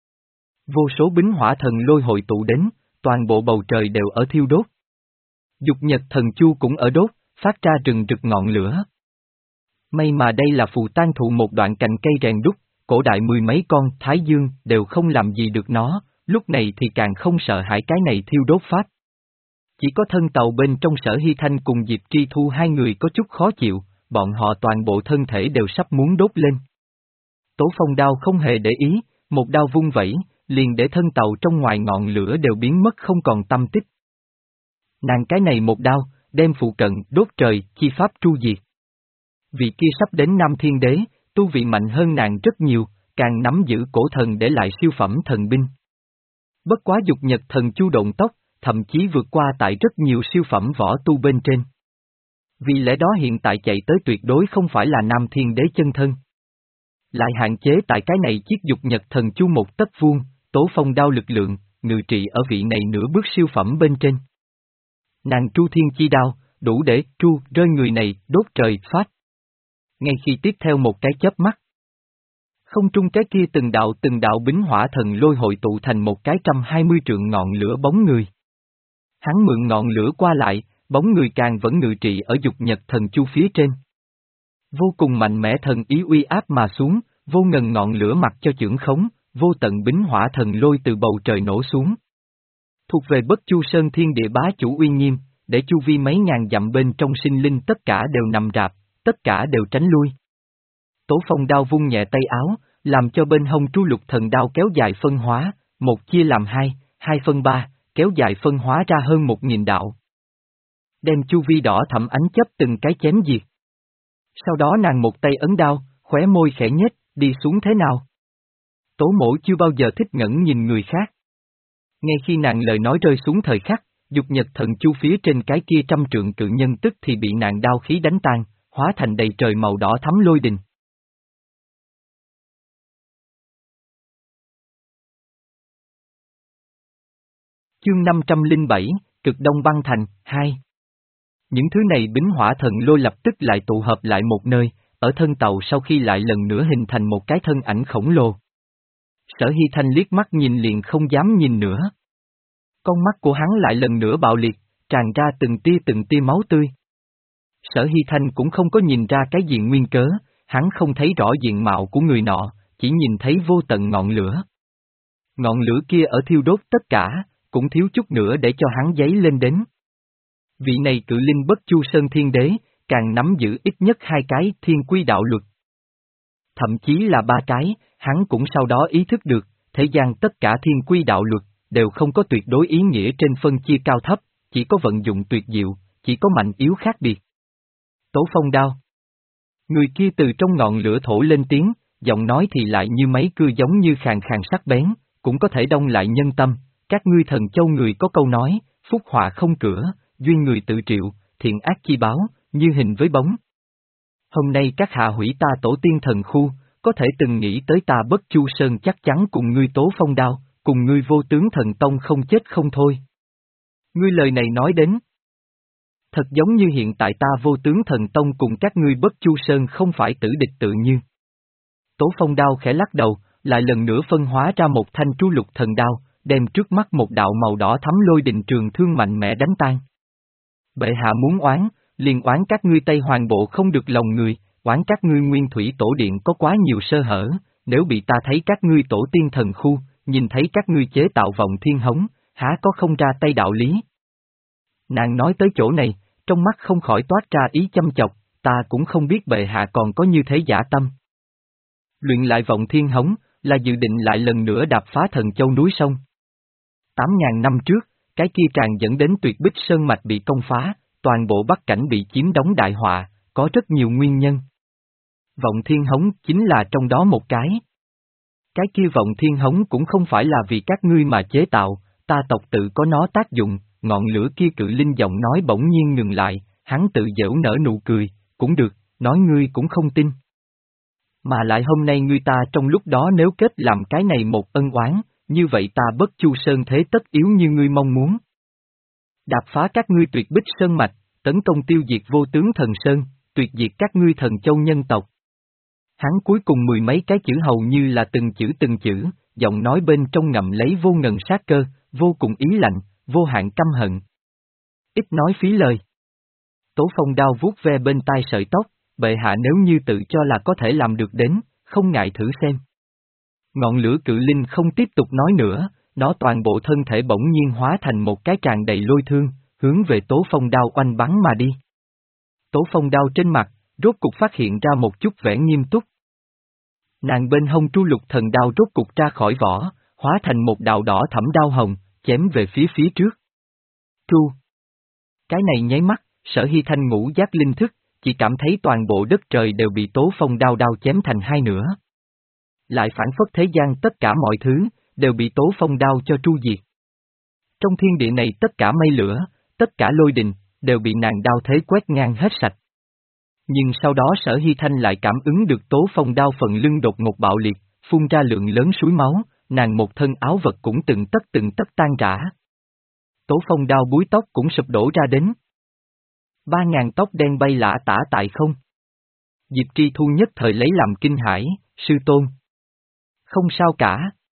Vô số bính hỏa thần lôi hội tụ đến, toàn bộ bầu trời đều ở thiêu đốt. Dục nhật thần chu cũng ở đốt, phát ra rừng rực ngọn lửa. May mà đây là phù tan thụ một đoạn cành cây rèn đúc, cổ đại mười mấy con thái dương đều không làm gì được nó, lúc này thì càng không sợ hãi cái này thiêu đốt pháp. Chỉ có thân tàu bên trong Sở Hy Thanh cùng Diệp Tri Thu hai người có chút khó chịu, bọn họ toàn bộ thân thể đều sắp muốn đốt lên. Tố Phong đao không hề để ý, một đao vung vẩy, liền để thân tàu trong ngoài ngọn lửa đều biến mất không còn tâm tích. Nàng cái này một đao, đem phụ cận đốt trời, chi pháp tru diệt. Vị kia sắp đến Nam Thiên Đế, tu vị mạnh hơn nàng rất nhiều, càng nắm giữ cổ thần để lại siêu phẩm thần binh. Bất quá dục nhật thần chu độn tốc, thậm chí vượt qua tại rất nhiều siêu phẩm võ tu bên trên. Vì lẽ đó hiện tại chạy tới tuyệt đối không phải là Nam Thiên Đế chân thân. Lại hạn chế tại cái này chiếc dục nhật thần chu một tấc vuông, Tố Phong đao lực lượng, ngự trị ở vị này nửa bước siêu phẩm bên trên. Nàng tru thiên chi đao, đủ để tru rơi người này, đốt trời phát. Ngay khi tiếp theo một cái chớp mắt, không trung cái kia từng đạo từng đạo bính hỏa thần lôi hội tụ thành một cái trăm hai mươi trượng ngọn lửa bóng người. Hắn mượn ngọn lửa qua lại, bóng người càng vẫn ngự trị ở dục nhật thần chu phía trên. Vô cùng mạnh mẽ thần ý uy áp mà xuống, vô ngần ngọn lửa mặc cho chưởng khống, vô tận bính hỏa thần lôi từ bầu trời nổ xuống. Thuộc về Bất Chu Sơn thiên địa bá chủ uy nghiêm, để chu vi mấy ngàn dặm bên trong sinh linh tất cả đều nằm rạp, tất cả đều tránh lui. Tố Phong đao vung nhẹ tay áo, làm cho bên hông tru lục thần đao kéo dài phân hóa, một chia làm hai, hai phân ba, kéo dài phân hóa ra hơn một nghìn đạo. Đem chu vi đỏ thẫm ánh chớp từng cái chém diệt. Sau đó nàng một tay ấn đao, khóe môi khẽ nhếch, đi xuống thế nào? Tố Mỗ chưa bao giờ thích ngẩn nhìn người khác. Ngay khi nàng lời nói rơi xuống thời khắc, dục nhật thần chu phía trên cái kia trăm trượng cự nhân tức thì bị nàng đao khí đánh tan, hóa thành đầy trời màu đỏ thắm lôi đình. Chương năm trăm lẻ bảy, Cực Đông Băng Thành, hai. Những thứ này bính hỏa thần lôi lập tức lại tụ hợp lại một nơi, ở thân tàu sau khi lại lần nữa hình thành một cái thân ảnh khổng lồ. Sở Hy Thanh liếc mắt nhìn liền không dám nhìn nữa. Con mắt của hắn lại lần nữa bạo liệt, tràn ra từng tia từng tia máu tươi. Sở Hy Thanh cũng không có nhìn ra cái gì nguyên cớ, hắn không thấy rõ diện mạo của người nọ, chỉ nhìn thấy vô tận ngọn lửa. Ngọn lửa kia ở thiêu đốt tất cả, cũng thiếu chút nữa để cho hắn dấy lên đến. Vị này cự linh Bất Chu Sơn Thiên Đế, càng nắm giữ ít nhất hai cái thiên quy đạo luật. Thậm chí là ba cái, hắn cũng sau đó ý thức được, thế gian tất cả thiên quy đạo luật, đều không có tuyệt đối ý nghĩa trên phân chia cao thấp, chỉ có vận dụng tuyệt diệu, chỉ có mạnh yếu khác biệt. Tố Phong đao. Người kia từ trong ngọn lửa thổ lên tiếng, giọng nói thì lại như mấy cưa giống như khàn khàn sắc bén, cũng có thể đông lại nhân tâm, các ngươi Thần Châu người có câu nói, phúc họa không cửa, duyên người tự triệu, thiện ác chi báo, như hình với bóng. Hôm nay các hạ hủy ta tổ tiên thần khu, có thể từng nghĩ tới ta Bất Chu Sơn chắc chắn cùng ngươi Tố Phong đao, cùng ngươi Vô Tướng Thần Tông không chết không thôi. Ngươi lời này nói đến. Thật giống như hiện tại ta Vô Tướng Thần Tông cùng các ngươi Bất Chu Sơn không phải tử địch tự như. Tố Phong đao khẽ lắc đầu, lại lần nữa phân hóa ra một thanh tru lục thần đao, đem trước mắt một đạo màu đỏ thắm lôi đình trường thương mạnh mẽ đánh tan. Bệ hạ muốn oán, liền oán các ngươi Tây Hoàng bộ không được lòng người, oán các ngươi Nguyên Thủy Tổ Điện có quá nhiều sơ hở, nếu bị ta thấy các ngươi tổ tiên thần khu, nhìn thấy các ngươi chế tạo vọng thiên hống, há có không ra tay đạo lý. Nàng nói tới chỗ này, trong mắt không khỏi toát ra ý châm chọc, ta cũng không biết bệ hạ còn có như thế giả tâm. Luyện lại vọng thiên hống, là dự định lại lần nữa đạp phá Thần Châu núi sông. Tám ngàn năm trước, cái kia tràn dẫn đến Tuyệt Bích Sơn Mạch bị công phá, toàn bộ Bắc Cảnh bị chiếm đóng đại họa, có rất nhiều nguyên nhân. Vọng thiên hống chính là trong đó một cái. Cái kia vọng thiên hống cũng không phải là vì các ngươi mà chế tạo, ta tộc tự có nó tác dụng, ngọn lửa kia cự linh giọng nói bỗng nhiên ngừng lại, hắn tự giễu nở nụ cười, cũng được, nói ngươi cũng không tin. Mà lại hôm nay ngươi ta trong lúc đó nếu kết làm cái này một ân oán, như vậy ta Bất Chu Sơn thế tất yếu như ngươi mong muốn. Đạp phá các ngươi tuyệt bích sơn mạch, tấn công tiêu diệt vô tướng thần sơn, tuyệt diệt các ngươi thần châu nhân tộc. Hắn cuối cùng mười mấy cái chữ hầu như là từng chữ từng chữ, giọng nói bên trong ngậm lấy vô ngần sát cơ, vô cùng ý lạnh, vô hạn căm hận. Ít nói phí lời. Tố Phong đao vuốt ve bên tai sợi tóc, bệ hạ nếu như tự cho là có thể làm được đến, không ngại thử xem. Ngọn lửa cự linh không tiếp tục nói nữa, nó toàn bộ thân thể bỗng nhiên hóa thành một cái tràn đầy lôi thương, hướng về Tố Phong đao oanh bắn mà đi. Tố Phong đao trên mặt, rốt cục phát hiện ra một chút vẻ nghiêm túc. Nàng bên hông tru lục thần đao rốt cục ra khỏi vỏ, hóa thành một đạo đỏ thẫm đao hồng, chém về phía phía trước. Tru. Cái này nháy mắt, Sở Hy Thanh ngũ giác linh thức, chỉ cảm thấy toàn bộ đất trời đều bị Tố Phong đao đao chém thành hai nửa. Lại phản phất thế gian tất cả mọi thứ, đều bị Tố Phong đao cho tru diệt. Trong thiên địa này tất cả mây lửa, tất cả lôi đình, đều bị nàng đao thế quét ngang hết sạch. Nhưng sau đó Sở Hy Thanh lại cảm ứng được Tố Phong đao phần lưng đột ngột bạo liệt, phun ra lượng lớn suối máu, nàng một thân áo vật cũng từng tấc từng tấc tan rã. Tố Phong đao búi tóc cũng sụp đổ ra đến. Ba ngàn tóc đen bay lả tả tại không. Diệp Tri Thu nhất thời lấy làm kinh hãi, sư tôn. Không sao cả.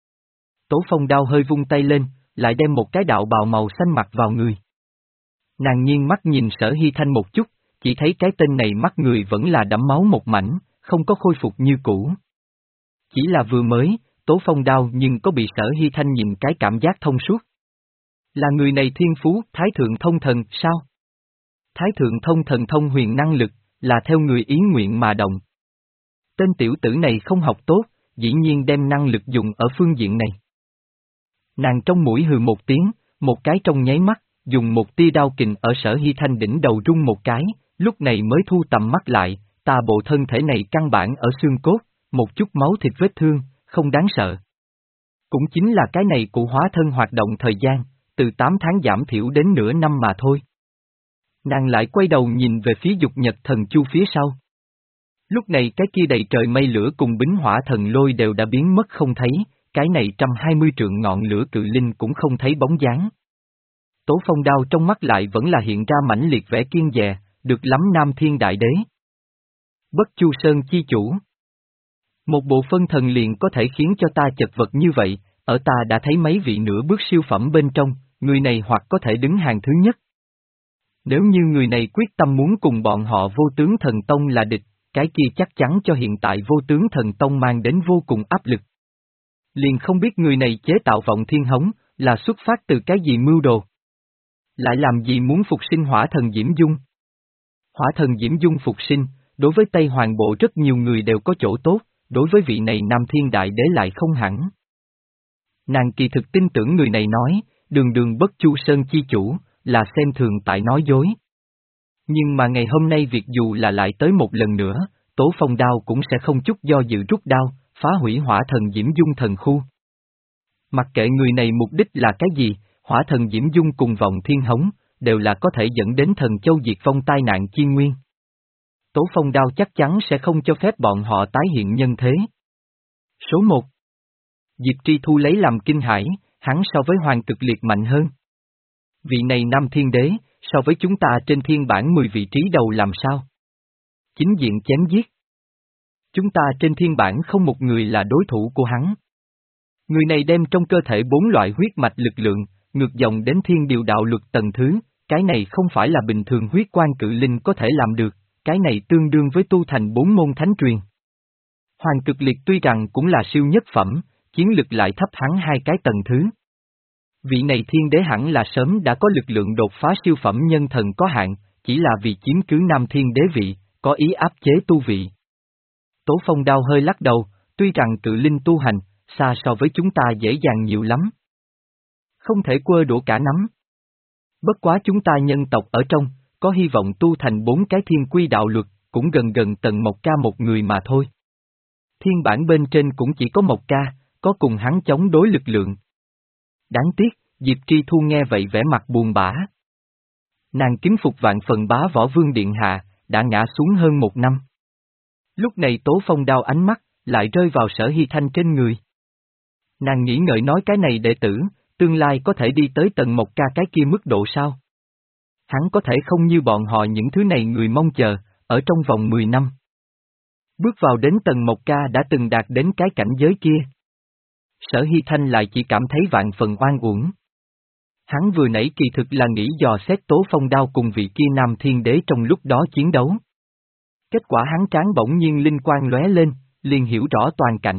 Tố Phong đao hơi vung tay lên, lại đem một cái đạo bào màu xanh mặc vào người. Nàng nhiên mắt nhìn Sở Hy Thanh một chút, chỉ thấy cái tên này mắt người vẫn là đẫm máu một mảnh, không có khôi phục như cũ. Chỉ là vừa mới, Tố Phong đao nhưng có bị Sở Hy Thanh nhìn cái cảm giác thông suốt. Là người này thiên phú, Thái Thượng Thông Thần, sao? Thái Thượng Thông Thần thông huyền năng lực, là theo người ý nguyện mà động. Tên tiểu tử này không học tốt, dĩ nhiên đem năng lực dùng ở phương diện này. Nàng trong mũi hừ một tiếng, một cái trong nháy mắt, dùng một tia đao kình ở Sở Hy Thanh đỉnh đầu rung một cái, lúc này mới thu tầm mắt lại, ta bộ thân thể này căn bản ở xương cốt, một chút máu thịt vết thương, không đáng sợ. Cũng chính là cái này cụ hóa thân hoạt động thời gian, từ tám tháng giảm thiểu đến nửa năm mà thôi. Nàng lại quay đầu nhìn về phía Dục Nhật Thần Chu phía sau. Lúc này cái kia đầy trời mây lửa cùng bính hỏa thần lôi đều đã biến mất không thấy, cái này trăm hai mươi trượng ngọn lửa cự linh cũng không thấy bóng dáng. Tố Phong đao trong mắt lại vẫn là hiện ra mãnh liệt vẻ kiên dè, được lắm Nam Thiên Đại Đế. Bất Chu Sơn chi chủ. Một bộ phân thần liền có thể khiến cho ta chật vật như vậy, ở ta đã thấy mấy vị nửa bước siêu phẩm bên trong, người này hoặc có thể đứng hàng thứ nhất. Nếu như người này quyết tâm muốn cùng bọn họ Vô Tướng Thần Tông là địch, cái kia chắc chắn cho hiện tại Vô Tướng Thần Tông mang đến vô cùng áp lực. Liền không biết người này chế tạo vọng thiên hống, là xuất phát từ cái gì mưu đồ. Lại làm gì muốn phục sinh hỏa thần Diễm Dung? Hỏa thần Diễm Dung phục sinh, đối với Tây Hoàng Bộ rất nhiều người đều có chỗ tốt, đối với vị này Nam Thiên Đại Đế lại không hẳn. Nàng kỳ thực tin tưởng người này nói, đường đường Bất Chu Sơn chi chủ, là xem thường tại nói dối. Nhưng mà ngày hôm nay việc dù là lại tới một lần nữa, Tố Phong đao cũng sẽ không chút do dự rút đao, phá hủy hỏa thần Diễm Dung thần khu. Mặc kệ người này mục đích là cái gì, hỏa thần Diễm Dung cùng vọng thiên hống, đều là có thể dẫn đến thần châu diệt vong tai nạn chi nguyên. Tố Phong đao chắc chắn sẽ không cho phép bọn họ tái hiện nhân thế. Số một. Diệp Tri Thu lấy làm kinh hãi, hắn so với Hoàng Cực Liệt mạnh hơn. Vị này Nam Thiên Đế, so với chúng ta trên thiên bản mười vị trí đầu làm sao? Chính diện chém giết. Chúng ta trên thiên bản không một người là đối thủ của hắn. Người này đem trong cơ thể bốn loại huyết mạch lực lượng, ngược dòng đến thiên điều đạo luật tầng thứ, cái này không phải là bình thường huyết quan cự linh có thể làm được, cái này tương đương với tu thành bốn môn thánh truyền. Hoàng Cực Liệt tuy rằng cũng là siêu nhất phẩm, chiến lực lại thấp hắn hai cái tầng thứ. Vị này thiên đế hẳn là sớm đã có lực lượng đột phá siêu phẩm nhân thần có hạn, chỉ là vì chiếm cứ Nam Thiên Đế vị, có ý áp chế tu vị. Tố Phong đao hơi lắc đầu, tuy rằng cự linh tu hành, xa so với chúng ta dễ dàng nhiều lắm. Không thể quơ đũa cả nắm. Bất quá chúng ta nhân tộc ở trong, có hy vọng tu thành bốn cái thiên quy đạo luật, cũng gần gần tầng một ca một người mà thôi. Thiên bản bên trên cũng chỉ có một ca, có cùng hắn chống đối lực lượng. Đáng tiếc, Diệp Tri Thu nghe vậy vẻ mặt buồn bã. Nàng kính phục vạn phần bá võ vương điện hạ, đã ngã xuống hơn một năm. Lúc này Tố Phong đao ánh mắt, lại rơi vào Sở Hy Thanh trên người. Nàng nghĩ ngợi nói cái này đệ tử, tương lai có thể đi tới tầng một ca cái kia mức độ sao? Hắn có thể không như bọn họ những thứ này người mong chờ, ở trong vòng mười năm. Bước vào đến tầng một ca đã từng đạt đến cái cảnh giới kia. Sở Hy Thanh lại chỉ cảm thấy vạn phần oan uổng. Hắn vừa nãy kỳ thực là nghĩ dò xét Tố Phong đao cùng vị kia Nam Thiên Đế trong lúc đó chiến đấu. Kết quả hắn trán bỗng nhiên linh quang lóe lên, liền hiểu rõ toàn cảnh.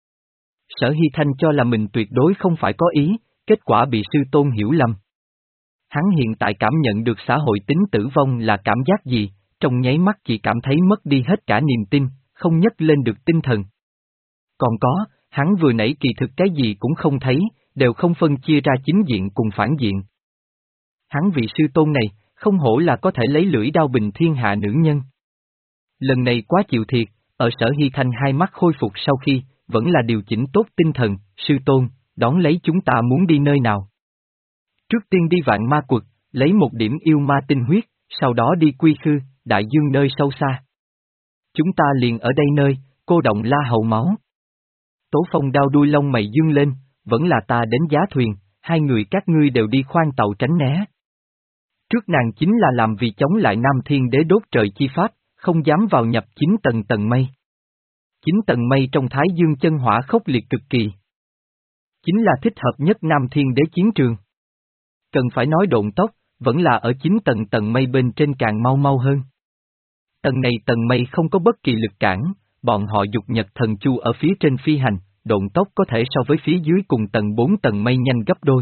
Sở Hy Thanh cho là mình tuyệt đối không phải có ý, kết quả bị sư tôn hiểu lầm. Hắn hiện tại cảm nhận được xã hội tính tử vong là cảm giác gì, trong nháy mắt chỉ cảm thấy mất đi hết cả niềm tin, không nhấc lên được tinh thần. Còn có, hắn vừa nãy kỳ thực cái gì cũng không thấy, đều không phân chia ra chính diện cùng phản diện. Hắn vị sư tôn này, không hổ là có thể lấy lưỡi đao bình thiên hạ nữ nhân. Lần này quá chịu thiệt, ở Sở Hy Thanh hai mắt khôi phục sau khi, vẫn là điều chỉnh tốt tinh thần, sư tôn, đón lấy chúng ta muốn đi nơi nào. Trước tiên đi Vạn Ma Quật, lấy một điểm yêu ma tinh huyết, sau đó đi Quy Khư, đại dương nơi sâu xa. Chúng ta liền ở đây nơi, cô động La Hầu máu. Tố Phong đao đuôi lông mày dương lên, vẫn là ta đến giá thuyền, hai người các ngươi đều đi khoan tàu tránh né. Trước nàng chính là làm vì chống lại Nam Thiên Đế đốt trời chi pháp, không dám vào nhập chín tầng tầng mây. Chín tầng mây trong Thái Dương chân hỏa khốc liệt cực kỳ. Chính là thích hợp nhất Nam Thiên Đế chiến trường. Cần phải nói độn tốc, vẫn là ở chín tầng tầng mây bên trên càng mau mau hơn. Tầng này tầng mây không có bất kỳ lực cản, bọn họ dục nhật thần chu ở phía trên phi hành, độn tốc có thể so với phía dưới cùng tầng bốn tầng mây nhanh gấp đôi.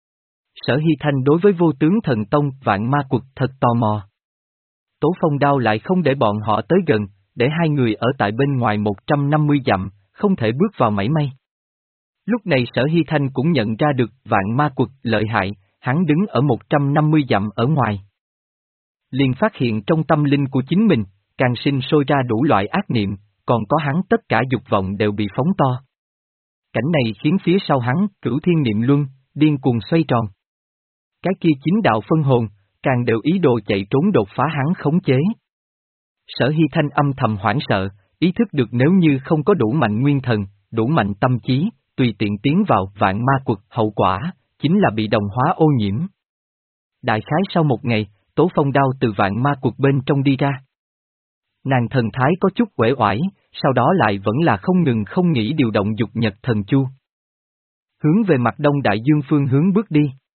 Sở Hy Thanh đối với vô tướng thần tông Vạn Ma Quật thật tò mò. Tố Phong đao lại không để bọn họ tới gần, để hai người ở tại bên ngoài một trăm năm mươi dặm, không thể bước vào mảy may. Lúc này Sở Hy Thanh cũng nhận ra được Vạn Ma Quật lợi hại, hắn đứng ở một trăm năm mươi dặm ở ngoài. Liền phát hiện trong tâm linh của chính mình, càng sinh sôi ra đủ loại ác niệm, còn có hắn tất cả dục vọng đều bị phóng to. Cảnh này khiến phía sau hắn, cửu thiên niệm luân, điên cuồng xoay tròn. Cái kia chính đạo phân hồn, càng đều ý đồ chạy trốn đột phá hắn khống chế. Sở Hy Thanh âm thầm hoảng sợ, ý thức được nếu như không có đủ mạnh nguyên thần, đủ mạnh tâm trí, tùy tiện tiến vào Vạn Ma Quật, hậu quả, chính là bị đồng hóa ô nhiễm. Đại khái sau một ngày, Tố Phong đao từ Vạn Ma Quật bên trong đi ra. Nàng thần thái có chút uể oải, sau đó lại vẫn là không ngừng không nghĩ điều động dục nhật thần chu. Hướng về mặt đông đại dương phương hướng bước đi.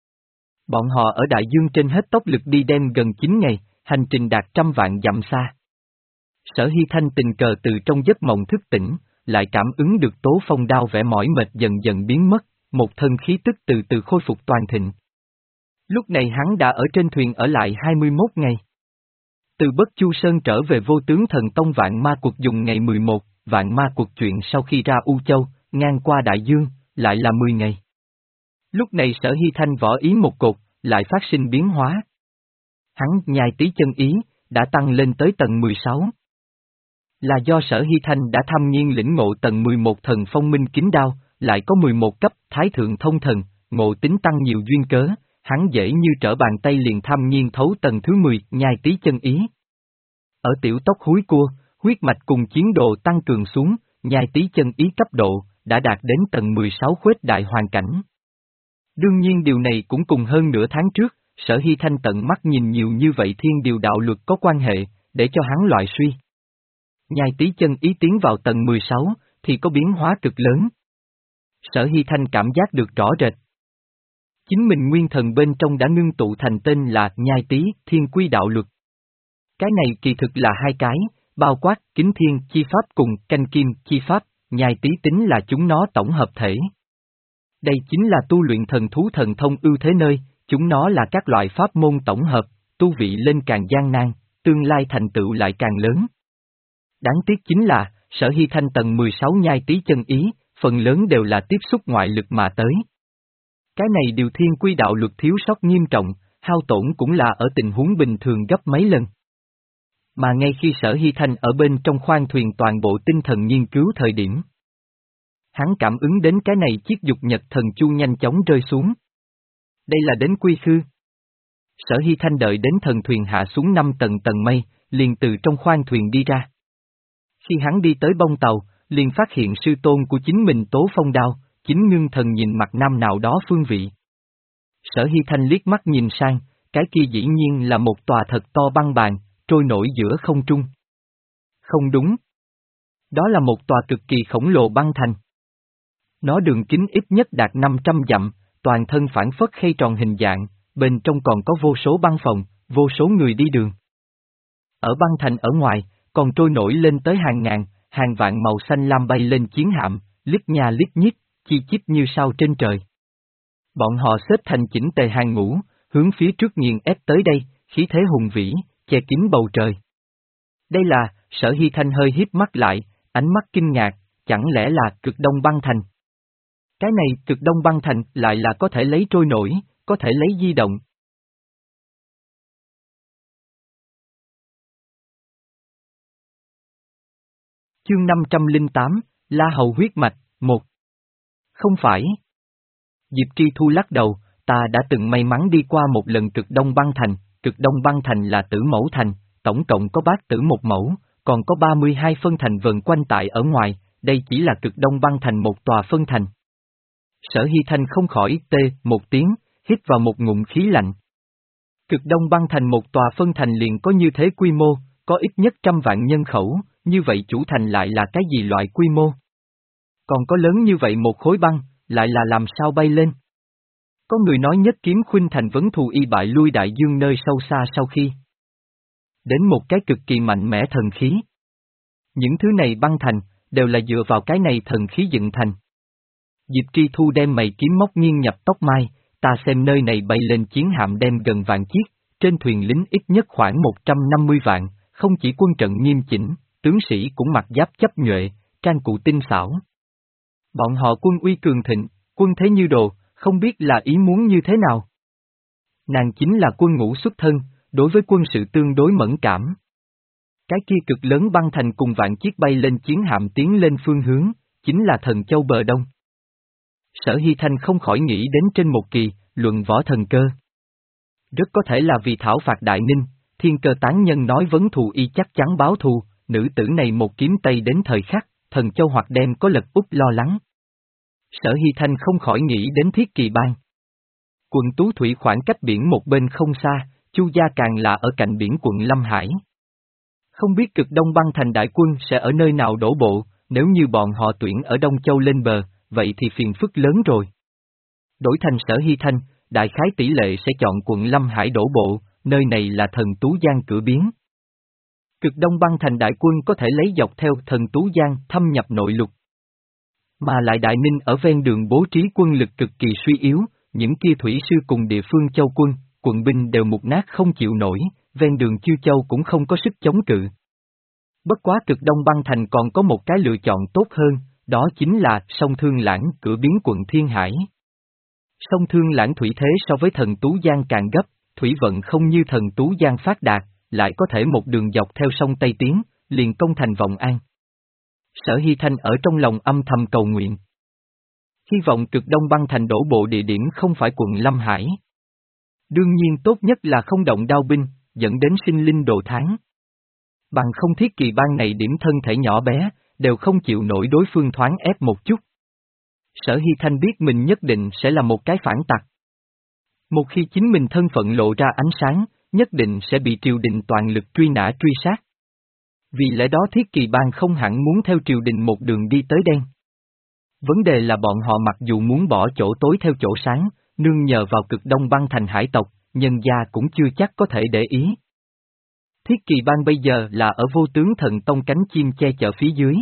Bọn họ ở đại dương trên hết tốc lực đi đêm gần chín ngày, hành trình đạt trăm vạn dặm xa. Sở Hy Thanh tình cờ từ trong giấc mộng thức tỉnh, lại cảm ứng được Tố Phong đao vẻ mỏi mệt dần dần biến mất, một thân khí tức từ từ khôi phục toàn thịnh. Lúc này hắn đã ở trên thuyền ở lại hai mươi mốt ngày. Từ Bất Chu Sơn trở về vô tướng thần tông Vạn Ma Quật dùng ngày mười một, Vạn Ma Quật chuyện sau khi ra U Châu, ngang qua đại dương, lại là mười ngày. Lúc này Sở Hy Thanh võ ý một cột, lại phát sinh biến hóa. Hắn nhai tí chân ý, đã tăng lên tới tầng mười sáu. Là do Sở Hy Thanh đã thâm nhiên lĩnh ngộ tầng mười một thần phong minh kính đao, lại có mười một cấp thái thượng thông thần, ngộ tính tăng nhiều duyên cớ, hắn dễ như trở bàn tay liền thâm nhiên thấu tầng thứ mười, nhai tí chân ý. Ở tiểu tốc húi cua, huyết mạch cùng chiến độ tăng cường xuống, nhai tí chân ý cấp độ, đã đạt đến tầng mười sáu khuếch đại hoàn cảnh. Đương nhiên điều này cũng cùng hơn nửa tháng trước, Sở Hy Thanh tận mắt nhìn nhiều như vậy thiên điều đạo luật có quan hệ, để cho hắn loại suy. Nhai tí chân ý tiến vào tầng mười sáu, thì có biến hóa cực lớn. Sở Hy Thanh cảm giác được rõ rệt. Chính mình nguyên thần bên trong đã ngưng tụ thành tên là Nhai Tí Thiên Quy Đạo Luật. Cái này kỳ thực là hai cái, bao quát Kính Thiên chi pháp cùng Canh Kim chi pháp, Nhai Tí tính là chúng nó tổng hợp thể. Đây chính là tu luyện thần thú thần thông ưu thế nơi, chúng nó là các loại pháp môn tổng hợp, tu vị lên càng gian nan, tương lai thành tựu lại càng lớn. Đáng tiếc chính là, Sở Hy Thanh tầng mười sáu Nhai Tí chân ý, phần lớn đều là tiếp xúc ngoại lực mà tới. Cái này điều Thiên Quy Đạo Luật thiếu sót nghiêm trọng, hao tổn cũng là ở tình huống bình thường gấp mấy lần. Mà ngay khi Sở Hy Thanh ở bên trong khoang thuyền toàn bộ tinh thần nghiên cứu thời điểm, hắn cảm ứng đến cái này chiếc dục nhật thần chu nhanh chóng rơi xuống. Đây là đến Quy Khư. Sở Hy Thanh đợi đến thần thuyền hạ xuống năm tầng tầng mây, liền từ trong khoang thuyền đi ra. Khi hắn đi tới bông tàu, liền phát hiện sư tôn của chính mình Tố Phong Đao, chính ngưng thần nhìn mặt nam nào đó phương vị. Sở Hy Thanh liếc mắt nhìn sang, cái kia dĩ nhiên là một tòa thật to băng bàn, trôi nổi giữa không trung. Không đúng. Đó là một tòa cực kỳ khổng lồ băng thành. Nó đường kính ít nhất đạt năm trăm dặm, toàn thân phản phất khay tròn hình dạng, bên trong còn có vô số băng phòng, vô số người đi đường. Ở băng thành ở ngoài, còn trôi nổi lên tới hàng ngàn, hàng vạn màu xanh lam bay lên chiến hạm, lít nha lít nhít, chi chít như sao trên trời. Bọn họ xếp thành chỉnh tề hàng ngũ, hướng phía trước nghiền ép tới đây, khí thế hùng vĩ, che kín bầu trời. Đây là, Sở Hy Thanh hơi híp mắt lại, ánh mắt kinh ngạc, chẳng lẽ là Cực Đông băng thành? Cái này Cực Đông băng thành lại là có thể lấy trôi nổi, có thể lấy di động. Chương năm trăm lẻ tám, La Hầu huyết mạch, một. Không phải. Diệp Tri Thu lắc đầu, ta đã từng may mắn đi qua một lần Cực Đông băng thành, Cực Đông băng thành là tử mẫu thành, tổng cộng có bát tử một mẫu, còn có ba mươi hai phân thành vần quanh tại ở ngoài, đây chỉ là Cực Đông băng thành một tòa phân thành. Sở Hy Thanh không khỏi tê một tiếng, hít vào một ngụm khí lạnh. Cực Đông băng thành một tòa phân thành liền có như thế quy mô, có ít nhất trăm vạn nhân khẩu, như vậy chủ thành lại là cái gì loại quy mô? Còn có lớn như vậy một khối băng, lại là làm sao bay lên? Có người nói nhất kiếm khuynh thành vấn thù y bại lui đại dương nơi sâu xa sau khi đến một cái cực kỳ mạnh mẽ thần khí. Những thứ này băng thành, đều là dựa vào cái này thần khí dựng thành. Diệp Tri Thu đem mày kiếm móc nghiêng nhập tóc mai, ta xem nơi này bay lên chiến hạm đem gần vạn chiếc, trên thuyền lính ít nhất khoảng một trăm năm mươi vạn, không chỉ quân trận nghiêm chỉnh, tướng sĩ cũng mặc giáp chấp nhuệ, trang cụ tinh xảo. Bọn họ quân uy cường thịnh, quân thế như đồ, không biết là ý muốn như thế nào. Nàng chính là quân ngũ xuất thân, đối với quân sự tương đối mẫn cảm. Cái kia cực lớn băng thành cùng vạn chiếc bay lên chiến hạm tiến lên phương hướng, chính là Thần Châu bờ đông. Sở Hy Thanh không khỏi nghĩ đến trên một kỳ, luận võ thần cơ. Rất có thể là vì thảo phạt Đại Ninh, thiên cơ tán nhân nói vấn thù y chắc chắn báo thù, nữ tử này một kiếm tây đến thời khắc, Thần Châu hoặc đem có lật úp lo lắng. Sở Hy Thanh không khỏi nghĩ đến Thiết Kỳ Bang. Quận Tú Thủy khoảng cách biển một bên không xa, Chu Gia càng là ở cạnh biển quận Lâm Hải. Không biết Cực Đông băng thành đại quân sẽ ở nơi nào đổ bộ, nếu như bọn họ tuyển ở Đông Châu lên bờ, vậy thì phiền phức lớn rồi. Đổi thành Sở Hy Thanh, đại khái tỷ lệ sẽ chọn quận Lâm Hải đổ bộ, nơi này là Thần Tú Giang cửa biến. Cực Đông băng thành đại quân có thể lấy dọc theo Thần Tú Giang thâm nhập nội lục. Mà lại Đại Ninh ở ven đường bố trí quân lực cực kỳ suy yếu, những kia thủy sư cùng địa phương châu quân, quận binh đều mục nát không chịu nổi, ven đường Chiêu Châu cũng không có sức chống cự. Bất quá Cực Đông băng thành còn có một cái lựa chọn tốt hơn, đó chính là sông Thương Lãng cửa biến quận Thiên Hải. Sông Thương Lãng thủy thế so với Thần Tú Giang càng gấp, thủy vận không như Thần Tú Giang phát đạt, lại có thể một đường dọc theo sông Tây Tiến, liền công thành Vọng An. Sở Hy Thanh ở trong lòng âm thầm cầu nguyện. Hy vọng Cực Đông băng thành đổ bộ địa điểm không phải quận Lâm Hải. Đương nhiên tốt nhất là không động đao binh, dẫn đến sinh linh đồ tháng. Bằng không Thiết Kỳ Bang này điểm thân thể nhỏ bé, đều không chịu nổi đối phương thoáng ép một chút. Sở Hy Thanh biết mình nhất định sẽ là một cái phản tặc. Một khi chính mình thân phận lộ ra ánh sáng, nhất định sẽ bị triều đình toàn lực truy nã truy sát. Vì lẽ đó Thiết Kỳ Bang không hẳn muốn theo triều đình một đường đi tới đen. Vấn đề là bọn họ mặc dù muốn bỏ chỗ tối theo chỗ sáng, nương nhờ vào Cực Đông băng thành hải tộc, nhân gia cũng chưa chắc có thể để ý. Thiết Kỳ Bang bây giờ là ở Vô Tướng Thần Tông cánh chim che chở phía dưới.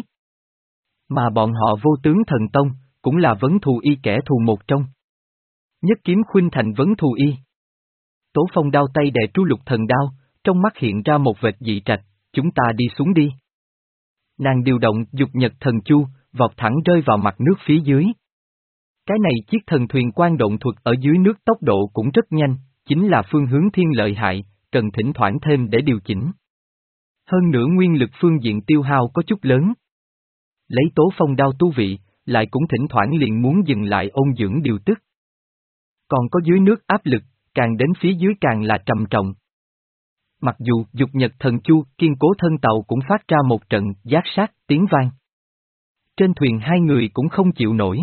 Mà bọn họ Vô Tướng Thần Tông, cũng là vấn thù y kẻ thù một trong. Nhất kiếm khuynh thành vấn thù y. Tố Phong đao tay đè tru lục thần đao, trong mắt hiện ra một vệt dị trạch, chúng ta đi xuống đi. Nàng điều động dục nhật thần chu, vọt thẳng rơi vào mặt nước phía dưới. Cái này chiếc thần thuyền quan động thuật ở dưới nước tốc độ cũng rất nhanh, chính là phương hướng thiên lợi hại, cần thỉnh thoảng thêm để điều chỉnh. Hơn nữa nguyên lực phương diện tiêu hao có chút lớn. Lấy Tố Phong đao tu vị, lại cũng thỉnh thoảng liền muốn dừng lại ôn dưỡng điều tức. Còn có dưới nước áp lực, càng đến phía dưới càng là trầm trọng. Mặc dù dục nhật thần chu kiên cố thân tàu cũng phát ra một trận giác sát tiếng vang. Trên thuyền hai người cũng không chịu nổi.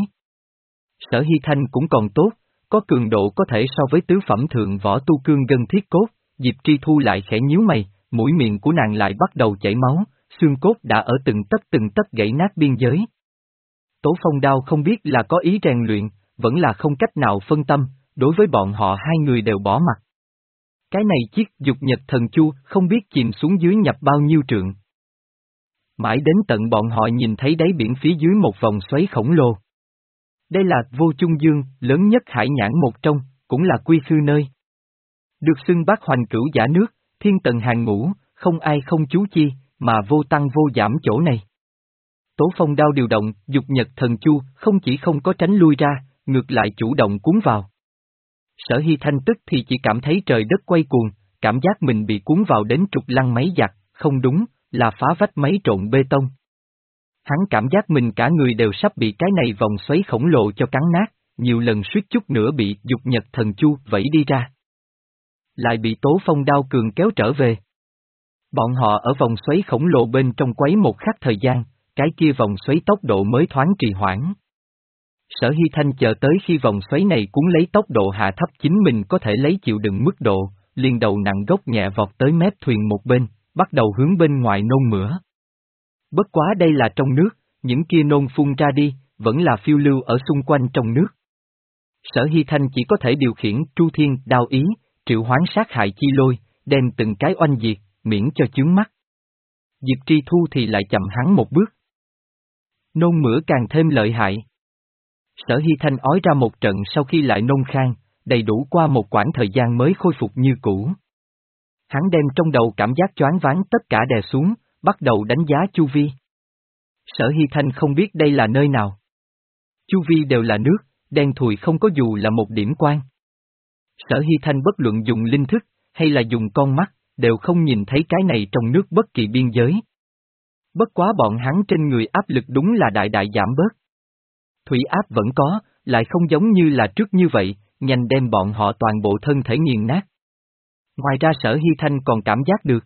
Sở Hy Thanh cũng còn tốt, có cường độ có thể so với tứ phẩm thượng võ tu cương gân thiết cốt, Diệp Tri Thu lại khẽ nhíu mày, mũi miệng của nàng lại bắt đầu chảy máu, xương cốt đã ở từng tấc từng tấc gãy nát biên giới. Tố Phong Đao không biết là có ý rèn luyện, vẫn là không cách nào phân tâm, đối với bọn họ hai người đều bỏ mặt. Cái này chiếc dục nhật thần chu không biết chìm xuống dưới nhập bao nhiêu trượng. Mãi đến tận bọn họ nhìn thấy đáy biển phía dưới một vòng xoáy khổng lồ. Đây là Vô Chung Dương, lớn nhất hải nhãn một trong, cũng là quy khư nơi. Được xưng bát hoành cửu giả nước, thiên tầng hàng ngũ, không ai không chú chi, mà vô tăng vô giảm chỗ này. Tố Phong Đao điều động, dục nhật thần chu, không chỉ không có tránh lui ra, ngược lại chủ động cuốn vào. Sở Hy Thanh tức thì chỉ cảm thấy trời đất quay cuồng, cảm giác mình bị cuốn vào đến trục lăng máy giặt, không đúng, là phá vách máy trộn bê tông. Hắn cảm giác mình cả người đều sắp bị cái này vòng xoáy khổng lồ cho cắn nát, nhiều lần suýt chút nữa bị dục nhật thần chu vẫy đi ra. Lại bị Tố Phong Đao cường kéo trở về. Bọn họ ở vòng xoáy khổng lồ bên trong quấy một khắc thời gian, cái kia vòng xoáy tốc độ mới thoáng trì hoãn. Sở Hy Thanh chờ tới khi vòng xoáy này cuốn lấy tốc độ hạ thấp chính mình có thể lấy chịu đựng mức độ, liền đầu nặng gốc nhẹ vọt tới mép thuyền một bên, bắt đầu hướng bên ngoài nôn mửa. Bất quá đây là trong nước, những kia nôn phun ra đi, vẫn là phiêu lưu ở xung quanh trong nước. Sở Hy Thanh chỉ có thể điều khiển Tru Thiên Đao ý, triệu hoán sát hại chi lôi, đem từng cái oanh diệt, miễn cho chướng mắt. Diệp Tri Thu thì lại chậm hắn một bước. Nôn mửa càng thêm lợi hại. Sở Hy Thanh ói ra một trận sau khi lại nôn khan, đầy đủ qua một quãng thời gian mới khôi phục như cũ. Hắn đem trong đầu cảm giác choáng váng tất cả đè xuống, bắt đầu đánh giá chu vi. Sở Hy Thanh không biết đây là nơi nào. Chu vi đều là nước, đen thùi không có dù là một điểm quang. Sở Hy Thanh bất luận dùng linh thức, hay là dùng con mắt, đều không nhìn thấy cái này trong nước bất kỳ biên giới. Bất quá bọn hắn trên người áp lực đúng là đại đại giảm bớt. Thủy áp vẫn có, lại không giống như là trước như vậy, nhanh đem bọn họ toàn bộ thân thể nghiền nát. Ngoài ra Sở Hy Thanh còn cảm giác được.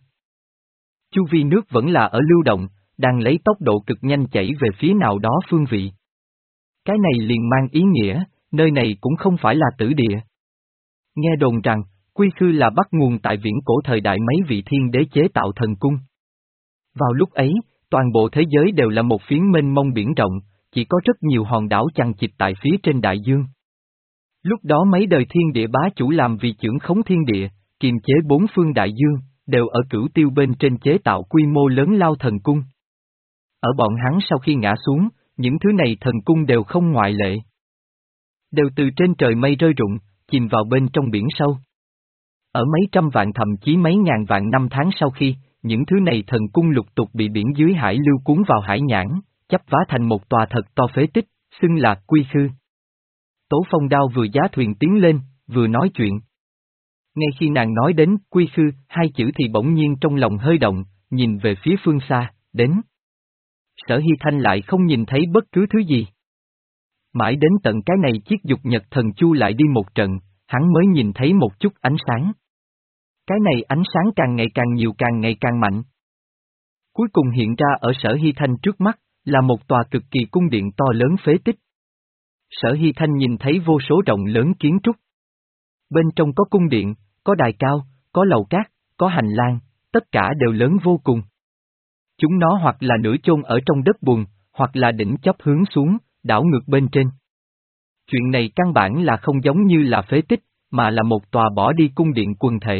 Chu vi nước vẫn là ở lưu động, đang lấy tốc độ cực nhanh chảy về phía nào đó phương vị. Cái này liền mang ý nghĩa, nơi này cũng không phải là tử địa. Nghe đồn rằng, quy khư là bắt nguồn tại viễn cổ thời đại mấy vị thiên đế chế tạo thần cung. Vào lúc ấy, toàn bộ thế giới đều là một phiến mênh mông biển rộng, chỉ có rất nhiều hòn đảo chằng chịt tại phía trên đại dương. Lúc đó mấy đời thiên địa bá chủ làm vì chưởng khống thiên địa, kiềm chế bốn phương đại dương, đều ở cửu tiêu bên trên chế tạo quy mô lớn lao thần cung. Ở bọn hắn sau khi ngã xuống, những thứ này thần cung đều không ngoại lệ. Đều từ trên trời mây rơi rụng, chìm vào bên trong biển sâu. Ở mấy trăm vạn thậm chí mấy ngàn vạn năm tháng sau khi, những thứ này thần cung lục tục bị biển dưới hải lưu cuốn vào hải nhãn, chắp vá thành một tòa thật to phế tích, xưng là quy khư. Tố Phong Đao vừa giá thuyền tiến lên, vừa nói chuyện. Ngay khi nàng nói đến quy khư, hai chữ thì bỗng nhiên trong lòng hơi động, nhìn về phía phương xa, đến. Sở Hy Thanh lại không nhìn thấy bất cứ thứ gì. Mãi đến tận cái này chiếc dục nhật thần chu lại đi một trận, hắn mới nhìn thấy một chút ánh sáng. Cái này ánh sáng càng ngày càng nhiều càng ngày càng mạnh. Cuối cùng hiện ra ở Sở Hy Thanh trước mắt, là một tòa cực kỳ cung điện to lớn phế tích. Sở Hy Thanh nhìn thấy vô số rộng lớn kiến trúc. Bên trong có cung điện, có đài cao, có lầu cát, có hành lang, tất cả đều lớn vô cùng. Chúng nó hoặc là nửa chôn ở trong đất bùn, hoặc là đỉnh chóp hướng xuống, đảo ngược bên trên. Chuyện này căn bản là không giống như là phế tích, mà là một tòa bỏ đi cung điện quần thể.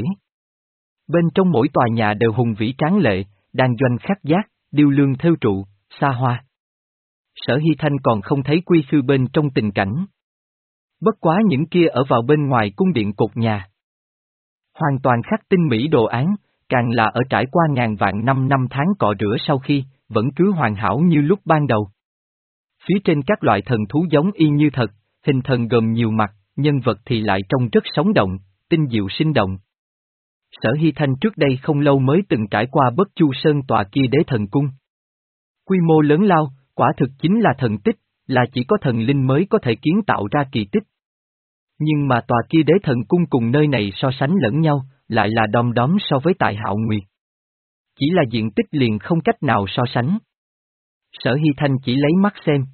Bên trong mỗi tòa nhà đều hùng vĩ tráng lệ, đan doanh khắc giác, điêu lương thêu trụ, xa hoa. Sở Hy Thanh còn không thấy quy khư bên trong tình cảnh. Bất quá những kia ở vào bên ngoài cung điện cột nhà. Hoàn toàn khắc tinh mỹ đồ án, càng là ở trải qua ngàn vạn năm năm tháng cọ rửa sau khi, vẫn cứ hoàn hảo như lúc ban đầu. Phía trên các loại thần thú giống y như thật, hình thần gồm nhiều mặt, nhân vật thì lại trông rất sống động, tinh diệu sinh động. Sở Hy Thanh trước đây không lâu mới từng trải qua Bất Chu Sơn tòa kia đế thần cung. Quy mô lớn lao, quả thực chính là thần tích, là chỉ có thần linh mới có thể kiến tạo ra kỳ tích. Nhưng mà tòa kia đế thần cung cùng nơi này so sánh lẫn nhau, lại là đom đóm so với tại Hạo Nguyệt. Chỉ là diện tích liền không cách nào so sánh. Sở Hy Thanh chỉ lấy mắt xem.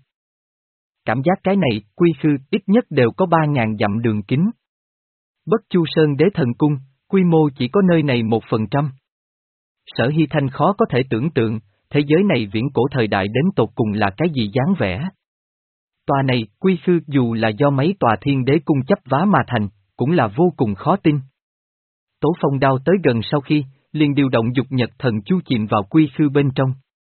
Cảm giác cái này, quy khư, ít nhất đều có ba ngàn dặm đường kính. Bất Chu Sơn Đế Thần Cung, quy mô chỉ có nơi này một phần trăm. Sở Hy Thanh khó có thể tưởng tượng, thế giới này viễn cổ thời đại đến tột cùng là cái gì dáng vẻ. Tòa này, quy khư dù là do mấy tòa thiên đế cung chấp vá mà thành, cũng là vô cùng khó tin. Tố Phong Đao tới gần sau khi, liền điều động dục nhật thần chu chìm vào quy khư bên trong.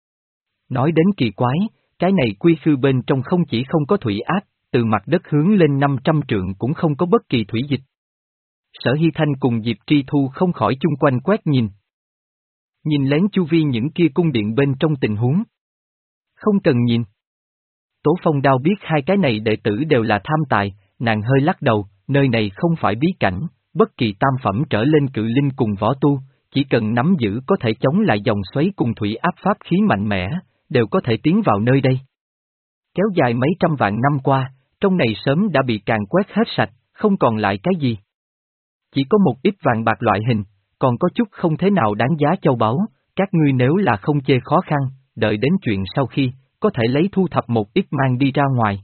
Nói đến kỳ quái, cái này quy khư bên trong không chỉ không có thủy áp, từ mặt đất hướng lên năm trăm trượng cũng không có bất kỳ thủy dịch. Sở Hy Thanh cùng Diệp Tri Thu không khỏi chung quanh quét nhìn. Nhìn lén chu vi những kia cung điện bên trong tình huống. Không cần nhìn. Tố Phong Đao biết hai cái này đệ tử đều là tham tài, nàng hơi lắc đầu, nơi này không phải bí cảnh, bất kỳ tam phẩm trở lên cự linh cùng võ tu, chỉ cần nắm giữ có thể chống lại dòng xoáy cùng thủy áp pháp khí mạnh mẽ, đều có thể tiến vào nơi đây. Kéo dài mấy trăm vạn năm qua, trong này sớm đã bị càn quét hết sạch, không còn lại cái gì. Chỉ có một ít vàng bạc loại hình, còn có chút không thế nào đáng giá châu báu, các ngươi nếu là không chê khó khăn, đợi đến chuyện sau khi, có thể lấy thu thập một ít mang đi ra ngoài.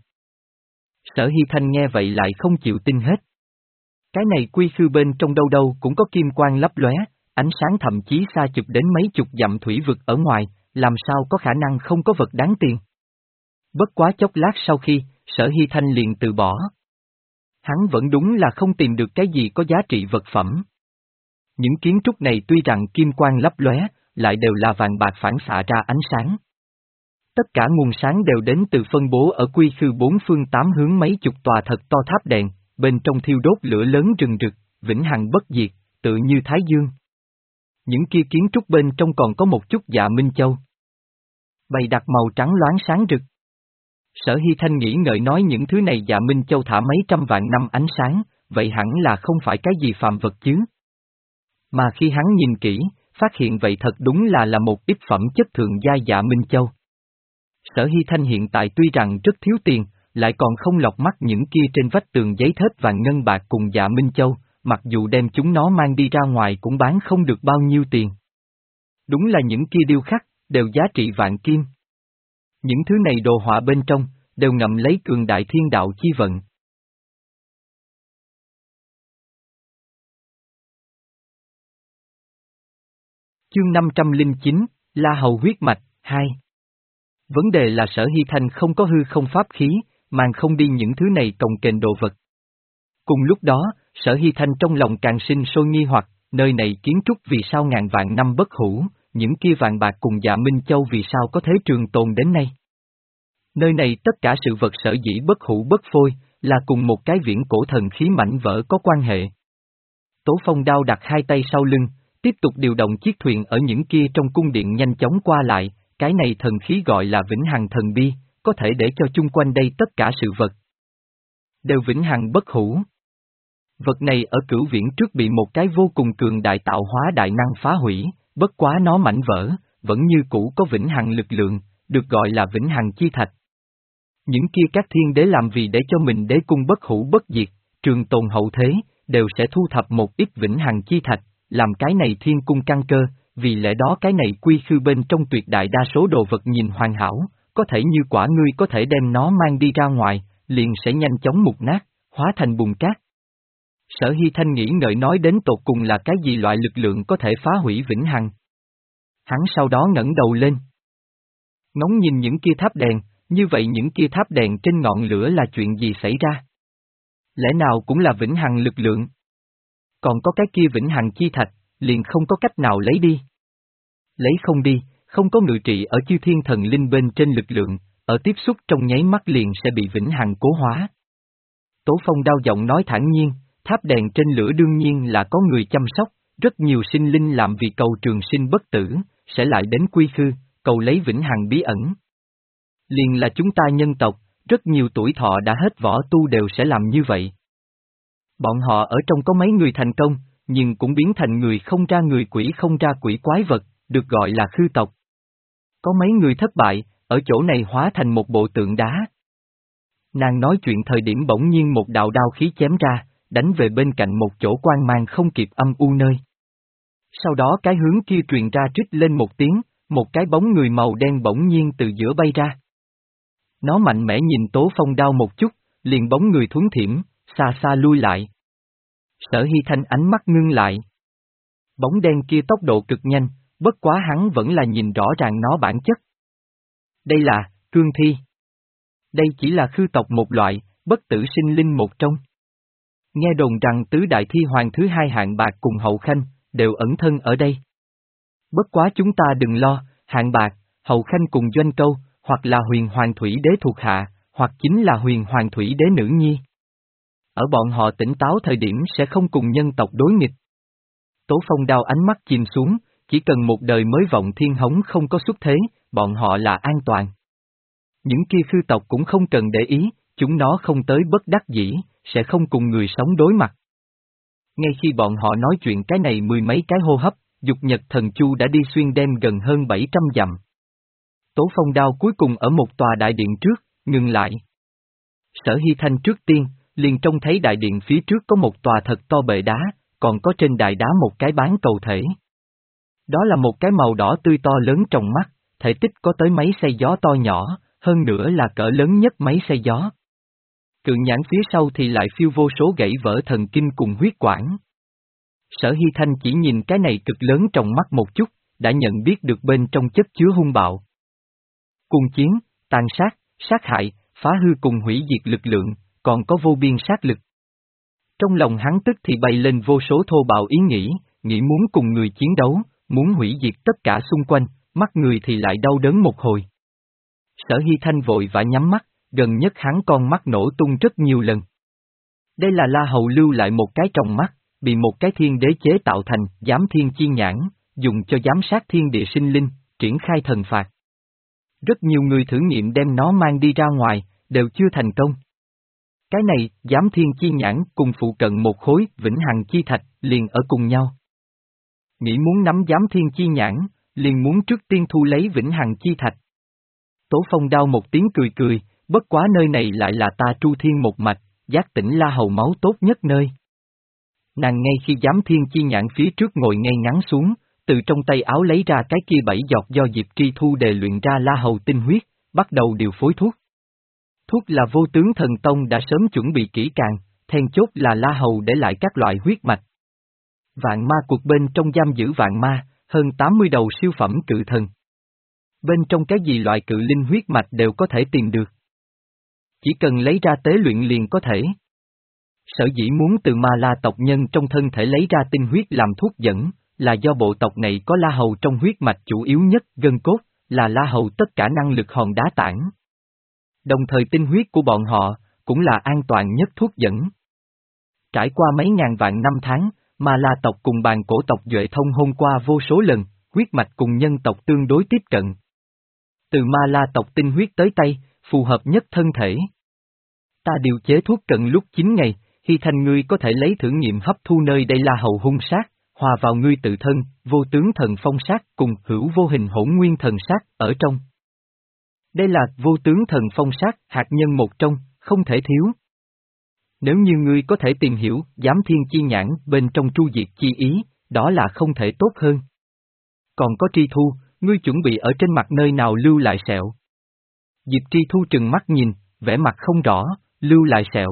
Sở Hy Thanh nghe vậy lại không chịu tin hết. Cái này quy khư bên trong đâu đâu cũng có kim quang lấp lóe, ánh sáng thậm chí xa chụp đến mấy chục dặm thủy vực ở ngoài, làm sao có khả năng không có vật đáng tiền. Bất quá chốc lát sau khi, Sở Hy Thanh liền từ bỏ. Hắn vẫn đúng là không tìm được cái gì có giá trị vật phẩm. Những kiến trúc này tuy rằng kim quang lấp lóe, lại đều là vàng bạc phản xạ ra ánh sáng. Tất cả nguồn sáng đều đến từ phân bố ở quy khư bốn phương tám hướng mấy chục tòa thật to tháp đèn, bên trong thiêu đốt lửa lớn rừng rực, vĩnh hằng bất diệt, tự như Thái Dương. Những kia kiến trúc bên trong còn có một chút dạ Minh Châu. Bày đặt màu trắng loáng sáng rực. Sở Hy Thanh nghĩ ngợi nói những thứ này dạ Minh Châu thả mấy trăm vạn năm ánh sáng, vậy hẳn là không phải cái gì phàm vật chứ. Mà khi hắn nhìn kỹ, phát hiện vậy thật đúng là là một ít phẩm chất thượng giai dạ Minh Châu. Sở Hy Thanh hiện tại tuy rằng rất thiếu tiền, lại còn không lọc mắt những kia trên vách tường giấy thết vàng ngân bạc cùng dạ Minh Châu, mặc dù đem chúng nó mang đi ra ngoài cũng bán không được bao nhiêu tiền. Đúng là những kia điêu khắc, đều giá trị vạn kim. Những thứ này đồ họa bên trong, đều ngậm lấy cường đại thiên đạo chi vận. Chương năm trăm lẻ chín, La Hầu huyết mạch, hai. Vấn đề là Sở Hy Thanh không có hư không pháp khí, mang không đi những thứ này cồng kềnh đồ vật. Cùng lúc đó, Sở Hy Thanh trong lòng càng sinh sôi nghi hoặc, nơi này kiến trúc vì sao ngàn vạn năm bất hủ, những kia vàng bạc cùng dạ Minh Châu vì sao có thế trường tồn đến nay. Nơi này tất cả sự vật sở dĩ bất hủ bất phôi, là cùng một cái viễn cổ thần khí mảnh vỡ có quan hệ. Tố Phong Đao đặt hai tay sau lưng, tiếp tục điều động chiếc thuyền ở những kia trong cung điện nhanh chóng qua lại, cái này thần khí gọi là vĩnh hằng thần bi, có thể để cho chung quanh đây tất cả sự vật đều vĩnh hằng bất hủ. Vật này ở cửu viễn trước bị một cái vô cùng cường đại tạo hóa đại năng phá hủy, bất quá nó mảnh vỡ, vẫn như cũ có vĩnh hằng lực lượng, được gọi là vĩnh hằng chi thạch. Những kia các thiên đế làm vì để cho mình đế cung bất hủ bất diệt, trường tồn hậu thế, đều sẽ thu thập một ít vĩnh hằng chi thạch, làm cái này thiên cung căn cơ, vì lẽ đó cái này quy khư bên trong tuyệt đại đa số đồ vật nhìn hoàn hảo, có thể như quả ngươi có thể đem nó mang đi ra ngoài, liền sẽ nhanh chóng mục nát, hóa thành bùn cát. Sở Hy Thanh nghĩ ngợi nói đến tột cùng là cái gì loại lực lượng có thể phá hủy vĩnh hằng. Hắn sau đó ngẩng đầu lên. Ngóng nhìn những kia tháp đèn, như vậy những kia tháp đèn trên ngọn lửa là chuyện gì xảy ra? Lẽ nào cũng là vĩnh hằng lực lượng? Còn có cái kia vĩnh hằng chi thạch, liền không có cách nào lấy đi. Lấy không đi, không có ngự trị ở chư thiên thần linh bên trên lực lượng, ở tiếp xúc trong nháy mắt liền sẽ bị vĩnh hằng cố hóa. Tố Phong Đao giọng nói thản nhiên, tháp đèn trên lửa đương nhiên là có người chăm sóc, rất nhiều sinh linh làm vì cầu trường sinh bất tử, sẽ lại đến quy khư, cầu lấy vĩnh hằng bí ẩn. Liền là chúng ta nhân tộc, rất nhiều tuổi thọ đã hết võ tu đều sẽ làm như vậy. Bọn họ ở trong có mấy người thành công, nhưng cũng biến thành người không ra người quỷ không ra quỷ quái vật, được gọi là khư tộc. Có mấy người thất bại, ở chỗ này hóa thành một bộ tượng đá. Nàng nói chuyện thời điểm bỗng nhiên một đạo đao khí chém ra, đánh về bên cạnh một chỗ quang mang không kịp âm u nơi. Sau đó cái hướng kia truyền ra trích lên một tiếng, một cái bóng người màu đen bỗng nhiên từ giữa bay ra. Nó mạnh mẽ nhìn Tố Phong đao một chút, liền bóng người thuấn thiểm, xa xa lui lại. Sở Hy Thanh ánh mắt ngưng lại. Bóng đen kia tốc độ cực nhanh, bất quá hắn vẫn là nhìn rõ ràng nó bản chất. Đây là, cương thi. Đây chỉ là khư tộc một loại, bất tử sinh linh một trong. Nghe đồn rằng tứ đại thi hoàng thứ hai Hạng Bạc cùng Hậu Khanh, đều ẩn thân ở đây. Bất quá chúng ta đừng lo, Hạng Bạc, Hậu Khanh cùng Doanh Câu, hoặc là huyền hoàng thủy đế thuộc hạ, hoặc chính là huyền hoàng thủy đế nữ nhi. Ở bọn họ tỉnh táo thời điểm sẽ không cùng nhân tộc đối nghịch. Tố Phong đao ánh mắt chìm xuống, chỉ cần một đời mới vọng thiên hống không có xuất thế, bọn họ là an toàn. Những kia khư tộc cũng không cần để ý, chúng nó không tới bất đắc dĩ, sẽ không cùng người sống đối mặt. Ngay khi bọn họ nói chuyện cái này mười mấy cái hô hấp, Dục Nhật Thần Chu đã đi xuyên đêm gần hơn bảy trăm dặm. Tố Phong đao cuối cùng ở một tòa đại điện trước, ngừng lại. Sở Hy Thanh trước tiên, liền trông thấy đại điện phía trước có một tòa thật to bệ đá, còn có trên đại đá một cái bán cầu thể. Đó là một cái màu đỏ tươi to lớn trong mắt, thể tích có tới mấy xây gió to nhỏ, hơn nữa là cỡ lớn nhất mấy xây gió. Cự nhãn phía sau thì lại phiêu vô số gãy vỡ thần kinh cùng huyết quản. Sở Hy Thanh chỉ nhìn cái này cực lớn trong mắt một chút, đã nhận biết được bên trong chất chứa hung bạo. Cùng chiến, tàn sát, sát hại, phá hư cùng hủy diệt lực lượng, còn có vô biên sát lực. Trong lòng hắn tức thì bay lên vô số thô bạo ý nghĩ, nghĩ muốn cùng người chiến đấu, muốn hủy diệt tất cả xung quanh, mắt người thì lại đau đớn một hồi. Sở Hy Thanh vội vã nhắm mắt, gần nhất hắn con mắt nổ tung rất nhiều lần. Đây là La Hầu lưu lại một cái trong mắt, bị một cái thiên đế chế tạo thành giám thiên chi nhãn, dùng cho giám sát thiên địa sinh linh, triển khai thần phạt. Rất nhiều người thử nghiệm đem nó mang đi ra ngoài, đều chưa thành công. Cái này, giám thiên chi nhãn cùng phụ cận một khối vĩnh hằng chi thạch, liền ở cùng nhau. Nghĩ muốn nắm giám thiên chi nhãn, liền muốn trước tiên thu lấy vĩnh hằng chi thạch. Tố Phong đao một tiếng cười cười, bất quá nơi này lại là ta Tru Thiên một mạch, giác tỉnh La Hầu máu tốt nhất nơi. Nàng ngay khi giám thiên chi nhãn phía trước ngồi ngay ngắn xuống, từ trong tay áo lấy ra cái kia bảy giọt do Diệp Tri Thu đề luyện ra La Hầu tinh huyết, bắt đầu điều phối thuốc. Thuốc là Vô Tướng Thần Tông đã sớm chuẩn bị kỹ càng, then chốt là La Hầu để lại các loại huyết mạch. Vạn ma cuộc bên trong giam giữ vạn ma, hơn tám mươi đầu siêu phẩm cự thần. Bên trong cái gì loại cự linh huyết mạch đều có thể tìm được. Chỉ cần lấy ra tế luyện liền có thể. Sở dĩ muốn từ ma la tộc nhân trong thân thể lấy ra tinh huyết làm thuốc dẫn, là do bộ tộc này có La Hầu trong huyết mạch chủ yếu nhất, gân cốt, là La Hầu tất cả năng lực hòn đá tảng. Đồng thời tinh huyết của bọn họ, cũng là an toàn nhất thuốc dẫn. Trải qua mấy ngàn vạn năm tháng, ma la tộc cùng bàn cổ tộc Duệ thông hôn qua vô số lần, huyết mạch cùng nhân tộc tương đối tiếp cận. Từ ma la tộc tinh huyết tới tay, phù hợp nhất thân thể. Ta điều chế thuốc cần lúc chín ngày, Hy Thanh ngươi có thể lấy thử nghiệm hấp thu nơi đây La Hầu hung sát, hòa vào ngươi tự thân, vô tướng thần phong sát cùng hữu vô hình hỗn nguyên thần sát ở trong. Đây là vô tướng thần phong sát hạt nhân một trong, không thể thiếu. Nếu như ngươi có thể tìm hiểu giám thiên chi nhãn bên trong tru diệt chi ý, đó là không thể tốt hơn. Còn có Tri Thu, ngươi chuẩn bị ở trên mặt nơi nào lưu lại sẹo? Diệp Tri Thu trừng mắt nhìn, vẻ mặt không rõ, lưu lại sẹo.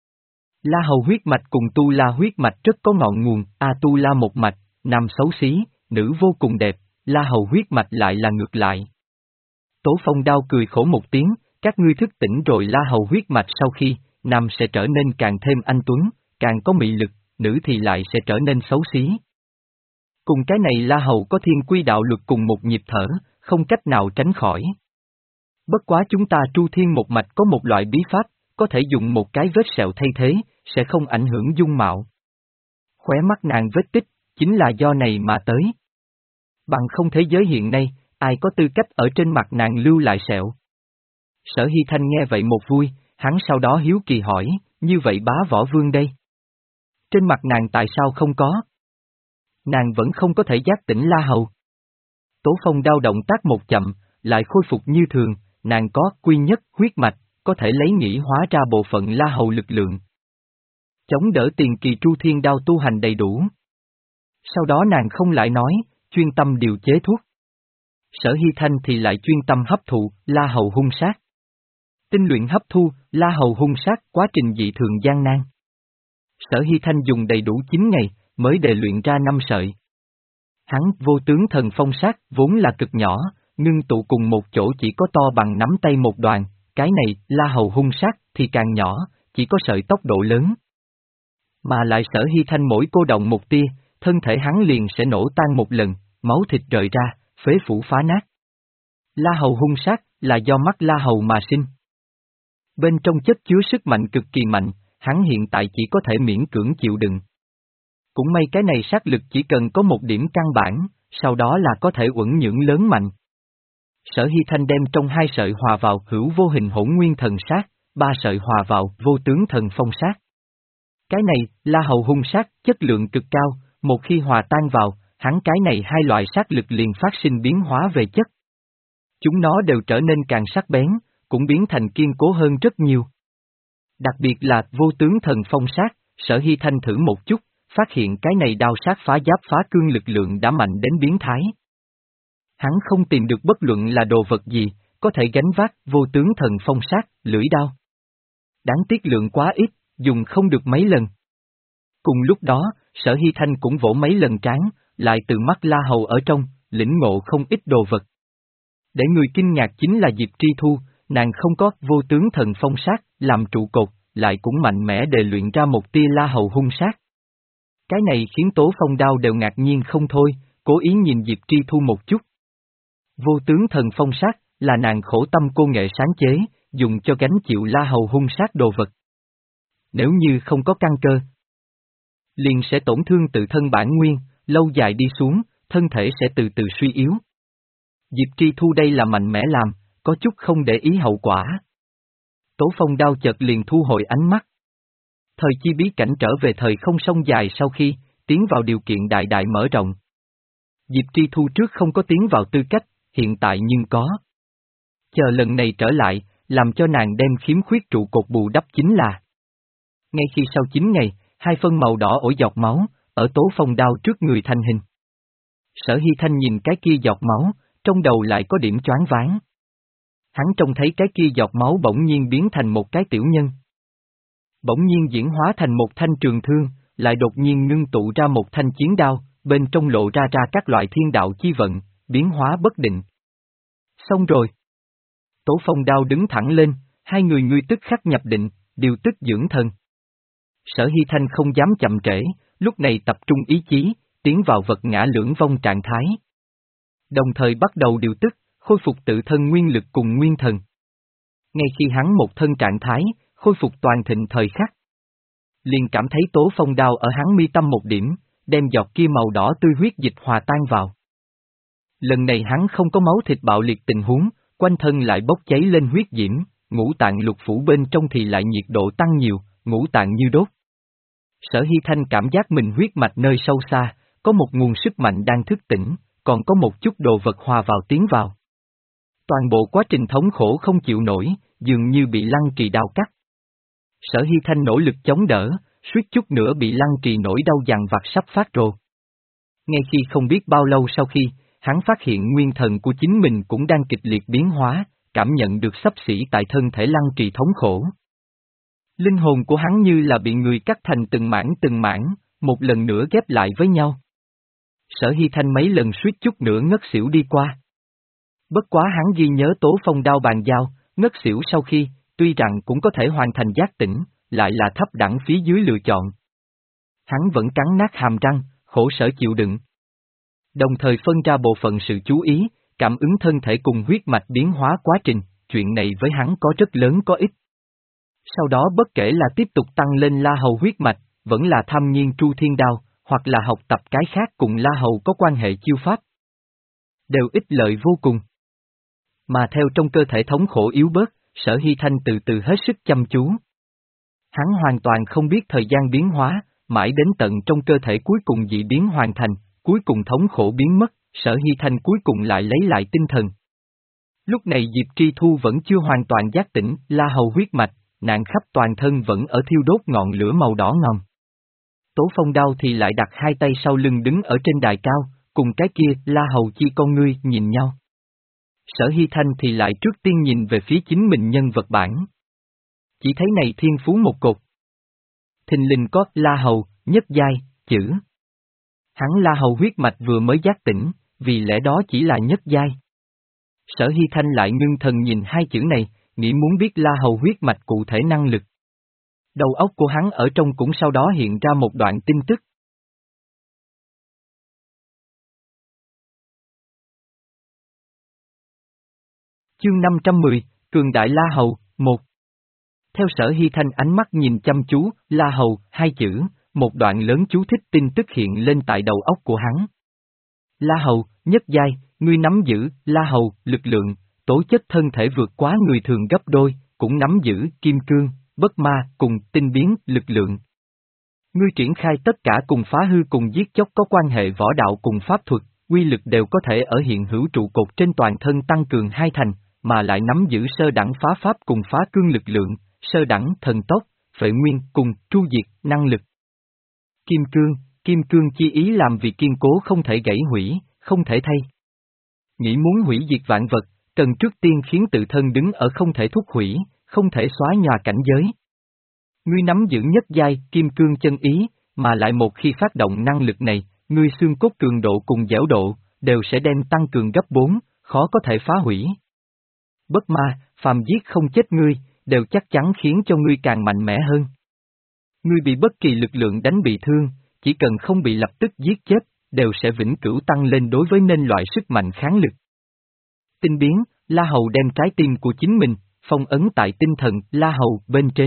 La Hầu huyết mạch cùng Tu La huyết mạch rất có ngọn nguồn, A Tu La một mạch, nam xấu xí, nữ vô cùng đẹp, La Hầu huyết mạch lại là ngược lại. Tố Phong đao cười khổ một tiếng, các ngươi thức tỉnh rồi La Hầu huyết mạch sau khi, nam sẽ trở nên càng thêm anh tuấn, càng có mị lực, nữ thì lại sẽ trở nên xấu xí. Cùng cái này La Hầu có thiên quy đạo luật cùng một nhịp thở, không cách nào tránh khỏi. Bất quá chúng ta Tru Thiên một mạch có một loại bí pháp, có thể dùng một cái vết sẹo thay thế, sẽ không ảnh hưởng dung mạo. Khóe mắt nàng vết tích, chính là do này mà tới. Bằng không thế giới hiện nay, ai có tư cách ở trên mặt nàng lưu lại sẹo. Sở Hy Thanh nghe vậy một vui, hắn sau đó hiếu kỳ hỏi, như vậy bá võ vương đây? Trên mặt nàng tại sao không có? Nàng vẫn không có thể giác tỉnh La Hầu. Tố Phong đao động tác một chậm, lại khôi phục như thường, nàng có quy nhất huyết mạch, có thể lấy nghĩ hóa ra bộ phận La Hầu lực lượng. Chống đỡ tiền kỳ Tru Thiên Đao tu hành đầy đủ. Sau đó nàng không lại nói, chuyên tâm điều chế thuốc. Sở Hy Thanh thì lại chuyên tâm hấp thụ, La Hầu hung sát. Tinh luyện hấp thu, La Hầu hung sát, quá trình dị thường gian nan. Sở Hy Thanh dùng đầy đủ chín ngày, mới đề luyện ra năm sợi. Hắn vô tướng thần phong sát, vốn là cực nhỏ, ngưng tụ cùng một chỗ chỉ có to bằng nắm tay một đoàn, cái này, La Hầu hung sát, thì càng nhỏ, chỉ có sợi tốc độ lớn. Mà lại Sở Hy Thanh mỗi cô động một tia, thân thể hắn liền sẽ nổ tan một lần, máu thịt rời ra, phế phủ phá nát. La Hầu hung sát, là do mắt La Hầu mà sinh. Bên trong chất chứa sức mạnh cực kỳ mạnh, hắn hiện tại chỉ có thể miễn cưỡng chịu đựng. Cũng may cái này sát lực chỉ cần có một điểm căn bản, sau đó là có thể uẩn nhưỡng lớn mạnh. Sở Hy Thanh đem trong hai sợi hòa vào hữu vô hình hỗn nguyên thần sát, ba sợi hòa vào vô tướng thần phong sát. Cái này, La Hầu hung sát, chất lượng cực cao, một khi hòa tan vào, hắn cái này hai loại sát lực liền phát sinh biến hóa về chất. Chúng nó đều trở nên càng sắc bén, cũng biến thành kiên cố hơn rất nhiều. Đặc biệt là vô tướng thần phong sát, Sở Hy Thanh thử một chút, phát hiện cái này đao sát phá giáp phá cương lực lượng đã mạnh đến biến thái. Hắn không tìm được bất luận là đồ vật gì, có thể gánh vác vô tướng thần phong sát, lưỡi đao. Đáng tiếc lượng quá ít, dùng không được mấy lần. Cùng lúc đó, Sở Hy Thanh cũng vỗ mấy lần trán, lại từ mắt La Hầu ở trong, lĩnh ngộ không ít đồ vật. Để người kinh ngạc chính là Diệp Tri Thu, nàng không có vô tướng thần phong sát, làm trụ cột, lại cũng mạnh mẽ đề luyện ra một tia La Hầu hung sát. Cái này khiến Tố Phong Đao đều ngạc nhiên không thôi, cố ý nhìn Diệp Tri Thu một chút. Vô tướng thần phong sát, là nàng khổ tâm cô nghệ sáng chế, dùng cho gánh chịu La Hầu hung sát đồ vật. Nếu như không có căn cơ, liền sẽ tổn thương tự thân bản nguyên, lâu dài đi xuống, thân thể sẽ từ từ suy yếu. Diệp Tri Thu đây là mạnh mẽ làm, có chút không để ý hậu quả. Tố Phong Đao chợt liền thu hồi ánh mắt. Thời chi bí cảnh trở về thời không sông dài sau khi, tiến vào điều kiện đại đại mở rộng. Diệp Tri Thu trước không có tiến vào tư cách, hiện tại nhưng có. Chờ lần này trở lại, làm cho nàng đem khiếm khuyết trụ cột bù đắp chính là. Ngay khi sau chín ngày, hai phân màu đỏ ổi giọt máu, ở Tố Phong Đao trước người thành hình. Sở Hy Thanh nhìn cái kia giọt máu, trong đầu lại có điểm choáng váng. Hắn trông thấy cái kia giọt máu bỗng nhiên biến thành một cái tiểu nhân. Bỗng nhiên diễn hóa thành một thanh trường thương, lại đột nhiên ngưng tụ ra một thanh chiến đao, bên trong lộ ra ra các loại thiên đạo chi vận, biến hóa bất định. Xong rồi. Tố Phong Đao đứng thẳng lên, hai người ngươi tức khắc nhập định, điều tức dưỡng thần. Sở Hy Thanh không dám chậm trễ, lúc này tập trung ý chí, tiến vào vật ngã lưỡng vong trạng thái. Đồng thời bắt đầu điều tức, khôi phục tự thân nguyên lực cùng nguyên thần. Ngay khi hắn một thân trạng thái, khôi phục toàn thịnh thời khắc. Liền cảm thấy Tố Phong Đao ở hắn mi tâm một điểm, đem giọt kia màu đỏ tươi huyết dịch hòa tan vào. Lần này hắn không có máu thịt bạo liệt tình huống, quanh thân lại bốc cháy lên huyết diễm, ngũ tạng lục phủ bên trong thì lại nhiệt độ tăng nhiều, ngũ tạng như đốt. Sở Hy Thanh cảm giác mình huyết mạch nơi sâu xa, có một nguồn sức mạnh đang thức tỉnh, còn có một chút đồ vật hòa vào tiến vào. Toàn bộ quá trình thống khổ không chịu nổi, dường như bị Lăng Trì đao cắt. Sở Hy Thanh nỗ lực chống đỡ, suýt chút nữa bị Lăng Trì nổi đau dằn vặt sắp phát rồ. Ngay khi không biết bao lâu sau khi, hắn phát hiện nguyên thần của chính mình cũng đang kịch liệt biến hóa, cảm nhận được xấp xỉ tại thân thể Lăng Trì thống khổ. Linh hồn của hắn như là bị người cắt thành từng mảng từng mảng, một lần nữa ghép lại với nhau. Sở Hy Thanh mấy lần suýt chút nữa ngất xỉu đi qua. Bất quá hắn ghi nhớ Tố Phong Đao bàn giao, ngất xỉu sau khi, tuy rằng cũng có thể hoàn thành giác tỉnh, lại là thấp đẳng phía dưới lựa chọn. Hắn vẫn cắn nát hàm răng, khổ sở chịu đựng. Đồng thời phân ra bộ phận sự chú ý, cảm ứng thân thể cùng huyết mạch biến hóa quá trình, chuyện này với hắn có rất lớn có ích. Sau đó bất kể là tiếp tục tăng lên La Hầu huyết mạch, vẫn là tham nghiên Tru Thiên Đao, hoặc là học tập cái khác cùng La Hầu có quan hệ chiêu pháp, đều ích lợi vô cùng. Mà theo trong cơ thể thống khổ yếu bớt, Sở Hy Thanh từ từ hết sức chăm chú. Hắn hoàn toàn không biết thời gian biến hóa, mãi đến tận trong cơ thể cuối cùng dị biến hoàn thành, cuối cùng thống khổ biến mất, Sở Hy Thanh cuối cùng lại lấy lại tinh thần. Lúc này Diệp Tri Thu vẫn chưa hoàn toàn giác tỉnh, La Hầu huyết mạch, nạn khắp toàn thân vẫn ở thiêu đốt ngọn lửa màu đỏ ngòm. Tố Phong Đao thì lại đặt hai tay sau lưng đứng ở trên đài cao, cùng cái kia La Hầu Chi con ngươi nhìn nhau. Sở Hy Thanh thì lại trước tiên nhìn về phía chính mình nhân vật bản. Chỉ thấy này thiên phú một cột. Thình lình có La Hầu, nhất giai, chữ. Hắn La Hầu huyết mạch vừa mới giác tỉnh, vì lẽ đó chỉ là nhất giai. Sở Hy Thanh lại ngưng thần nhìn hai chữ này, nghĩ muốn biết La Hầu huyết mạch cụ thể năng lực. Đầu óc của hắn ở trong cũng sau đó hiện ra một đoạn tin tức. Chương năm trăm mười, Cường Đại La Hầu, một. Theo Sở Hy Thanh ánh mắt nhìn chăm chú, La Hầu, hai chữ, một đoạn lớn chú thích tin tức hiện lên tại đầu óc của hắn. La Hầu, nhất giai, ngươi nắm giữ, La Hầu, lực lượng, tố chất thân thể vượt quá người thường gấp đôi, cũng nắm giữ, kim cương, bất ma, cùng, tinh biến, lực lượng. Ngươi triển khai tất cả cùng phá hư cùng giết chóc có quan hệ võ đạo cùng pháp thuật, quy lực đều có thể ở hiện hữu trụ cột trên toàn thân tăng cường hai thành, mà lại nắm giữ sơ đẳng phá pháp cùng phá cương lực lượng, sơ đẳng thần tốc, phệ nguyên cùng tru diệt, năng lực. Kim cương, kim cương chi ý làm vì kiên cố không thể gãy hủy, không thể thay. Nghĩ muốn hủy diệt vạn vật, cần trước tiên khiến tự thân đứng ở không thể thúc hủy, không thể xóa nhòa cảnh giới. Ngươi nắm giữ nhất giai, kim cương chân ý, mà lại một khi phát động năng lực này, ngươi xương cốt cường độ cùng dẻo độ, đều sẽ đem tăng cường gấp bốn, khó có thể phá hủy. Bất ma, phàm giết không chết ngươi, đều chắc chắn khiến cho ngươi càng mạnh mẽ hơn. Ngươi bị bất kỳ lực lượng đánh bị thương, chỉ cần không bị lập tức giết chết, đều sẽ vĩnh cửu tăng lên đối với nên loại sức mạnh kháng lực. Tinh biến, La Hầu đem trái tim của chính mình, phong ấn tại tinh thần La Hầu bên trên.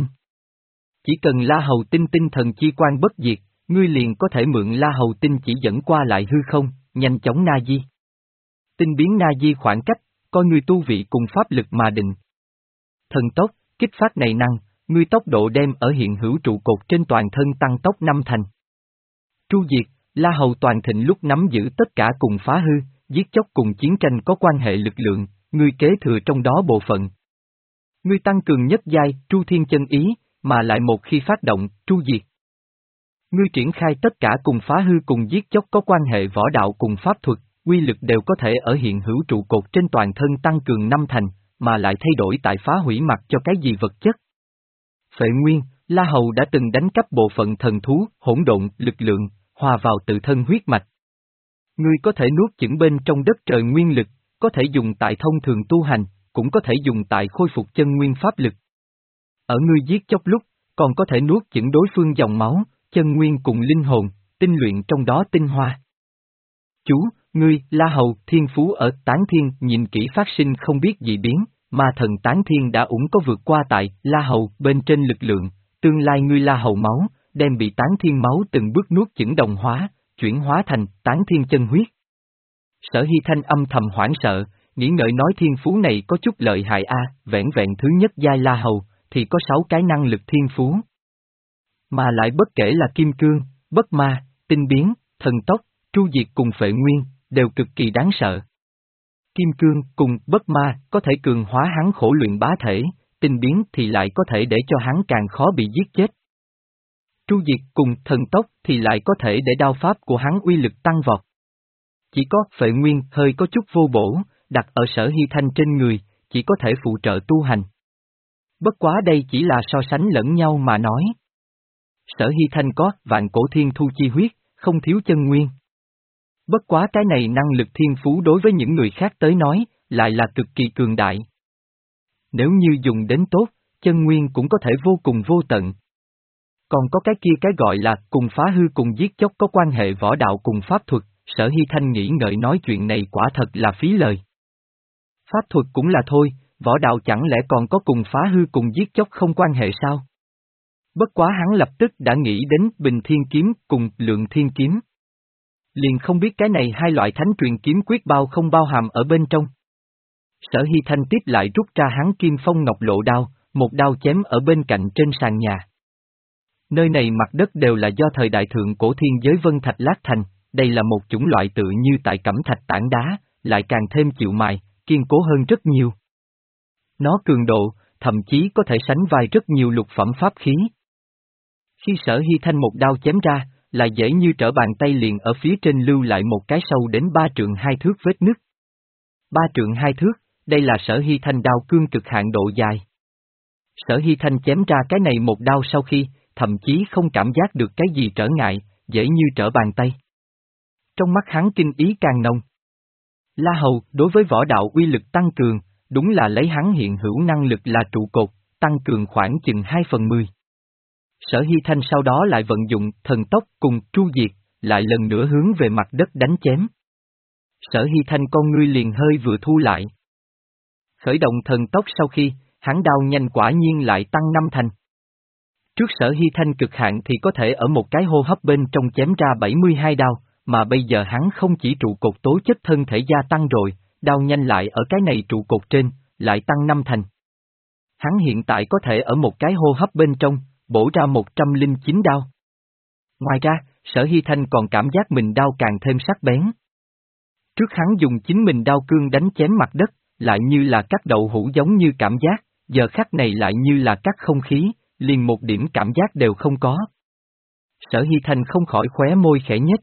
Chỉ cần La Hầu tinh tinh thần chi quan bất diệt, ngươi liền có thể mượn La Hầu tinh chỉ dẫn qua lại hư không, nhanh chóng na di. Tinh biến na di khoảng cách, coi ngươi tu vị cùng pháp lực mà định. Thần tốc, kích phát này năng, ngươi tốc độ đem ở hiện hữu trụ cột trên toàn thân tăng tốc năm thành. Tru diệt, La Hầu toàn thịnh lúc nắm giữ tất cả cùng phá hư, giết chóc cùng chiến tranh có quan hệ lực lượng, ngươi kế thừa trong đó bộ phận. Ngươi tăng cường nhất giai, tru thiên chân ý, mà lại một khi phát động, tru diệt. Ngươi triển khai tất cả cùng phá hư cùng giết chóc có quan hệ võ đạo cùng pháp thuật, quy lực đều có thể ở hiện hữu trụ cột trên toàn thân tăng cường năm thành, mà lại thay đổi tại phá hủy mặt cho cái gì vật chất. Phệ nguyên, La Hầu đã từng đánh cắp bộ phận thần thú, hỗn độn, lực lượng, hòa vào tự thân huyết mạch. Ngươi có thể nuốt chửng bên trong đất trời nguyên lực, có thể dùng tại thông thường tu hành, cũng có thể dùng tại khôi phục chân nguyên pháp lực. Ở ngươi giết chóc lúc, còn có thể nuốt chửng đối phương dòng máu, chân nguyên cùng linh hồn, tinh luyện trong đó tinh hoa. Chú, ngươi, La Hầu, thiên phú ở Tán Thiên nhìn kỹ phát sinh không biết gì biến, mà thần Tán Thiên đã ủng có vượt qua tại La Hầu bên trên lực lượng, tương lai ngươi La Hầu máu, đem bị Tán Thiên máu từng bước nuốt chửng đồng hóa, chuyển hóa thành Tán Thiên chân huyết. Sở Hy Thanh âm thầm hoảng sợ, nghĩ ngợi nói thiên phú này có chút lợi hại a, à, vẹn vẹn thứ nhất giai La Hầu, thì có sáu cái năng lực thiên phú. Mà lại bất kể là kim cương, bất ma, tinh biến, thần tốc, tru diệt cùng phệ nguyên, đều cực kỳ đáng sợ. Kim cương cùng bất ma có thể cường hóa hắn khổ luyện bá thể, tinh biến thì lại có thể để cho hắn càng khó bị giết chết. Tru diệt cùng thần tốc thì lại có thể để đao pháp của hắn uy lực tăng vọt. Chỉ có phệ nguyên hơi có chút vô bổ, đặt ở Sở Hy Thanh trên người, chỉ có thể phụ trợ tu hành. Bất quá đây chỉ là so sánh lẫn nhau mà nói. Sở Hy Thanh có vạn cổ thiên thu chi huyết, không thiếu chân nguyên. Bất quá cái này năng lực thiên phú đối với những người khác tới nói, lại là cực kỳ cường đại. Nếu như dùng đến tốt, chân nguyên cũng có thể vô cùng vô tận. Còn có cái kia cái gọi là cùng phá hư cùng giết chóc có quan hệ võ đạo cùng pháp thuật, Sở Hy Thanh nghĩ ngợi nói chuyện này quả thật là phí lời. Pháp thuật cũng là thôi, võ đạo chẳng lẽ còn có cùng phá hư cùng giết chóc không quan hệ sao? Bất quá hắn lập tức đã nghĩ đến Bình Thiên Kiếm cùng Lượng Thiên Kiếm. Liền không biết cái này hai loại thánh truyền kiếm quyết bao không bao hàm ở bên trong. Sở Hy Thanh tiếp lại rút ra hắn Kim Phong Ngọc Lộ đao, một đao chém ở bên cạnh trên sàn nhà. Nơi này mặt đất đều là do thời đại thượng cổ thiên giới vân thạch lát thành, đây là một chủng loại tự như tại cẩm thạch tảng đá, lại càng thêm chịu mài, kiên cố hơn rất nhiều. Nó cường độ, thậm chí có thể sánh vai rất nhiều lục phẩm pháp khí. Khi Sở Hy Thanh một đao chém ra, lại dễ như trở bàn tay liền ở phía trên lưu lại một cái sâu đến ba trượng hai thước vết nứt. Ba trượng hai thước, đây là Sở Hy Thanh đao cương cực hạn độ dài. Sở Hy Thanh chém ra cái này một đao sau khi, thậm chí không cảm giác được cái gì trở ngại, dễ như trở bàn tay. Trong mắt hắn kinh ý càng nồng. La Hầu, đối với võ đạo uy lực tăng cường, đúng là lấy hắn hiện hữu năng lực là trụ cột, tăng cường khoảng chừng hai phần mười. Sở Hy Thanh sau đó lại vận dụng thần tốc cùng tru diệt, lại lần nữa hướng về mặt đất đánh chém. Sở Hy Thanh con ngươi liền hơi vừa thu lại. Khởi động thần tốc sau khi, hắn đao nhanh quả nhiên lại tăng năm thành. Trước Sở Hy Thanh cực hạn thì có thể ở một cái hô hấp bên trong chém ra bảy mươi hai đao, mà bây giờ hắn không chỉ trụ cột tố chất thân thể gia tăng rồi, đao nhanh lại ở cái này trụ cột trên, lại tăng năm thành. Hắn hiện tại có thể ở một cái hô hấp bên trong, bổ ra một trăm lẻ chín đao. Ngoài ra, Sở Hy Thanh còn cảm giác mình đao càng thêm sắc bén. Trước hắn dùng chính mình đao cương đánh chém mặt đất, lại như là cắt đậu hũ giống như cảm giác, giờ khắc này lại như là cắt không khí, liền một điểm cảm giác đều không có. Sở Hy Thanh không khỏi khóe môi khẽ nhếch.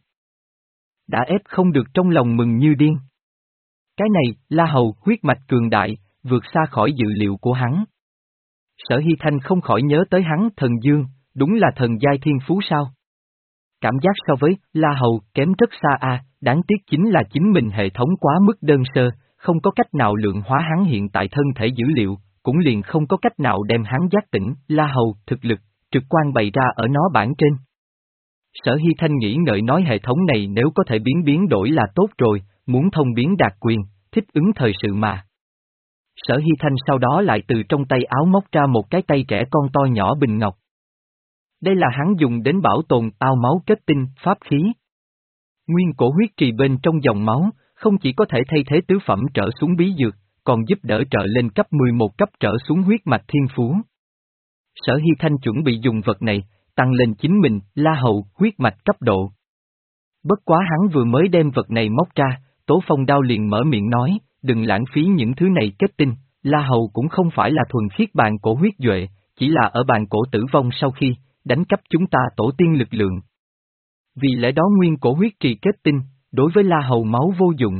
Đã ép không được trong lòng mừng như điên. Cái này, La Hầu, huyết mạch cường đại, vượt xa khỏi dự liệu của hắn. Sở Hy Thanh không khỏi nhớ tới hắn thần dương, đúng là thần giai thiên phú sao. Cảm giác so với La Hầu kém rất xa a, đáng tiếc chính là chính mình hệ thống quá mức đơn sơ, không có cách nào lượng hóa hắn hiện tại thân thể dữ liệu, cũng liền không có cách nào đem hắn giác tỉnh. La Hầu, thực lực, trực quan bày ra ở nó bản trên. Sở Hy Thanh nghĩ ngợi nói hệ thống này nếu có thể biến biến đổi là tốt rồi, muốn thông biến đạt quyền, thích ứng thời sự mà. Sở Hy Thanh sau đó lại từ trong tay áo móc ra một cái tay trẻ con to nhỏ bình ngọc. Đây là hắn dùng đến bảo tồn ao máu kết tinh, pháp khí. Nguyên cổ huyết trì bên trong dòng máu, không chỉ có thể thay thế tứ phẩm trở xuống bí dược, còn giúp đỡ trợ lên cấp mười một cấp trở xuống huyết mạch thiên phú. Sở Hy Thanh chuẩn bị dùng vật này, tăng lên chính mình, La Hầu, huyết mạch cấp độ. Bất quá hắn vừa mới đem vật này móc ra, Tố Phong Đao liền mở miệng nói, đừng lãng phí những thứ này kết tinh, La Hầu cũng không phải là thuần khiết bàn cổ huyết duệ, chỉ là ở bàn cổ tử vong sau khi, đánh cắp chúng ta tổ tiên lực lượng. Vì lẽ đó nguyên cổ huyết trì kết tinh, đối với La Hầu máu vô dụng.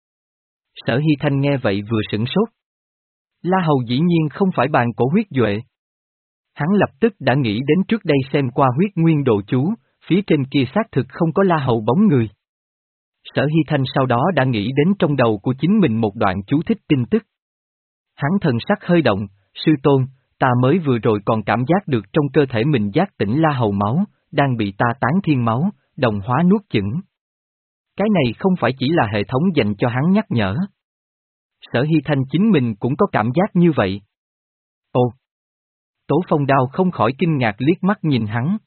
Sở Hy Thanh nghe vậy vừa sửng sốt. La Hầu dĩ nhiên không phải bàn cổ huyết duệ. Hắn lập tức đã nghĩ đến trước đây xem qua huyết nguyên đồ chú, phía trên kia xác thực không có La Hầu bóng người. Sở Hy Thanh sau đó đã nghĩ đến trong đầu của chính mình một đoạn chú thích tin tức. Hắn thần sắc hơi động, sư tôn, ta mới vừa rồi còn cảm giác được trong cơ thể mình giác tỉnh La Hầu máu, đang bị ta tán thiên máu, đồng hóa nuốt chửng. Cái này không phải chỉ là hệ thống dành cho hắn nhắc nhở. Sở Hy Thanh chính mình cũng có cảm giác như vậy. Ồ! Tố Phong Đao không khỏi kinh ngạc liếc mắt nhìn hắn.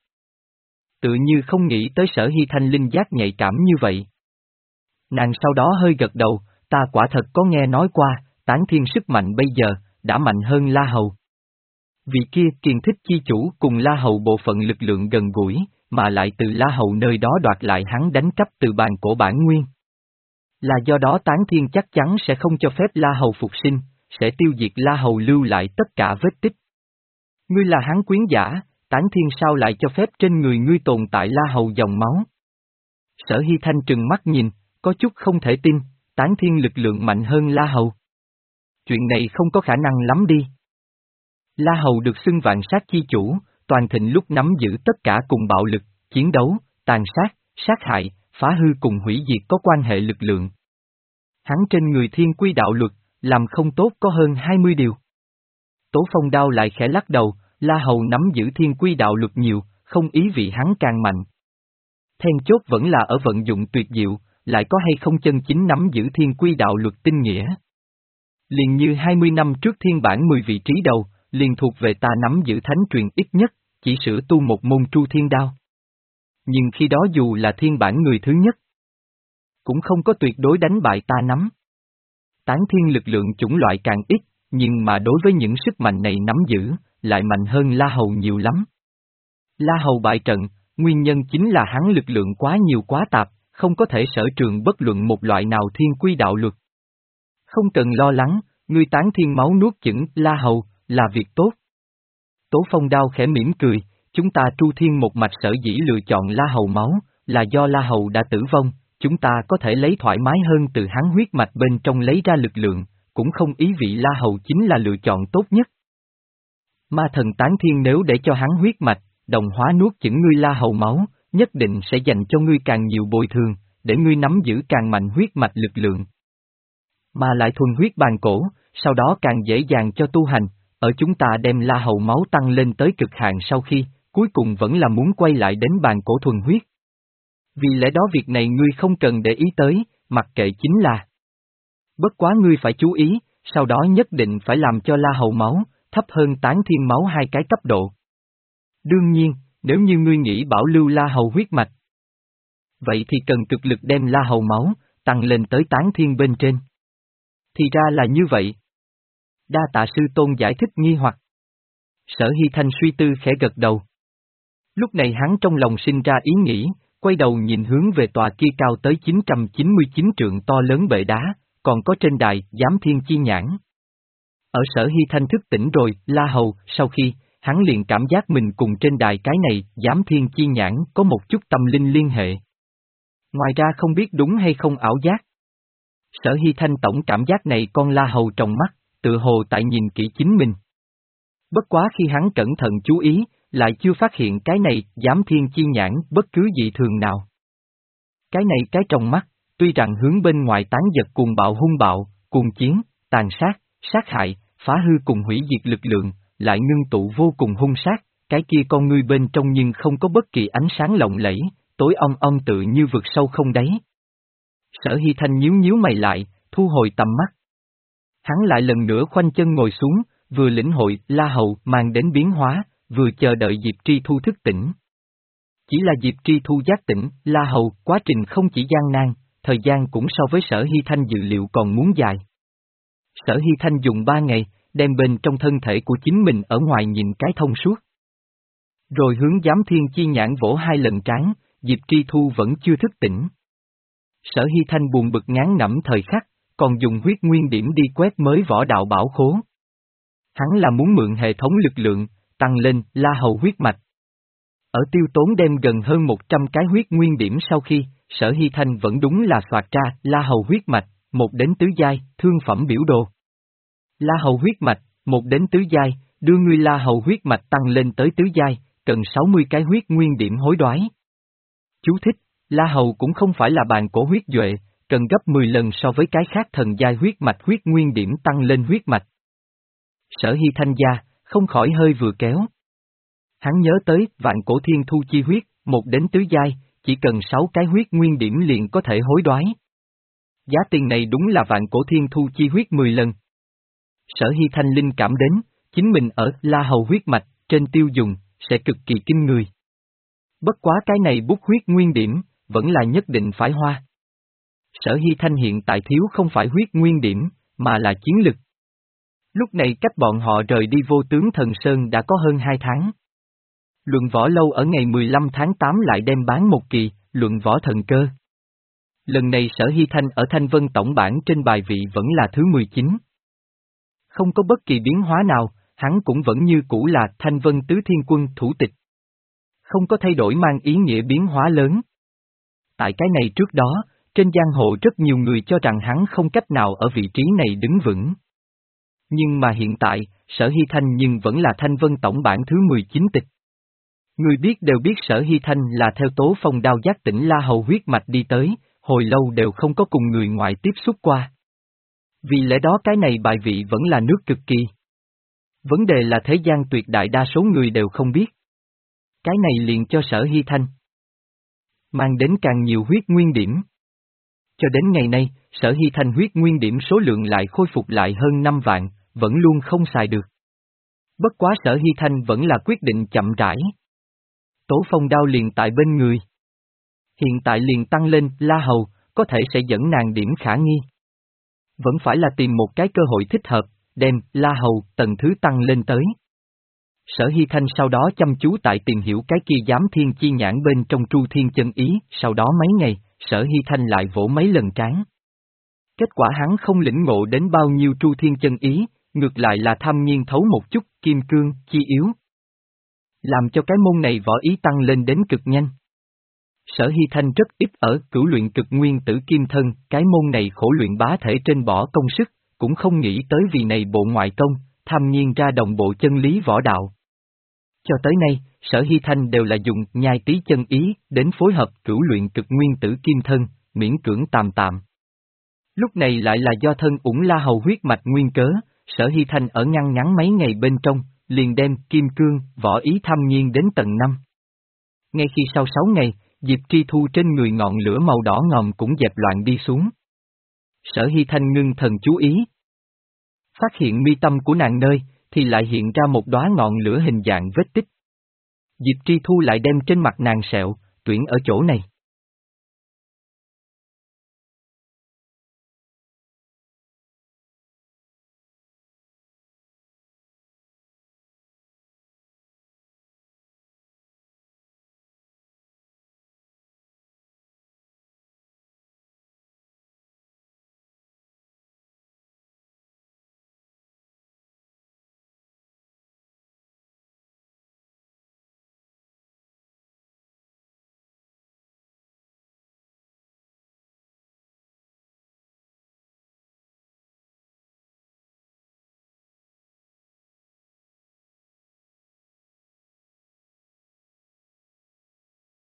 Tự như không nghĩ tới Sở Hy Thanh linh giác nhạy cảm như vậy. Nàng sau đó hơi gật đầu, ta quả thật có nghe nói qua, tán thiên sức mạnh bây giờ, đã mạnh hơn La Hầu. Vì kia kiền thích chi chủ cùng La Hầu bộ phận lực lượng gần gũi, mà lại từ La Hầu nơi đó đoạt lại hắn đánh cắp từ bàn cổ bản nguyên. Là do đó tán thiên chắc chắn sẽ không cho phép La Hầu phục sinh, sẽ tiêu diệt La Hầu lưu lại tất cả vết tích. Ngươi là hắn quyến giả, tán thiên sao lại cho phép trên người ngươi tồn tại La Hầu dòng máu? Sở Hy Thanh trừng mắt nhìn, có chút không thể tin, tán thiên lực lượng mạnh hơn La Hầu. Chuyện này không có khả năng lắm đi. La Hầu được xưng vạn sát chi chủ, toàn thịnh lúc nắm giữ tất cả cùng bạo lực, chiến đấu, tàn sát, sát hại, phá hư cùng hủy diệt có quan hệ lực lượng. Hắn trên người thiên quy đạo luật, làm không tốt có hơn hai mươi điều. Tố Phong Đao lại khẽ lắc đầu, La Hầu nắm giữ thiên quy đạo luật nhiều, không ý vị hắn càng mạnh. Then chốt vẫn là ở vận dụng tuyệt diệu, lại có hay không chân chính nắm giữ thiên quy đạo luật tinh nghĩa. Liền như hai mươi năm trước thiên bản mười vị trí đầu, liền thuộc về ta nắm giữ thánh truyền ít nhất, chỉ sửa tu một môn tru thiên đao. Nhưng khi đó dù là thiên bản người thứ nhất, cũng không có tuyệt đối đánh bại ta nắm. Tán thiên lực lượng chủng loại càng ít, nhưng mà đối với những sức mạnh này nắm giữ, lại mạnh hơn La Hầu nhiều lắm. La Hầu bại trận, nguyên nhân chính là hắn lực lượng quá nhiều quá tạp, không có thể sở trường bất luận một loại nào thiên quy đạo luật. Không cần lo lắng, ngươi tán thiên máu nuốt chửng La Hầu, là việc tốt. Tố Phong Đao khẽ mỉm cười, chúng ta Tru Thiên một mạch sở dĩ lựa chọn La Hầu máu, là do La Hầu đã tử vong, chúng ta có thể lấy thoải mái hơn từ hắn huyết mạch bên trong lấy ra lực lượng, cũng không ý vị La Hầu chính là lựa chọn tốt nhất. Ma thần tán thiên nếu để cho hắn huyết mạch, đồng hóa nuốt chửng ngươi La Hầu máu, nhất định sẽ dành cho ngươi càng nhiều bồi thường, để ngươi nắm giữ càng mạnh huyết mạch lực lượng. Mà lại thuần huyết bàn cổ, sau đó càng dễ dàng cho tu hành, ở chúng ta đem La Hầu máu tăng lên tới cực hạn sau khi, cuối cùng vẫn là muốn quay lại đến bàn cổ thuần huyết. Vì lẽ đó việc này ngươi không cần để ý tới, mặc kệ chính là. Bất quá ngươi phải chú ý, sau đó nhất định phải làm cho La Hầu máu, thấp hơn tán thiên máu hai cái cấp độ. Đương nhiên, nếu như ngươi nghĩ bảo lưu La Hầu huyết mạch, vậy thì cần cực lực đem La Hầu máu, tăng lên tới tán thiên bên trên. Thì ra là như vậy. Đa tạ sư tôn giải thích nghi hoặc. Sở Hy Thanh suy tư khẽ gật đầu. Lúc này hắn trong lòng sinh ra ý nghĩ, quay đầu nhìn hướng về tòa kia cao tới chín trăm chín mươi chín trượng to lớn bệ đá, còn có trên đài, giám thiên chi nhãn. Ở Sở Hy Thanh thức tỉnh rồi, La Hầu, sau khi, hắn liền cảm giác mình cùng trên đài cái này, giám thiên chi nhãn, có một chút tâm linh liên hệ. Ngoài ra không biết đúng hay không ảo giác. Sở Hy Thanh tổng cảm giác này con La Hầu trong mắt, tự hồ tại nhìn kỹ chính mình. Bất quá khi hắn cẩn thận chú ý, lại chưa phát hiện cái này, giám thiên chi nhãn, bất cứ dị thường nào. Cái này cái trong mắt, tuy rằng hướng bên ngoài tán giật cuồng bạo hung bạo, cuồng chiến, tàn sát, sát hại, phá hư cùng hủy diệt lực lượng, lại ngưng tụ vô cùng hung sát, cái kia con ngươi bên trong nhưng không có bất kỳ ánh sáng lộng lẫy, tối âm âm tự như vực sâu không đáy. Sở Hy Thanh nhíu nhíu mày lại, thu hồi tầm mắt. Hắn lại lần nữa khoanh chân ngồi xuống, vừa lĩnh hội La Hầu mang đến biến hóa, vừa chờ đợi Diệp Tri Thu thức tỉnh. Chỉ là Diệp Tri Thu giác tỉnh, La Hầu, quá trình không chỉ gian nan, thời gian cũng so với Sở Hy Thanh dự liệu còn muốn dài. Sở Hy Thanh dùng ba ngày, đem bên trong thân thể của chính mình ở ngoài nhìn cái thông suốt. Rồi hướng giám thiên chi nhãn vỗ hai lần trán, Diệp Tri Thu vẫn chưa thức tỉnh. Sở Hy Thanh buồn bực ngán ngẩm thời khắc, còn dùng huyết nguyên điểm đi quét mới võ đạo bảo khố. Hắn là muốn mượn hệ thống lực lượng, tăng lên La Hầu huyết mạch. Ở tiêu tốn đem gần hơn một trăm cái huyết nguyên điểm sau khi, Sở Hy Thanh vẫn đúng là soạt ra La Hầu huyết mạch, một đến tứ giai, thương phẩm biểu đồ. La Hầu huyết mạch, một đến tứ giai, đưa ngươi La Hầu huyết mạch tăng lên tới tứ giai, cần sáu mươi cái huyết nguyên điểm hối đoái. Chú thích, La Hầu cũng không phải là bàn cổ huyết duệ, cần gấp mười lần so với cái khác thần giai huyết mạch huyết nguyên điểm tăng lên huyết mạch. Sở Hy Thanh gia, không khỏi hơi vừa kéo. Hắn nhớ tới vạn cổ thiên thu chi huyết, một đến tứ giai, chỉ cần sáu cái huyết nguyên điểm liền có thể hối đoái. Giá tiền này đúng là vạn cổ thiên thu chi huyết mười lần. Sở Hy Thanh linh cảm đến, chính mình ở La Hầu huyết mạch, trên tiêu dùng, sẽ cực kỳ kinh người. Bất quá cái này bút huyết nguyên điểm, vẫn là nhất định phải hoa. Sở Hy Thanh hiện tại thiếu không phải huyết nguyên điểm, mà là chiến lực. Lúc này cách bọn họ rời đi Vô Tướng Thần Sơn đã có hơn hai tháng. Luận võ lâu ở ngày mười lăm tháng tám lại đem bán một kỳ, luận võ thần cơ. Lần này Sở Hy Thanh ở Thanh Vân tổng bản trên bài vị vẫn là thứ mười chín. Không có bất kỳ biến hóa nào, hắn cũng vẫn như cũ là Thanh Vân Tứ Thiên Quân thủ tịch. Không có thay đổi mang ý nghĩa biến hóa lớn. Tại cái này trước đó, trên giang hồ rất nhiều người cho rằng hắn không cách nào ở vị trí này đứng vững. Nhưng mà hiện tại, Sở Hy Thanh nhưng vẫn là Thanh Vân tổng bản thứ mười chín tịch. Người biết đều biết Sở Hy Thanh là theo Tố Phong Đao giác tỉnh La Hầu huyết mạch đi tới, hồi lâu đều không có cùng người ngoại tiếp xúc qua. Vì lẽ đó cái này bài vị vẫn là nước cực kỳ. Vấn đề là thế gian tuyệt đại đa số người đều không biết. Cái này liền cho Sở Hy Thanh mang đến càng nhiều huyết nguyên điểm. Cho đến ngày nay, Sở Hy Thanh huyết nguyên điểm số lượng lại khôi phục lại hơn năm vạn, vẫn luôn không xài được. Bất quá Sở Hy Thanh vẫn là quyết định chậm rãi. Tố Phong Đao liền tại bên người. Hiện tại liền tăng lên, La Hầu, có thể sẽ dẫn nàng điểm khả nghi. Vẫn phải là tìm một cái cơ hội thích hợp, đem La Hầu tầng thứ tăng lên tới. Sở Hy Thanh sau đó chăm chú tại tìm hiểu cái kia giám thiên chi nhãn bên trong Tru Thiên chân ý, sau đó mấy ngày, Sở Hy Thanh lại vỗ mấy lần trán. Kết quả hắn không lĩnh ngộ đến bao nhiêu Tru Thiên chân ý, ngược lại là tham nhiên thấu một chút, kim cương, chi yếu. Làm cho cái môn này võ ý tăng lên đến cực nhanh. Sở Hy Thanh rất ít ở cửu luyện cực nguyên tử kim thân, cái môn này khổ luyện bá thể trên bỏ công sức, cũng không nghĩ tới vì này bộ ngoại công, tham nhiên ra đồng bộ chân lý võ đạo. Cho tới nay, Sở Hy Thanh đều là dùng nhai tí chân ý đến phối hợp cửu luyện cực nguyên tử kim thân, miễn cưỡng tạm tạm. Lúc này lại là do thân ủng la hầu huyết mạch nguyên cớ, Sở Hy Thanh ở ngăn ngắn mấy ngày bên trong, liền đem kim cương, võ ý tham nhiên đến tầng năm. Ngay khi sau sáu ngày, Diệp Tri Thu trên người ngọn lửa màu đỏ ngòm cũng dẹp loạn đi xuống. Sở Hy Thanh ngưng thần chú ý. Phát hiện mi tâm của nàng nơi, thì lại hiện ra một đóa ngọn lửa hình dạng vết tích. Diệp Tri Thu lại đem trên mặt nàng sẹo, tuyển ở chỗ này.